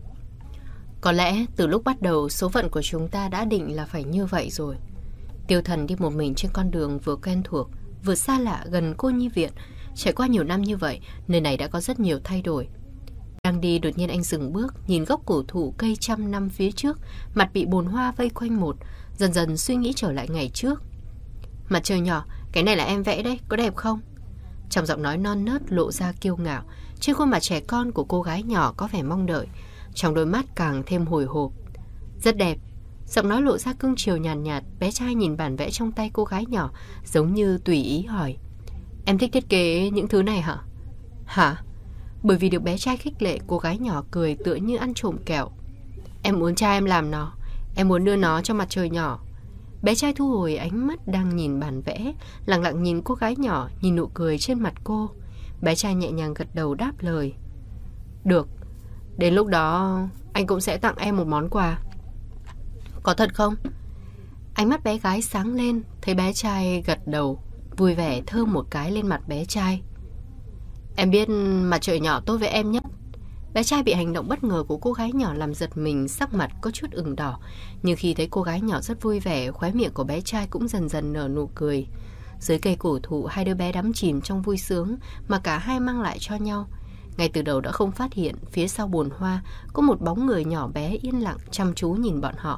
Speaker 1: Có lẽ từ lúc bắt đầu số phận của chúng ta đã định là phải như vậy rồi. Tiêu Thần đi một mình trên con đường vừa quen thuộc, vừa xa lạ gần cô nhi viện. Trải qua nhiều năm như vậy, nơi này đã có rất nhiều thay đổi. Đang đi đột nhiên anh dừng bước, nhìn gốc cổ thụ cây trăm năm phía trước, mặt bị bồn hoa vây quanh một, dần dần suy nghĩ trở lại ngày trước. Mặt trời nhỏ, cái này là em vẽ đấy, có đẹp không? Trong giọng nói non nớt lộ ra kiêu ngạo, trên khuôn mặt trẻ con của cô gái nhỏ có vẻ mong đợi, trong đôi mắt càng thêm hồi hộp. Rất đẹp. Giọng nói lộ ra cưng chiều nhàn nhạt, nhạt, bé trai nhìn bản vẽ trong tay cô gái nhỏ, giống như tùy ý hỏi. Em thích thiết kế những thứ này hả? Hả? Bởi vì được bé trai khích lệ, cô gái nhỏ cười tựa như ăn trộm kẹo. Em muốn cha em làm nó, em muốn đưa nó cho mặt trời nhỏ. Bé trai thu hồi ánh mắt đang nhìn bản vẽ, lặng lặng nhìn cô gái nhỏ, nhìn nụ cười trên mặt cô. Bé trai nhẹ nhàng gật đầu đáp lời. Được, đến lúc đó anh cũng sẽ tặng em một món quà. Có thật không? Ánh mắt bé gái sáng lên, thấy bé trai gật đầu, vui vẻ thơm một cái lên mặt bé trai. Em biết mặt trời nhỏ tốt với em nhất. Bé trai bị hành động bất ngờ của cô gái nhỏ làm giật mình, sắc mặt có chút ửng đỏ. Nhưng khi thấy cô gái nhỏ rất vui vẻ, khóe miệng của bé trai cũng dần dần nở nụ cười. Dưới cây cổ thụ, hai đứa bé đắm chìm trong vui sướng mà cả hai mang lại cho nhau. Ngay từ đầu đã không phát hiện phía sau bồn hoa có một bóng người nhỏ bé yên lặng chăm chú nhìn bọn họ.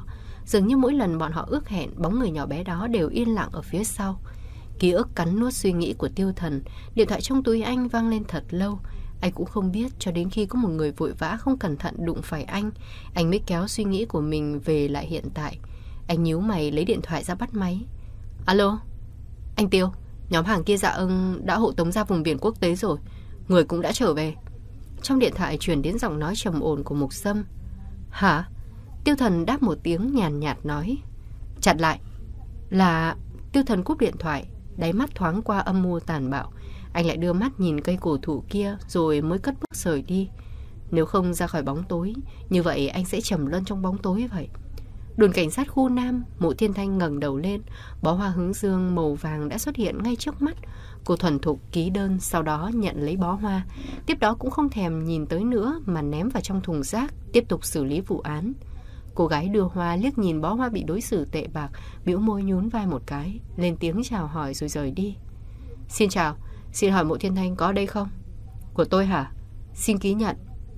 Speaker 1: Dường như mỗi lần bọn họ ước hẹn, bóng người nhỏ bé đó đều yên lặng ở phía sau. Ký ức cắn nuốt suy nghĩ của Tiêu Thần. Điện thoại trong túi anh vang lên thật lâu. Anh cũng không biết cho đến khi có một người vội vã không cẩn thận đụng phải anh, anh mới kéo suy nghĩ của mình về lại hiện tại. Anh nhíu mày lấy điện thoại ra bắt máy. Alo, anh Tiêu, nhóm hàng kia Dạ Ưng đã hộ tống ra vùng biển quốc tế rồi, người cũng đã trở về. Trong điện thoại truyền đến giọng nói trầm ổn của Mục Sâm. Hả? Tiêu Thần đáp một tiếng nhàn nhạt nói. Chặn lại. Là... Tiêu Thần cúp điện thoại, đáy mắt thoáng qua âm mưu tàn bạo. Anh lại đưa mắt nhìn cây cổ thụ kia rồi mới cất bước rời đi. Nếu không ra khỏi bóng tối, như vậy anh sẽ trầm luân trong bóng tối vậy. Đồn cảnh sát khu Nam, Mộ Thiên Thanh ngẩng đầu lên, bó hoa hướng dương màu vàng đã xuất hiện ngay trước mắt. Cô thuần thục ký đơn, sau đó nhận lấy bó hoa. Tiếp đó cũng không thèm nhìn tới nữa mà ném vào trong thùng rác, tiếp tục xử lý vụ án. Cô gái đưa hoa liếc nhìn bó hoa bị đối xử tệ bạc, bĩu môi nhún vai một cái, lên tiếng chào hỏi rồi rời đi. Xin chào, xin hỏi Mộ Thiên Thanh có ở đây không? Của tôi hả? Xin ký nhận.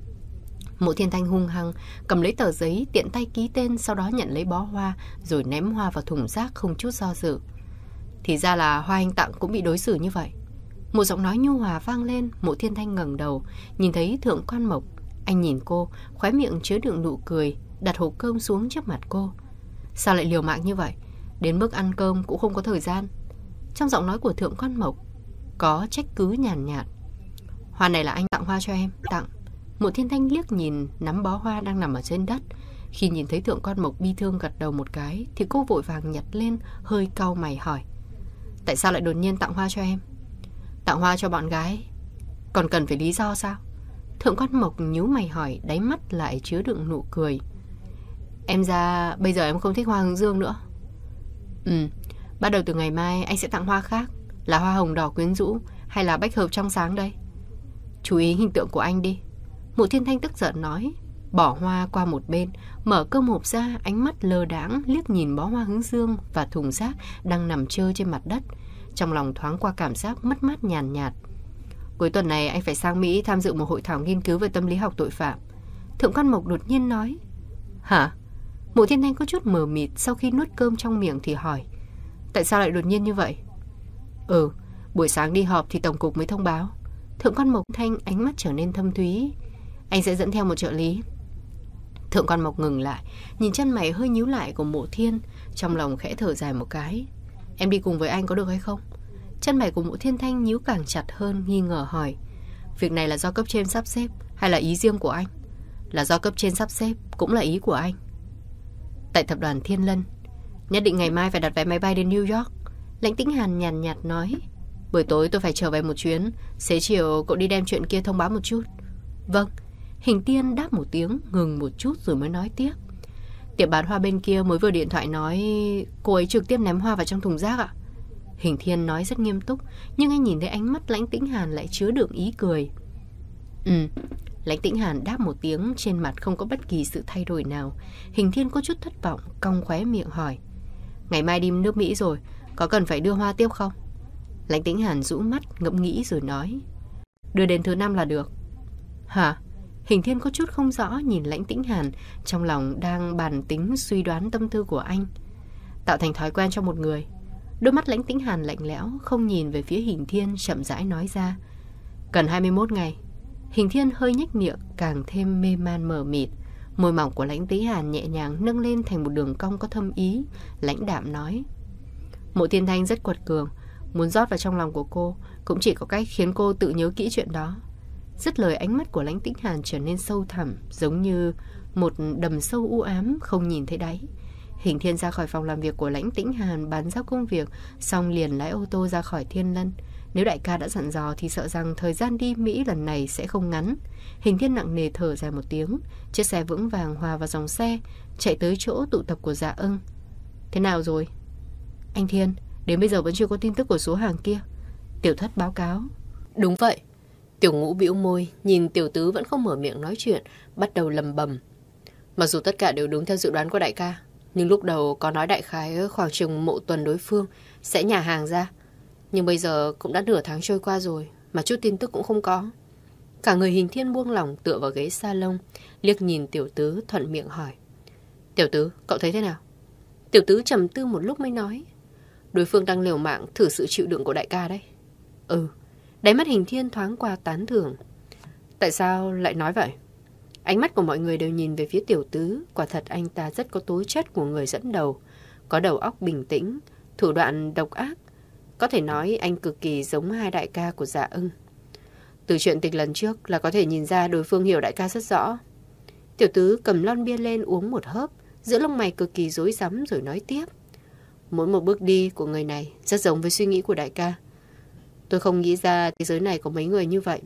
Speaker 1: Mộ Thiên Thanh hung hăng cầm lấy tờ giấy, tiện tay ký tên, sau đó nhận lấy bó hoa rồi ném hoa vào thùng rác không chút do dự. Thì ra là hoa anh tặng cũng bị đối xử như vậy. Một giọng nói nhu hòa vang lên. Mộ Thiên Thanh ngẩng đầu, nhìn thấy Thượng Quan Mộc. Anh nhìn cô, khóe miệng chứa đựng nụ cười, đặt hộp cơm xuống trước mặt cô. Sao lại liều mạng như vậy? Đến mức ăn cơm cũng không có thời gian. Trong giọng nói của Thượng Quan Mộc có trách cứ nhàn nhạt, nhạt. Hoa này là anh tặng hoa cho em. Tặng. Mộ Thiên Thanh liếc nhìn nắm bó hoa đang nằm ở trên đất. Khi nhìn thấy Thượng Quan Mộc bi thương gật đầu một cái thì cô vội vàng nhặt lên, hơi cau mày hỏi. Tại sao lại đột nhiên tặng hoa cho em? Tặng hoa cho bọn gái còn cần phải lý do sao? Thượng Quan Mộc nhíu mày hỏi, đáy mắt lại chứa đựng nụ cười. Em ra bây giờ em không thích hoa hướng dương nữa. Ừ, bắt đầu từ ngày mai anh sẽ tặng hoa khác. Là hoa hồng đỏ quyến rũ hay là bách hợp trong sáng đây? Chú ý hình tượng của anh đi. Mộ Thiên Thanh tức giận nói, bỏ hoa qua một bên, mở cơm hộp ra, ánh mắt lơ đãng liếc nhìn bó hoa hướng dương và thùng rác đang nằm trơ trên mặt đất. Trong lòng thoáng qua cảm giác mất mát nhàn nhạt, nhạt. Cuối tuần này anh phải sang Mỹ tham dự một hội thảo nghiên cứu về tâm lý học tội phạm. Thượng Quan Mộc đột nhiên nói. Hả? Mộ Thiên Thanh có chút mờ mịt, sau khi nuốt cơm trong miệng thì hỏi. Tại sao lại đột nhiên như vậy? Ừ, buổi sáng đi họp thì tổng cục mới thông báo. Thượng Quan Mộc Thanh ánh mắt trở nên thâm thúy. Anh sẽ dẫn theo một trợ lý. Thượng Quan Mộc ngừng lại, nhìn chân mày hơi nhíu lại của Mộ Thiên, trong lòng khẽ thở dài một cái. Em đi cùng với anh có được hay không? Chân mày của Mộ Thiên Thanh nhíu càng chặt hơn, nghi ngờ hỏi. Việc này là do cấp trên sắp xếp hay là ý riêng của anh? Là do cấp trên sắp xếp, cũng là ý của anh. Tại tập đoàn Thiên Lân, nhất định ngày mai phải đặt vé máy bay đến New York. Lãnh Tĩnh Hàn nhàn nhạt, nhạt nói. Buổi tối tôi phải trở về một chuyến, xế chiều cậu đi đem chuyện kia thông báo một chút. Vâng. Hình Tiên đáp một tiếng, ngừng một chút rồi mới nói tiếp. Tiệm bán hoa bên kia mới vừa điện thoại nói cô ấy trực tiếp ném hoa vào trong thùng rác ạ. Hình Thiên nói rất nghiêm túc, nhưng anh nhìn thấy ánh mắt Lãnh Tĩnh Hàn lại chứa đựng ý cười. Ừ. Lãnh Tĩnh Hàn đáp một tiếng, trên mặt không có bất kỳ sự thay đổi nào. Hình Thiên có chút thất vọng, cong khóe miệng hỏi. Ngày mai đi nước Mỹ rồi, có cần phải đưa hoa tiếp không? Lãnh Tĩnh Hàn rũ mắt ngẫm nghĩ rồi nói. Đưa đến thứ năm là được. Hả? Hình Thiên có chút không rõ nhìn Lãnh Tĩnh Hàn, trong lòng đang bàn tính suy đoán tâm tư của anh. Tạo thành thói quen cho một người. Đôi mắt Lãnh Tĩnh Hàn lạnh lẽo, không nhìn về phía Hình Thiên, chậm rãi nói ra. Cần hai mươi mốt ngày. Hình Thiên hơi nhếch miệng, càng thêm mê man mờ mịt. Môi mỏng của Lãnh Tĩnh Hàn nhẹ nhàng nâng lên thành một đường cong có thâm ý, lãnh đạm nói. Mộ Thiên Thanh rất quật cường, muốn rót vào trong lòng của cô, cũng chỉ có cách khiến cô tự nhớ kỹ chuyện đó. Dứt lời, ánh mắt của Lãnh Tĩnh Hàn trở nên sâu thẳm, giống như một đầm sâu u ám không nhìn thấy đáy. Hình Thiên ra khỏi phòng làm việc của Lãnh Tĩnh Hàn, bàn giao công việc, xong liền lái ô tô ra khỏi Thiên Lân. Nếu đại ca đã dặn dò thì sợ rằng thời gian đi Mỹ lần này sẽ không ngắn. Hình Thiên nặng nề thở dài một tiếng, chiếc xe vững vàng hòa vào dòng xe, chạy tới chỗ tụ tập của Dạ Ưng. Thế nào rồi? Anh Thiên, đến bây giờ vẫn chưa có tin tức của số hàng kia. Tiểu Thất báo cáo. Đúng vậy. Tiểu Ngũ bĩu môi, nhìn Tiểu Tứ vẫn không mở miệng nói chuyện, bắt đầu lầm bầm. Mặc dù tất cả đều đúng theo dự đoán của đại ca, nhưng lúc đầu có nói đại khái khoảng chừng mộ tuần đối phương sẽ nhả hàng ra. Nhưng bây giờ cũng đã nửa tháng trôi qua rồi mà chút tin tức cũng không có. Cả người Hình Thiên buông lỏng tựa vào ghế salon, liếc nhìn Tiểu Tứ thuận miệng hỏi. Tiểu Tứ, cậu thấy thế nào? Tiểu tứ trầm tư một lúc mới nói. Đối phương đang liều mạng thử sự chịu đựng của đại ca đấy. Ừ. Đáy mắt Hình Thiên thoáng qua tán thưởng. Tại sao lại nói vậy? Ánh mắt của mọi người đều nhìn về phía tiểu tứ. Quả thật anh ta rất có tố chất của người dẫn đầu. Có đầu óc bình tĩnh, thủ đoạn độc ác. Có thể nói anh cực kỳ giống hai đại ca của Dạ Ưng. Từ chuyện tịch lần trước là có thể nhìn ra đối phương hiểu đại ca rất rõ. Tiểu tứ cầm lon bia lên uống một hớp, giữa lông mày cực kỳ rối rắm rồi nói tiếp. Mỗi một bước đi của người này rất giống với suy nghĩ của đại ca. Tôi không nghĩ ra thế giới này có mấy người như vậy.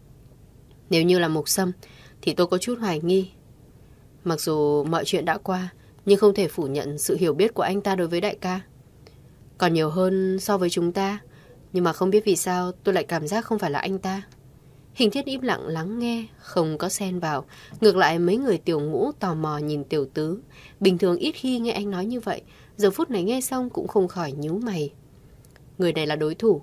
Speaker 1: Nếu như là Mục Sâm thì tôi có chút hoài nghi. Mặc dù mọi chuyện đã qua, nhưng không thể phủ nhận sự hiểu biết của anh ta đối với đại ca. Còn nhiều hơn so với chúng ta, nhưng mà không biết vì sao tôi lại cảm giác không phải là anh ta. Hình Thiên im lặng lắng nghe, không có xen vào. Ngược lại mấy người tiểu ngũ tò mò nhìn tiểu tứ. Bình thường ít khi nghe anh nói như vậy, giờ phút này nghe xong cũng không khỏi nhíu mày. Người này là đối thủ,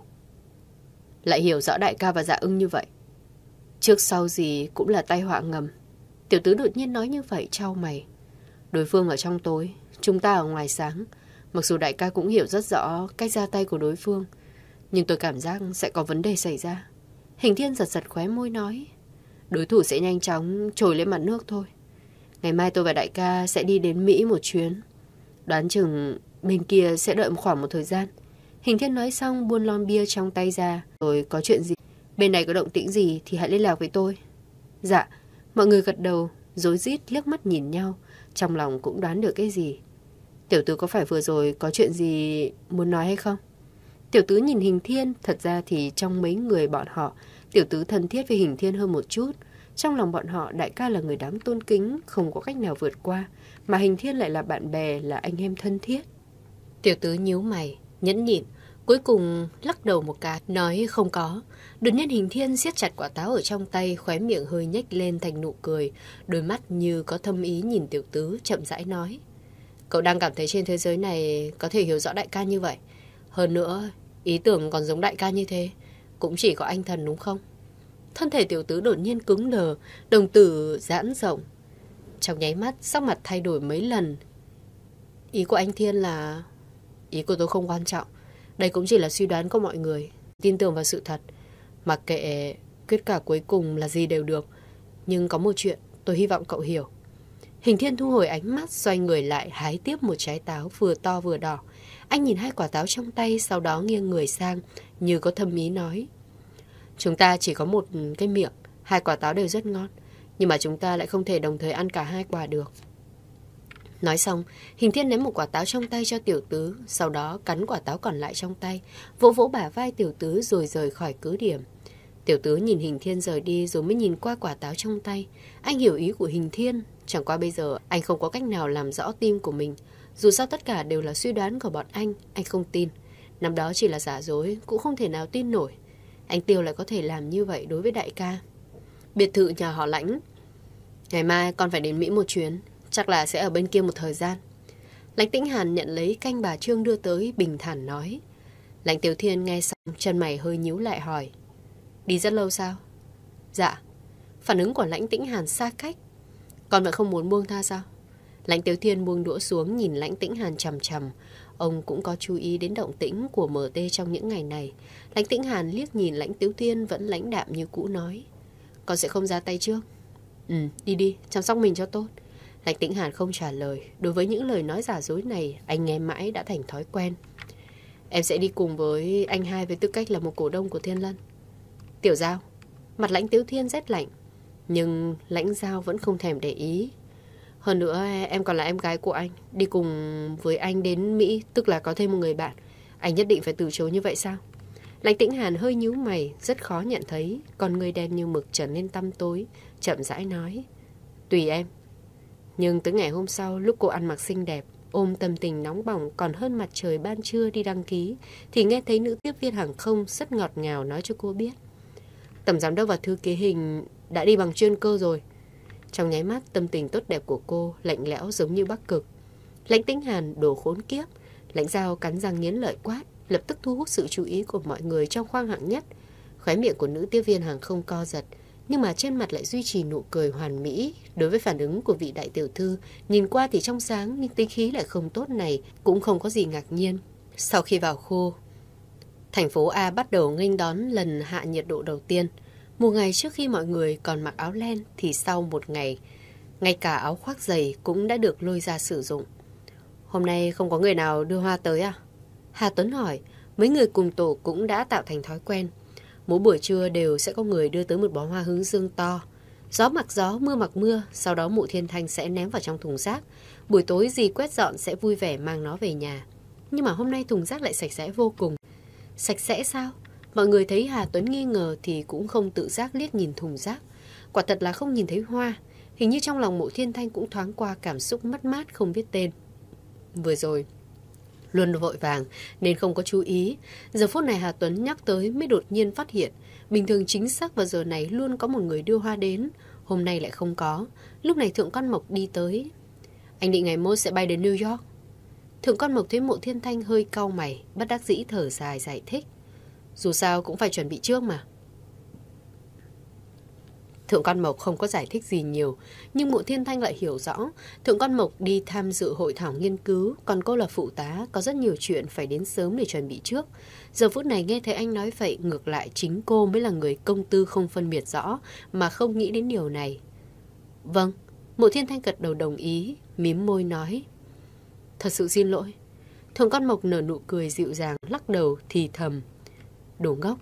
Speaker 1: lại hiểu rõ đại ca và Dạ Ưng như vậy. Trước sau gì cũng là tai họa ngầm. Tiểu tứ đột nhiên nói như vậy chau mày. Đối phương ở trong tối, chúng ta ở ngoài sáng. Mặc dù đại ca cũng hiểu rất rõ cách ra tay của đối phương, nhưng tôi cảm giác sẽ có vấn đề xảy ra. Hình Thiên giật giật khóe môi nói. Đối thủ sẽ nhanh chóng trồi lên mặt nước thôi. Ngày mai tôi và đại ca sẽ đi đến Mỹ một chuyến. Đoán chừng bên kia sẽ đợi khoảng một thời gian. Hình Thiên nói xong buông lon bia trong tay ra. Rồi có chuyện gì, bên này có động tĩnh gì thì hãy liên lạc với tôi. Dạ. Mọi người gật đầu, rối rít liếc mắt nhìn nhau. Trong lòng cũng đoán được cái gì. Tiểu tứ có phải vừa rồi có chuyện gì muốn nói hay không? Tiểu tứ nhìn Hình Thiên. Thật ra thì trong mấy người bọn họ, tiểu tứ thân thiết với Hình Thiên hơn một chút. Trong lòng bọn họ đại ca là người đáng tôn kính, không có cách nào vượt qua. Mà Hình Thiên lại là bạn bè, là anh em thân thiết. Tiểu tứ nhíu mày, nhẫn nhịn, cuối cùng lắc đầu một cái, nói không có. Đột nhiên Hình Thiên siết chặt quả táo ở trong tay, khóe miệng hơi nhếch lên thành nụ cười. Đôi mắt như có thâm ý nhìn tiểu tứ, chậm rãi nói. Cậu đang cảm thấy trên thế giới này có thể hiểu rõ đại ca như vậy. Hơn nữa, ý tưởng còn giống đại ca như thế, cũng chỉ có anh Thần đúng không? Thân thể tiểu tứ đột nhiên cứng đờ, đồng tử giãn rộng. Trong nháy mắt, sắc mặt thay đổi mấy lần. Ý của anh Thiên là... Ý của tôi không quan trọng. Đây cũng chỉ là suy đoán của mọi người. Tin tưởng vào sự thật. Mặc kệ kết quả cuối cùng là gì đều được. Nhưng có một chuyện tôi hy vọng cậu hiểu. Hình Thiên thu hồi ánh mắt, xoay người lại hái tiếp một trái táo vừa to vừa đỏ. Anh nhìn hai quả táo trong tay, sau đó nghiêng người sang, như có thâm ý nói. Chúng ta chỉ có một cái miệng, hai quả táo đều rất ngon, nhưng mà chúng ta lại không thể đồng thời ăn cả hai quả được. Nói xong, Hình Thiên ném một quả táo trong tay cho tiểu tứ, sau đó cắn quả táo còn lại trong tay, vỗ vỗ bả vai tiểu tứ rồi rời khỏi cứ điểm. Tiểu tứ nhìn Hình Thiên rời đi rồi mới nhìn qua quả táo trong tay. Anh hiểu ý của Hình Thiên, chẳng qua bây giờ anh không có cách nào làm rõ tim của mình. Dù sao tất cả đều là suy đoán của bọn anh, anh không tin. Năm đó chỉ là giả dối, cũng không thể nào tin nổi. Anh Tiêu lại có thể làm như vậy đối với đại ca. Biệt thự nhà họ Lãnh. Ngày mai con phải đến Mỹ một chuyến, chắc là sẽ ở bên kia một thời gian. Lãnh Tĩnh Hàn nhận lấy canh bà Trương đưa tới, bình thản nói. Lãnh Tiểu Thiên nghe xong, chân mày hơi nhíu lại hỏi. Đi rất lâu sao? Dạ. Phản ứng của Lãnh Tĩnh Hàn xa cách. Con vẫn không muốn buông tha sao? Lãnh Tiểu Thiên buông đũa xuống nhìn Lãnh Tĩnh Hàn chằm chằm. Ông cũng có chú ý đến động tĩnh của em tê trong những ngày này. Lãnh Tĩnh Hàn liếc nhìn Lãnh Tiểu Thiên vẫn lãnh đạm như cũ nói. Con sẽ không ra tay trước. Ừ, đi đi, chăm sóc mình cho tốt. Lãnh Tĩnh Hàn không trả lời. Đối với những lời nói giả dối này, anh nghe mãi đã thành thói quen. Em sẽ đi cùng với anh hai với tư cách là một cổ đông của Thiên Lân. Tiểu Giao. Mặt Lãnh Tiểu Thiên rét lạnh, nhưng Lãnh Giao vẫn không thèm để ý. Hơn nữa em còn là em gái của anh, đi cùng với anh đến Mỹ, tức là có thêm một người bạn. Anh nhất định phải từ chối như vậy sao? Lãnh Tĩnh Hàn hơi nhíu mày, rất khó nhận thấy. Con người đen như mực trở nên tăm tối, chậm rãi nói. Tùy em. Nhưng tới ngày hôm sau, lúc cô ăn mặc xinh đẹp, ôm tâm tình nóng bỏng còn hơn mặt trời ban trưa đi đăng ký, thì nghe thấy nữ tiếp viên hàng không rất ngọt ngào nói cho cô biết. Tổng giám đốc và thư ký Hình đã đi bằng chuyên cơ rồi. Trong nháy mắt, tâm tình tốt đẹp của cô lạnh lẽo giống như Bắc Cực. Lãnh Tĩnh Hàn đồ khốn kiếp. Lãnh Giao cắn răng nghiến lợi quát, lập tức thu hút sự chú ý của mọi người trong khoang hạng nhất. Khóe miệng của nữ tiếp viên hàng không co giật, nhưng mà trên mặt lại duy trì nụ cười hoàn mỹ. Đối với phản ứng của vị đại tiểu thư, nhìn qua thì trong sáng nhưng tính khí lại không tốt này cũng không có gì ngạc nhiên. Sau khi vào khu, thành phố A bắt đầu nghênh đón lần hạ nhiệt độ đầu tiên. Một ngày trước khi mọi người còn mặc áo len thì sau một ngày, ngay cả áo khoác dày cũng đã được lôi ra sử dụng. Hôm nay không có người nào đưa hoa tới à? Hà Tuấn hỏi. Mấy người cùng tổ cũng đã tạo thành thói quen. Mỗi buổi trưa đều sẽ có người đưa tới một bó hoa hướng dương to. Gió mặc gió, mưa mặc mưa, sau đó Mụ Thiên Thanh sẽ ném vào trong thùng rác. Buổi tối dì quét dọn sẽ vui vẻ mang nó về nhà. Nhưng mà hôm nay thùng rác lại sạch sẽ vô cùng. Sạch sẽ sao? Mọi người thấy Hà Tuấn nghi ngờ thì cũng không tự giác liếc nhìn thùng rác. Quả thật là không nhìn thấy hoa. Hình như trong lòng Mụ Thiên Thanh cũng thoáng qua cảm xúc mất mát không biết tên. Vừa rồi luôn vội vàng nên không có chú ý. Giờ phút này Hà Tuấn nhắc tới mới đột nhiên phát hiện. Bình thường chính xác vào giờ này luôn có một người đưa hoa đến. Hôm nay lại không có. Lúc này Thượng Quan Mộc đi tới. Anh định ngày mốt sẽ bay đến New York. Thượng Quan Mộc thấy Mộ Thiên Thanh hơi cau mày, bất đắc dĩ thở dài giải thích. Dù sao cũng phải chuẩn bị trước mà. Thượng Quan Mộc không có giải thích gì nhiều, nhưng Mộ Thiên Thanh lại hiểu rõ. Thượng Quan Mộc đi tham dự hội thảo nghiên cứu, còn cô là phụ tá, có rất nhiều chuyện phải đến sớm để chuẩn bị trước. Giờ phút này nghe thấy anh nói vậy, ngược lại chính cô mới là người công tư không phân biệt rõ, mà không nghĩ đến điều này. Vâng, Mộ Thiên Thanh gật đầu đồng ý, mím môi nói. Thật sự xin lỗi. Thượng Quan Mộc nở nụ cười dịu dàng, lắc đầu thì thầm. Đồ ngốc.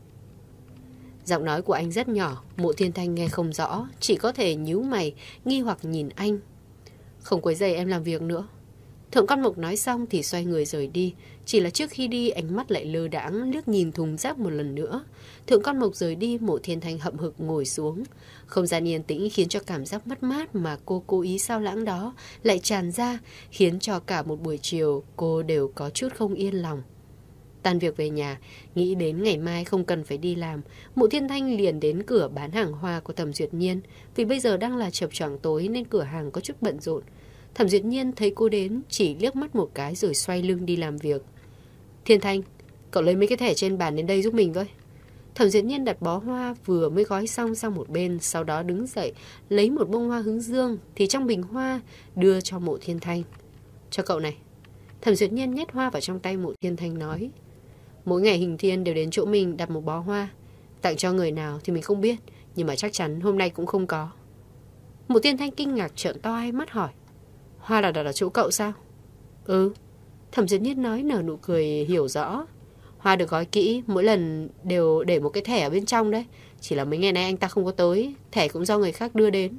Speaker 1: Giọng nói của anh rất nhỏ, Mộ Thiên Thanh nghe không rõ, chỉ có thể nhíu mày, nghi hoặc nhìn anh. Không quấy rầy em làm việc nữa. Thượng Quan Mộc nói xong thì xoay người rời đi, chỉ là trước khi đi ánh mắt lại lơ đãng liếc nhìn thùng rác một lần nữa. Thượng Quan Mộc rời đi, Mộ Thiên Thanh hậm hực ngồi xuống. Không gian yên tĩnh khiến cho cảm giác mất mát mà cô cố ý sao lãng đó lại tràn ra, khiến cho cả một buổi chiều cô đều có chút không yên lòng. Tan việc về nhà, nghĩ đến ngày mai không cần phải đi làm, Mộ Thiên Thanh liền đến cửa bán hàng hoa của Thẩm Duyệt Nhiên. Vì bây giờ đang là chập choạng tối nên cửa hàng có chút bận rộn. Thẩm Duyệt Nhiên thấy cô đến, chỉ liếc mắt một cái rồi xoay lưng đi làm việc. Thiên Thanh, cậu lấy mấy cái thẻ trên bàn đến đây giúp mình với. Thẩm Duyệt Nhiên đặt bó hoa vừa mới gói xong sang một bên, sau đó đứng dậy, lấy một bông hoa hướng dương thì trong bình hoa đưa cho Mộ Thiên Thanh. Cho cậu này. Thẩm Duyệt Nhiên nhét hoa vào trong tay Mộ Thiên Thanh nói. Mỗi ngày Hình Thiên đều đến chỗ mình đặt một bó hoa. Tặng cho người nào thì mình không biết, nhưng mà chắc chắn hôm nay cũng không có. Mộ Thiên Thanh kinh ngạc trợn to hai mắt hỏi. Hoa là đặt ở chỗ cậu sao? Ừ. Thẩm Duyệt Nhiên nói nở nụ cười hiểu rõ. Hoa được gói kỹ, mỗi lần đều để một cái thẻ ở bên trong đấy. Chỉ là mấy ngày nay anh ta không có tới, thẻ cũng do người khác đưa đến.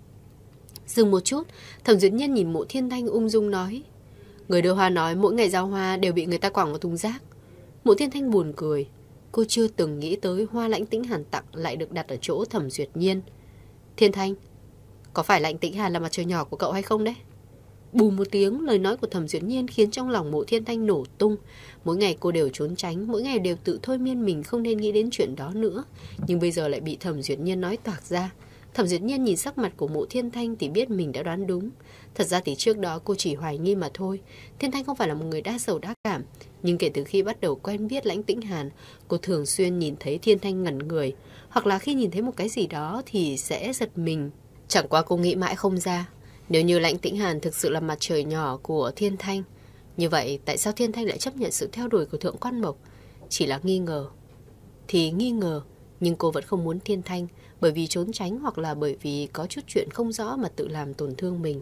Speaker 1: Dừng một chút, Thẩm Duyệt Nhiên nhìn Mộ Thiên Thanh ung dung nói. Người đưa hoa nói mỗi ngày giao hoa đều bị người ta quẳng vào thùng rác. Mộ Thiên Thanh buồn cười. Cô chưa từng nghĩ tới hoa Lãnh Tĩnh Hàn tặng lại được đặt ở chỗ Thẩm Duyệt Nhiên. Thiên Thanh, có phải Lãnh Tĩnh Hàn là mặt trời nhỏ của cậu hay không đấy? Bù một tiếng, lời nói của Thẩm Duyệt Nhiên khiến trong lòng Mộ Thiên Thanh nổ tung. Mỗi ngày cô đều trốn tránh, mỗi ngày đều tự thôi miên mình không nên nghĩ đến chuyện đó nữa. Nhưng bây giờ lại bị Thẩm Duyệt Nhiên nói toạc ra. Thẩm Duyệt Nhiên nhìn sắc mặt của Mộ Thiên Thanh thì biết mình đã đoán đúng. Thật ra thì trước đó cô chỉ hoài nghi mà thôi. Thiên Thanh không phải là một người đa sầu đa cảm. Nhưng kể từ khi bắt đầu quen biết Lãnh Tĩnh Hàn, cô thường xuyên nhìn thấy Thiên Thanh ngẩn người. Hoặc là khi nhìn thấy một cái gì đó thì sẽ giật mình. Chẳng qua cô nghĩ mãi không ra. Nếu như Lãnh Tĩnh Hàn thực sự là mặt trời nhỏ của Thiên Thanh, như vậy tại sao Thiên Thanh lại chấp nhận sự theo đuổi của Thượng Quan Mộc? Chỉ là nghi ngờ. Thì nghi ngờ, nhưng cô vẫn không muốn Thiên Thanh, bởi vì trốn tránh hoặc là bởi vì có chút chuyện không rõ mà tự làm tổn thương mình.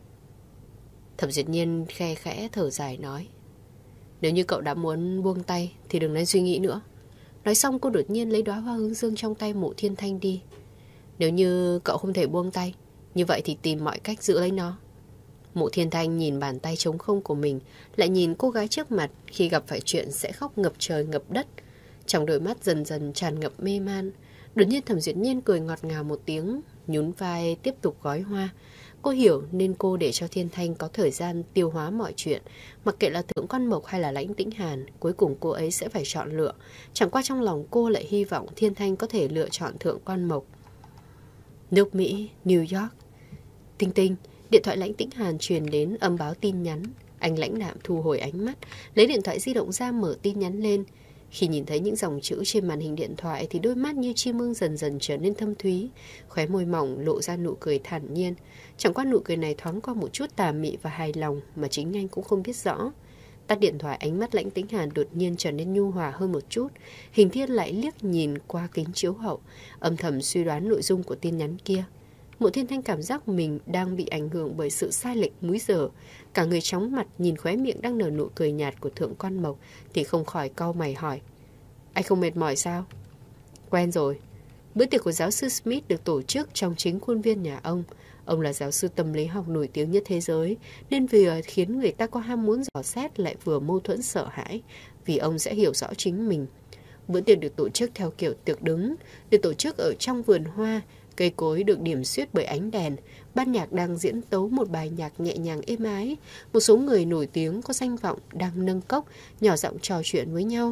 Speaker 1: Thẩm Duyệt Nhiên khe khẽ thở dài nói. Nếu như cậu đã muốn buông tay thì đừng nên suy nghĩ nữa. Nói xong cô đột nhiên lấy đóa hoa hướng dương trong tay Mộ Thiên Thanh đi. Nếu như cậu không thể buông tay, như vậy thì tìm mọi cách giữ lấy nó. Mộ Thiên Thanh nhìn bàn tay trống không của mình, lại nhìn cô gái trước mặt khi gặp phải chuyện sẽ khóc ngập trời ngập đất. Trong đôi mắt dần dần tràn ngập mê man. Đột nhiên Thẩm Duyệt Nhiên cười ngọt ngào một tiếng, nhún vai tiếp tục gói hoa. Cô hiểu nên cô để cho Thiên Thanh có thời gian tiêu hóa mọi chuyện. Mặc kệ là Thượng Quan Mộc hay là Lãnh Tĩnh Hàn, cuối cùng cô ấy sẽ phải chọn lựa. Chẳng qua trong lòng cô lại hy vọng Thiên Thanh có thể lựa chọn Thượng Quan Mộc. Nước Mỹ, New York. Tinh tinh, điện thoại Lãnh Tĩnh Hàn truyền đến âm báo tin nhắn. Anh lãnh đạm thu hồi ánh mắt, lấy điện thoại di động ra mở tin nhắn lên. Khi nhìn thấy những dòng chữ trên màn hình điện thoại thì đôi mắt như chim ưng dần dần trở nên thâm thúy, khóe môi mỏng lộ ra nụ cười thản nhiên. Chẳng qua nụ cười này thoáng qua một chút tà mị và hài lòng mà chính anh cũng không biết rõ. Tắt điện thoại, ánh mắt Lãnh Tĩnh Hàn đột nhiên trở nên nhu hòa hơn một chút. Hình Thiên lại liếc nhìn qua kính chiếu hậu, âm thầm suy đoán nội dung của tin nhắn kia. Mộ Thiên Thanh cảm giác mình đang bị ảnh hưởng bởi sự sai lệch múi giờ. Cả người chóng mặt nhìn khóe miệng đang nở nụ cười nhạt của Thượng Quan Mộc thì không khỏi cau mày hỏi: Anh không mệt mỏi sao? Quen rồi. Bữa tiệc của giáo sư Smith được tổ chức trong chính khuôn viên nhà ông. Ông là giáo sư tâm lý học nổi tiếng nhất thế giới, nên vừa khiến người ta có ham muốn dò xét lại vừa mâu thuẫn sợ hãi, vì ông sẽ hiểu rõ chính mình. Bữa tiệc được tổ chức theo kiểu tiệc đứng, được tổ chức ở trong vườn hoa, cây cối được điểm xuyết bởi ánh đèn, ban nhạc đang diễn tấu một bài nhạc nhẹ nhàng êm ái, một số người nổi tiếng có danh vọng đang nâng cốc, nhỏ giọng trò chuyện với nhau.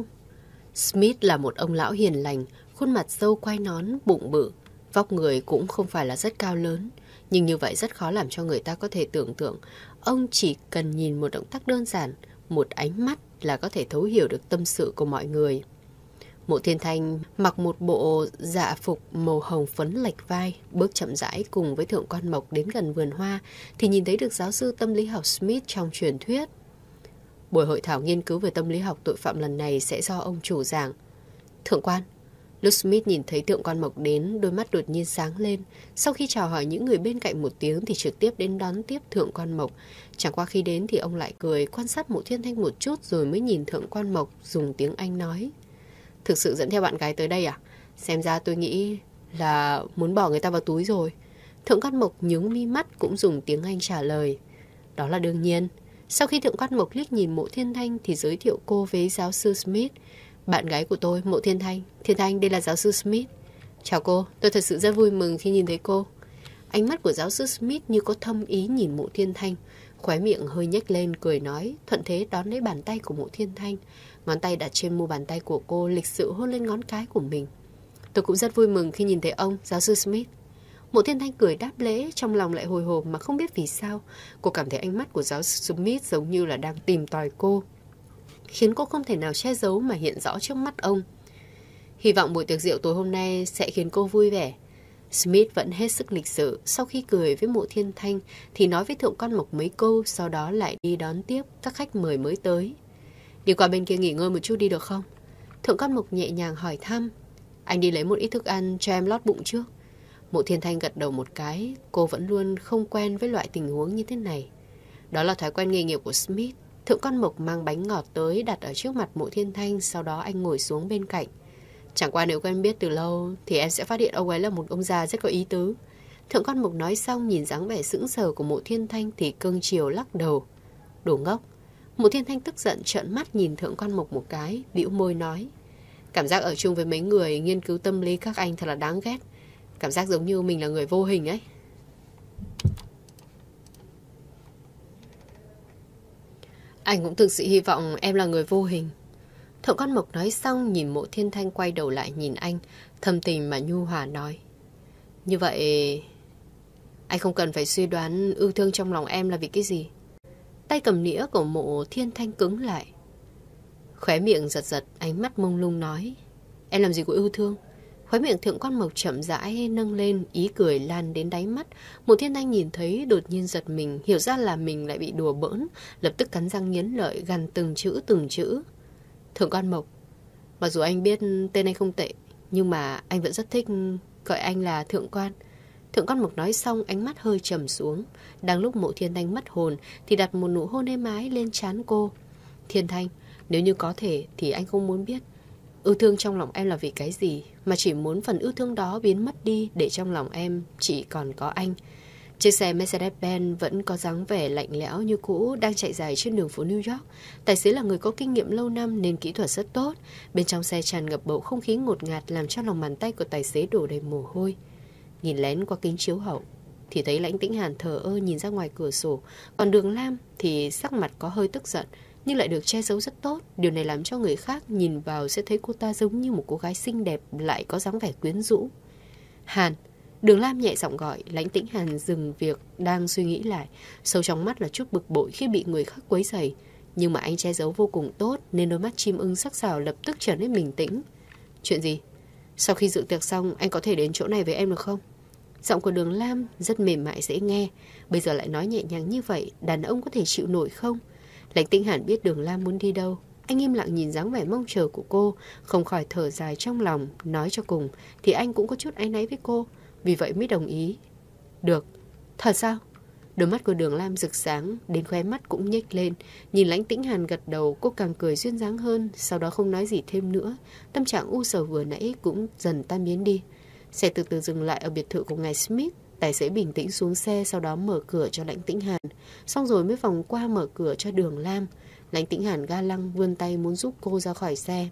Speaker 1: Smith là một ông lão hiền lành, khuôn mặt râu quai nón, bụng bự, vóc người cũng không phải là rất cao lớn, nhưng như vậy rất khó làm cho người ta có thể tưởng tượng. Ông chỉ cần nhìn một động tác đơn giản, một ánh mắt là có thể thấu hiểu được tâm sự của mọi người. Mộ Thiên Thanh mặc một bộ dạ phục màu hồng phấn lệch vai, bước chậm rãi cùng với Thượng Quan Mộc đến gần vườn hoa thì nhìn thấy được giáo sư tâm lý học Smith trong truyền thuyết. Buổi hội thảo nghiên cứu về tâm lý học tội phạm lần này sẽ do ông chủ giảng. Thượng quan. Lúc Smith nhìn thấy Thượng Quan Mộc đến, đôi mắt đột nhiên sáng lên. Sau khi chào hỏi những người bên cạnh một tiếng thì trực tiếp đến đón tiếp Thượng Quan Mộc. Chẳng qua khi đến thì ông lại cười, quan sát Mộ Thiên Thanh một chút rồi mới nhìn Thượng Quan Mộc dùng tiếng Anh nói: Thực sự dẫn theo bạn gái tới đây à? Xem ra tôi nghĩ là muốn bỏ người ta vào túi rồi. Thượng Quan Mộc nhướng mi mắt cũng dùng tiếng Anh trả lời: Đó là đương nhiên. Sau khi Thượng Quan Mộc liếc nhìn Mộ Thiên Thanh thì giới thiệu cô với giáo sư Smith. Bạn gái của tôi, Mộ Thiên Thanh. Thiên Thanh, đây là giáo sư Smith. Chào cô, tôi thật sự rất vui mừng khi nhìn thấy cô. Ánh mắt của giáo sư Smith như có thâm ý nhìn Mộ Thiên Thanh, khóe miệng hơi nhếch lên cười nói, thuận thế đón lấy bàn tay của Mộ Thiên Thanh. Ngón tay đặt trên mu bàn tay của cô, lịch sự hôn lên ngón cái của mình. Tôi cũng rất vui mừng khi nhìn thấy ông, giáo sư Smith. Mộ Thiên Thanh cười đáp lễ, trong lòng lại hồi hộp mà không biết vì sao. Cô cảm thấy ánh mắt của giáo sư Smith giống như là đang tìm tòi cô, khiến cô không thể nào che giấu mà hiện rõ trước mắt ông. Hy vọng buổi tiệc rượu tối hôm nay sẽ khiến cô vui vẻ. Smith vẫn hết sức lịch sự, sau khi cười với Mộ Thiên Thanh thì nói với Thượng Quan Mộc mấy câu, sau đó lại đi đón tiếp các khách mời mới tới. Đi qua bên kia nghỉ ngơi một chút đi được không? Thượng Quan Mộc nhẹ nhàng hỏi thăm. Anh đi lấy một ít thức ăn cho em lót bụng trước. Mộ Thiên Thanh gật đầu một cái, cô vẫn luôn không quen với loại tình huống như thế này. Đó là thói quen nghề nghiệp của Smith. Thượng Quan Mộc mang bánh ngọt tới đặt ở trước mặt Mộ Thiên Thanh, sau đó anh ngồi xuống bên cạnh. Chẳng qua nếu quen biết từ lâu thì em sẽ phát hiện ông ấy là một ông già rất có ý tứ. Thượng Quan Mộc nói xong nhìn dáng vẻ sững sờ của Mộ Thiên Thanh thì cưng chiều lắc đầu. Đồ ngốc. Mộ Thiên Thanh tức giận trợn mắt nhìn Thượng Quan Mộc một cái, bĩu môi nói. Cảm giác ở chung với mấy người nghiên cứu tâm lý các anh thật là đáng ghét. Cảm giác giống như mình là người vô hình ấy. Anh cũng thực sự hy vọng em là người vô hình. Thượng Quan Mộc nói xong nhìn Mộ Thiên Thanh quay đầu lại nhìn anh, thâm tình mà nhu hòa nói. Như vậy, anh không cần phải suy đoán ưu thương trong lòng em là vì cái gì. Tay cầm nĩa của Mộ Thiên Thanh cứng lại. Khóe miệng giật giật, ánh mắt mông lung nói. Em làm gì của ưu thương? Khóe miệng Thượng Quan Mộc chậm rãi nâng lên, ý cười lan đến đáy mắt. Mộ Thiên Thanh nhìn thấy đột nhiên giật mình, hiểu ra là mình lại bị đùa bỡn, lập tức cắn răng nghiến lợi gằn từng chữ từng chữ. Thượng Quan Mộc, mặc dù anh biết tên anh không tệ, nhưng mà anh vẫn rất thích gọi anh là Thượng Quan. Thượng Quan Mộc nói xong ánh mắt hơi trầm xuống. Đang lúc Mộ Thiên Thanh mất hồn thì đặt một nụ hôn êm ái lên trán cô. Thiên Thanh, nếu như có thể thì anh không muốn biết ưu thương trong lòng em là vì cái gì, mà chỉ muốn phần ưu thương đó biến mất đi để trong lòng em chỉ còn có anh. Chiếc xe Mercedes-Benz vẫn có dáng vẻ lạnh lẽo như cũ, đang chạy dài trên đường phố New York. Tài xế là người có kinh nghiệm lâu năm nên kỹ thuật rất tốt. Bên trong xe tràn ngập bầu không khí ngột ngạt làm cho lòng bàn tay của tài xế đổ đầy mồ hôi. Nhìn lén qua kính chiếu hậu thì thấy Lãnh Tĩnh Hàn thờ ơ nhìn ra ngoài cửa sổ. Còn Đường Lam thì sắc mặt có hơi tức giận nhưng lại được che giấu rất tốt. Điều này làm cho người khác nhìn vào sẽ thấy cô ta giống như một cô gái xinh đẹp lại có dáng vẻ quyến rũ. Hàn. Đường Lam nhẹ giọng gọi. Lãnh Tĩnh Hàn dừng việc đang suy nghĩ lại, sâu trong mắt là chút bực bội khi bị người khác quấy rầy. Nhưng mà anh che giấu vô cùng tốt nên đôi mắt chim ưng sắc sảo lập tức trở nên bình tĩnh. Chuyện gì? Sau khi dự tiệc xong anh có thể đến chỗ này với em được không? Giọng của Đường Lam rất mềm mại dễ nghe. Bây giờ lại nói nhẹ nhàng như vậy, đàn ông có thể chịu nổi không? Lãnh Tĩnh Hàn biết Đường Lam muốn đi đâu. Anh im lặng nhìn dáng vẻ mong chờ của cô, không khỏi thở dài trong lòng. Nói cho cùng thì anh cũng có chút áy náy với cô, vì vậy mới đồng ý. Được. Thật sao? Đôi mắt của Đường Lam rực sáng, đến khóe mắt cũng nhếch lên. Nhìn Lãnh Tĩnh Hàn gật đầu, cô càng cười duyên dáng hơn. Sau đó không nói gì thêm nữa. Tâm trạng u sầu vừa nãy cũng dần tan biến đi. Xe từ từ dừng lại ở biệt thự của ngài Smith. Tài xế bình tĩnh xuống xe, sau đó mở cửa cho Lãnh Tĩnh Hàn, xong rồi mới vòng qua mở cửa cho Đường Lam. Lãnh Tĩnh Hàn ga lăng vươn tay muốn giúp cô ra khỏi xe.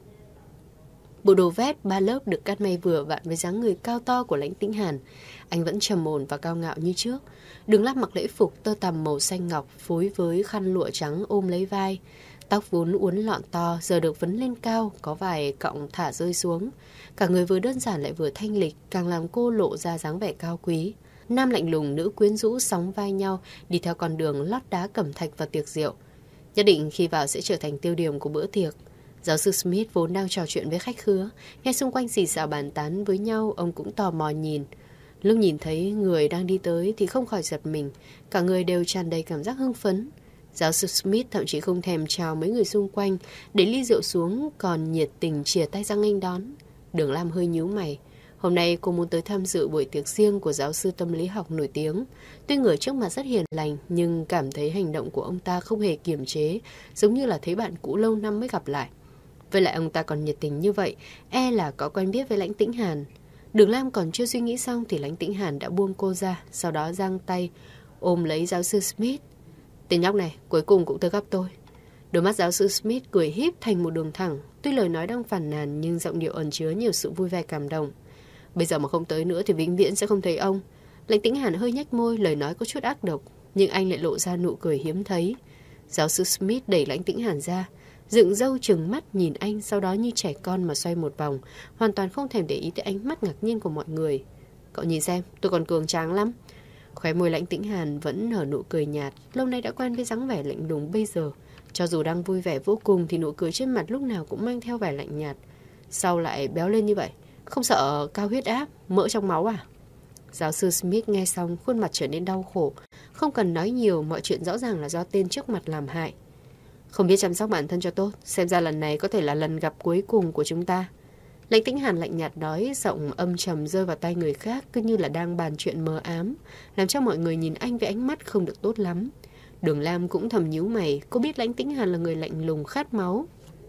Speaker 1: Bộ đồ vest ba lớp được cắt may vừa vặn với dáng người cao to của Lãnh Tĩnh Hàn. Anh vẫn trầm ổn và cao ngạo như trước. Đường Lam mặc lễ phục tơ tằm màu xanh ngọc phối với khăn lụa trắng ôm lấy vai. Tóc vốn uốn lọn to giờ được vấn lên cao, có vài cọng thả rơi xuống. Cả người vừa đơn giản lại vừa thanh lịch, càng làm cô lộ ra dáng vẻ cao quý. Nam lạnh lùng, nữ quyến rũ sóng vai nhau đi theo con đường lót đá cẩm thạch và tiệc rượu. Nhất định khi vào sẽ trở thành tiêu điểm của bữa tiệc. Giáo sư Smith vốn đang trò chuyện với khách khứa, nghe xung quanh xì xào bàn tán với nhau, ông cũng tò mò nhìn. Lúc nhìn thấy người đang đi tới thì không khỏi giật mình, cả người đều tràn đầy cảm giác hưng phấn. Giáo sư Smith thậm chí không thèm chào mấy người xung quanh, để ly rượu xuống còn nhiệt tình chìa tay ra nghênh đón. Đường Lam hơi nhíu mày. Hôm nay cô muốn tới tham dự buổi tiệc riêng của giáo sư tâm lý học nổi tiếng. Tuy người trước mặt rất hiền lành, nhưng cảm thấy hành động của ông ta không hề kiềm chế, giống như là thấy bạn cũ lâu năm mới gặp lại. Với lại ông ta còn nhiệt tình như vậy, e là có quen biết với Lãnh Tĩnh Hàn. Đường Lam còn chưa suy nghĩ xong thì Lãnh Tĩnh Hàn đã buông cô ra, sau đó giang tay ôm lấy giáo sư Smith. Tên nhóc này cuối cùng cũng tới gặp tôi. Đôi mắt giáo sư Smith cười híp thành một đường thẳng. Tuy lời nói đang phàn nàn nhưng giọng điệu ẩn chứa nhiều sự vui vẻ cảm động. Bây giờ mà không tới nữa thì vĩnh viễn sẽ không thấy ông. Lãnh Tĩnh Hàn hơi nhếch môi, lời nói có chút ác độc, nhưng anh lại lộ ra nụ cười hiếm thấy. Giáo sư Smith đẩy Lãnh Tĩnh Hàn ra, dựng râu trừng mắt nhìn anh, sau đó như trẻ con mà xoay một vòng, hoàn toàn không thèm để ý tới ánh mắt ngạc nhiên của mọi người. Cậu nhìn xem, tôi còn cường tráng lắm. Khóe môi Lãnh Tĩnh Hàn vẫn nở nụ cười nhạt, lâu nay đã quen với dáng vẻ lạnh lùng bây giờ. Cho dù đang vui vẻ vô cùng thì nụ cười trên mặt lúc nào cũng mang theo vẻ lạnh nhạt. Sao lại béo lên như vậy? Không sợ cao huyết áp, mỡ trong máu à? Giáo sư Smith nghe xong khuôn mặt trở nên đau khổ. Không cần nói nhiều, mọi chuyện rõ ràng là do tên trước mặt làm hại. Không biết chăm sóc bản thân cho tốt, xem ra lần này có thể là lần gặp cuối cùng của chúng ta. Lãnh Tĩnh Hàn lạnh nhạt nói, giọng âm trầm rơi vào tay người khác, cứ như là đang bàn chuyện mờ ám, làm cho mọi người nhìn anh với ánh mắt không được tốt lắm. Đường Lam cũng thầm nhíu mày, cô biết Lãnh Tĩnh Hàn là người lạnh lùng khát máu,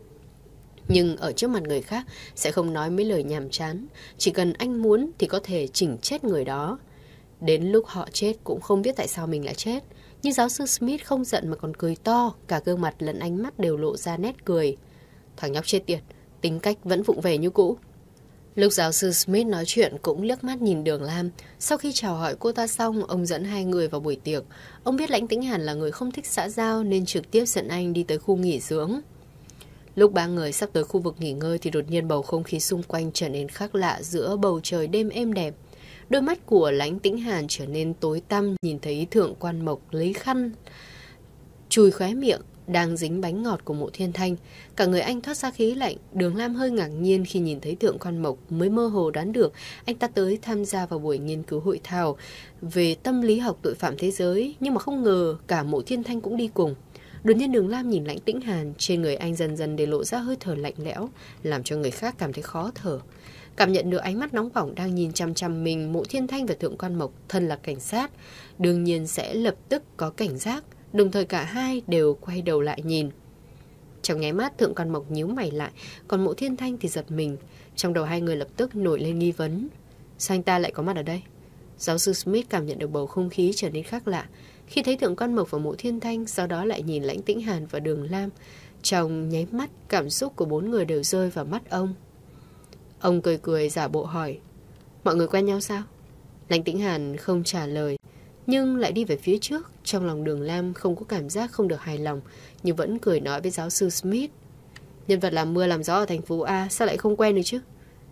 Speaker 1: nhưng ở trước mặt người khác sẽ không nói mấy lời nhàm chán. Chỉ cần anh muốn thì có thể chỉnh chết người đó. Đến lúc họ chết cũng không biết tại sao mình lại chết. Nhưng giáo sư Smith không giận mà còn cười to, cả gương mặt lẫn ánh mắt đều lộ ra nét cười. Thằng nhóc chết tiệt, tính cách vẫn vụng về như cũ. Lúc giáo sư Smith nói chuyện cũng liếc mắt nhìn Đường Lam. Sau khi chào hỏi cô ta xong, ông dẫn hai người vào buổi tiệc. Ông biết Lãnh Tĩnh Hàn là người không thích xã giao nên trực tiếp dẫn anh đi tới khu nghỉ dưỡng. Lúc ba người sắp tới khu vực nghỉ ngơi thì đột nhiên bầu không khí xung quanh trở nên khác lạ giữa bầu trời đêm êm đẹp. Đôi mắt của Lãnh Tĩnh Hàn trở nên tối tăm, nhìn thấy Thượng Quan Mộc lấy khăn chùi khóe miệng đang dính bánh ngọt của Mộ Thiên Thanh. Cả người anh thoát ra khí lạnh. Đường Lam hơi ngạc nhiên khi nhìn thấy Thượng Quan Mộc, mới mơ hồ đoán được anh ta tới tham gia vào buổi nghiên cứu hội thảo về tâm lý học tội phạm thế giới, nhưng mà không ngờ cả Mộ Thiên Thanh cũng đi cùng. Đột nhiên Đường Lam nhìn Lãnh Tĩnh Hàn, trên người anh dần dần để lộ ra hơi thở lạnh lẽo, làm cho người khác cảm thấy khó thở. Cảm nhận được ánh mắt nóng bỏng đang nhìn chăm chăm mình, Mộ Thiên Thanh và Thượng Quan Mộc thân là cảnh sát, đương nhiên sẽ lập tức có cảnh giác. Đồng thời cả hai đều quay đầu lại nhìn. Trong nháy mắt Thượng Quan Mộc nhíu mày lại, còn Mộ Thiên Thanh thì giật mình. Trong đầu hai người lập tức nổi lên nghi vấn. Sao anh ta lại có mặt ở đây? Giáo sư Smith cảm nhận được bầu không khí trở nên khác lạ khi thấy Thượng Quan Mộc và Mộ Thiên Thanh, sau đó lại nhìn Lãnh Tĩnh Hàn và Đường Lam. Trong nháy mắt, cảm xúc của bốn người đều rơi vào mắt ông. Ông cười cười giả bộ hỏi, mọi người quen nhau sao? Lãnh Tĩnh Hàn không trả lời, nhưng lại đi về phía trước. Trong lòng Đường Lam không có cảm giác không được hài lòng, nhưng vẫn cười nói với giáo sư Smith, nhân vật làm mưa làm gió ở thành phố A sao lại không quen được chứ?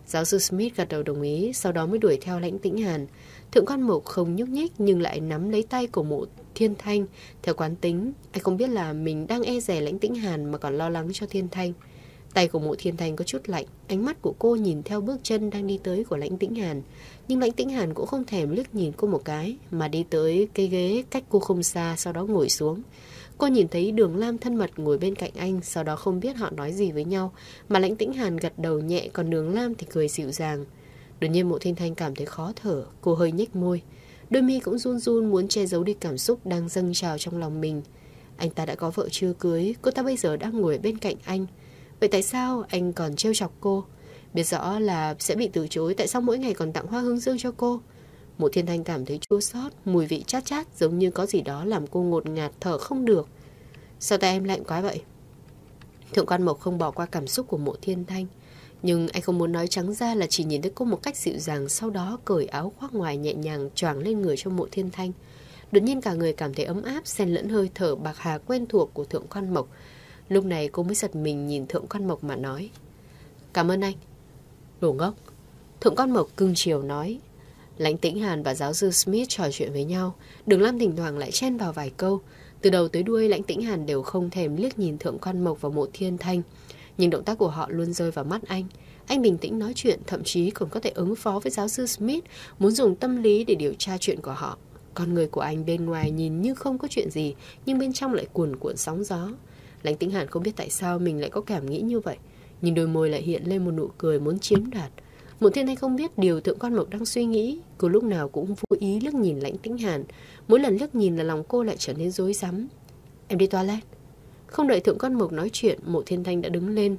Speaker 1: Giáo sư Smith gật đầu đồng ý, sau đó mới đuổi theo Lãnh Tĩnh Hàn. Thượng quan Mộc không nhúc nhích nhưng lại nắm lấy tay của Mộ Thiên Thanh. Theo quán tính, anh không biết là mình đang e dè Lãnh Tĩnh Hàn mà còn lo lắng cho Thiên Thanh. Tay của Mộ Thiên Thanh có chút lạnh, ánh mắt của cô nhìn theo bước chân đang đi tới của Lãnh Tĩnh Hàn. Nhưng Lãnh Tĩnh Hàn cũng không thèm liếc nhìn cô một cái, mà đi tới cái ghế cách cô không xa, sau đó ngồi xuống. Cô nhìn thấy Đường Lam thân mật ngồi bên cạnh anh, sau đó không biết họ nói gì với nhau, mà Lãnh Tĩnh Hàn gật đầu nhẹ, còn Đường Lam thì cười dịu dàng. Đột nhiên Mộ Thiên Thanh cảm thấy khó thở, cô hơi nhếch môi. Đôi mi cũng run run muốn che giấu đi cảm xúc đang dâng trào trong lòng mình. Anh ta đã có vợ chưa cưới, cô ta bây giờ đang ngồi bên cạnh anh. Vậy tại sao anh còn trêu chọc cô? Biết rõ là sẽ bị từ chối, tại sao mỗi ngày còn tặng hoa hướng dương cho cô? Mộ Thiên Thanh cảm thấy chua xót, mùi vị chát chát giống như có gì đó làm cô ngột ngạt thở không được. Sao tay em lạnh quá vậy? Thượng quan Mộc không bỏ qua cảm xúc của Mộ Thiên Thanh, nhưng anh không muốn nói trắng ra là chỉ nhìn thấy cô một cách dịu dàng, sau đó cởi áo khoác ngoài nhẹ nhàng choàng lên người cho Mộ Thiên Thanh. Đột nhiên cả người cảm thấy ấm áp, xen lẫn hơi thở bạc hà quen thuộc của Thượng quan Mộc. Lúc này cô mới giật mình nhìn Thượng quan Mộc mà nói: Cảm ơn anh. Đồ ngốc. Thượng quan Mộc cưng chiều nói. Lãnh Tĩnh Hàn và giáo sư Smith trò chuyện với nhau, Đường Lam thỉnh thoảng lại chen vào vài câu. Từ đầu tới đuôi Lãnh Tĩnh Hàn đều không thèm liếc nhìn Thượng quan Mộc và Mộ Thiên Thanh, nhưng động tác của họ luôn rơi vào mắt anh. Anh bình tĩnh nói chuyện, thậm chí còn có thể ứng phó với giáo sư Smith, muốn dùng tâm lý để điều tra chuyện của họ. Con người của anh bên ngoài nhìn như không có chuyện gì, nhưng bên trong lại cuồn cuộn sóng gió. Lãnh Tĩnh Hàn không biết tại sao mình lại có cảm nghĩ như vậy, nhưng đôi môi lại hiện lên một nụ cười muốn chiếm đoạt. Mộ Thiên Thanh không biết điều Thượng quan Mộc đang suy nghĩ, cô lúc nào cũng vô ý liếc nhìn Lãnh Tĩnh Hàn. Mỗi lần liếc nhìn là lòng cô lại trở nên rối rắm. Em đi toilet. Không đợi Thượng quan Mộc nói chuyện, Mộ Thiên Thanh đã đứng lên.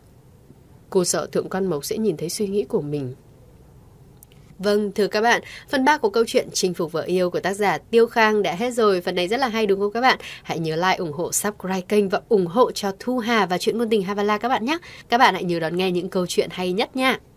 Speaker 1: Cô sợ Thượng quan Mộc sẽ nhìn thấy suy nghĩ của mình. Vâng, thưa các bạn, phần ba của câu chuyện Chinh phục vợ yêu của tác giả Tiêu Khang đã hết rồi. Phần này rất là hay đúng không các bạn? Hãy nhớ like, ủng hộ, subscribe kênh và ủng hộ cho Thu Hà và Chuyện Ngôn Tình Havala các bạn nhé. Các bạn hãy nhớ đón nghe những câu chuyện hay nhất nha.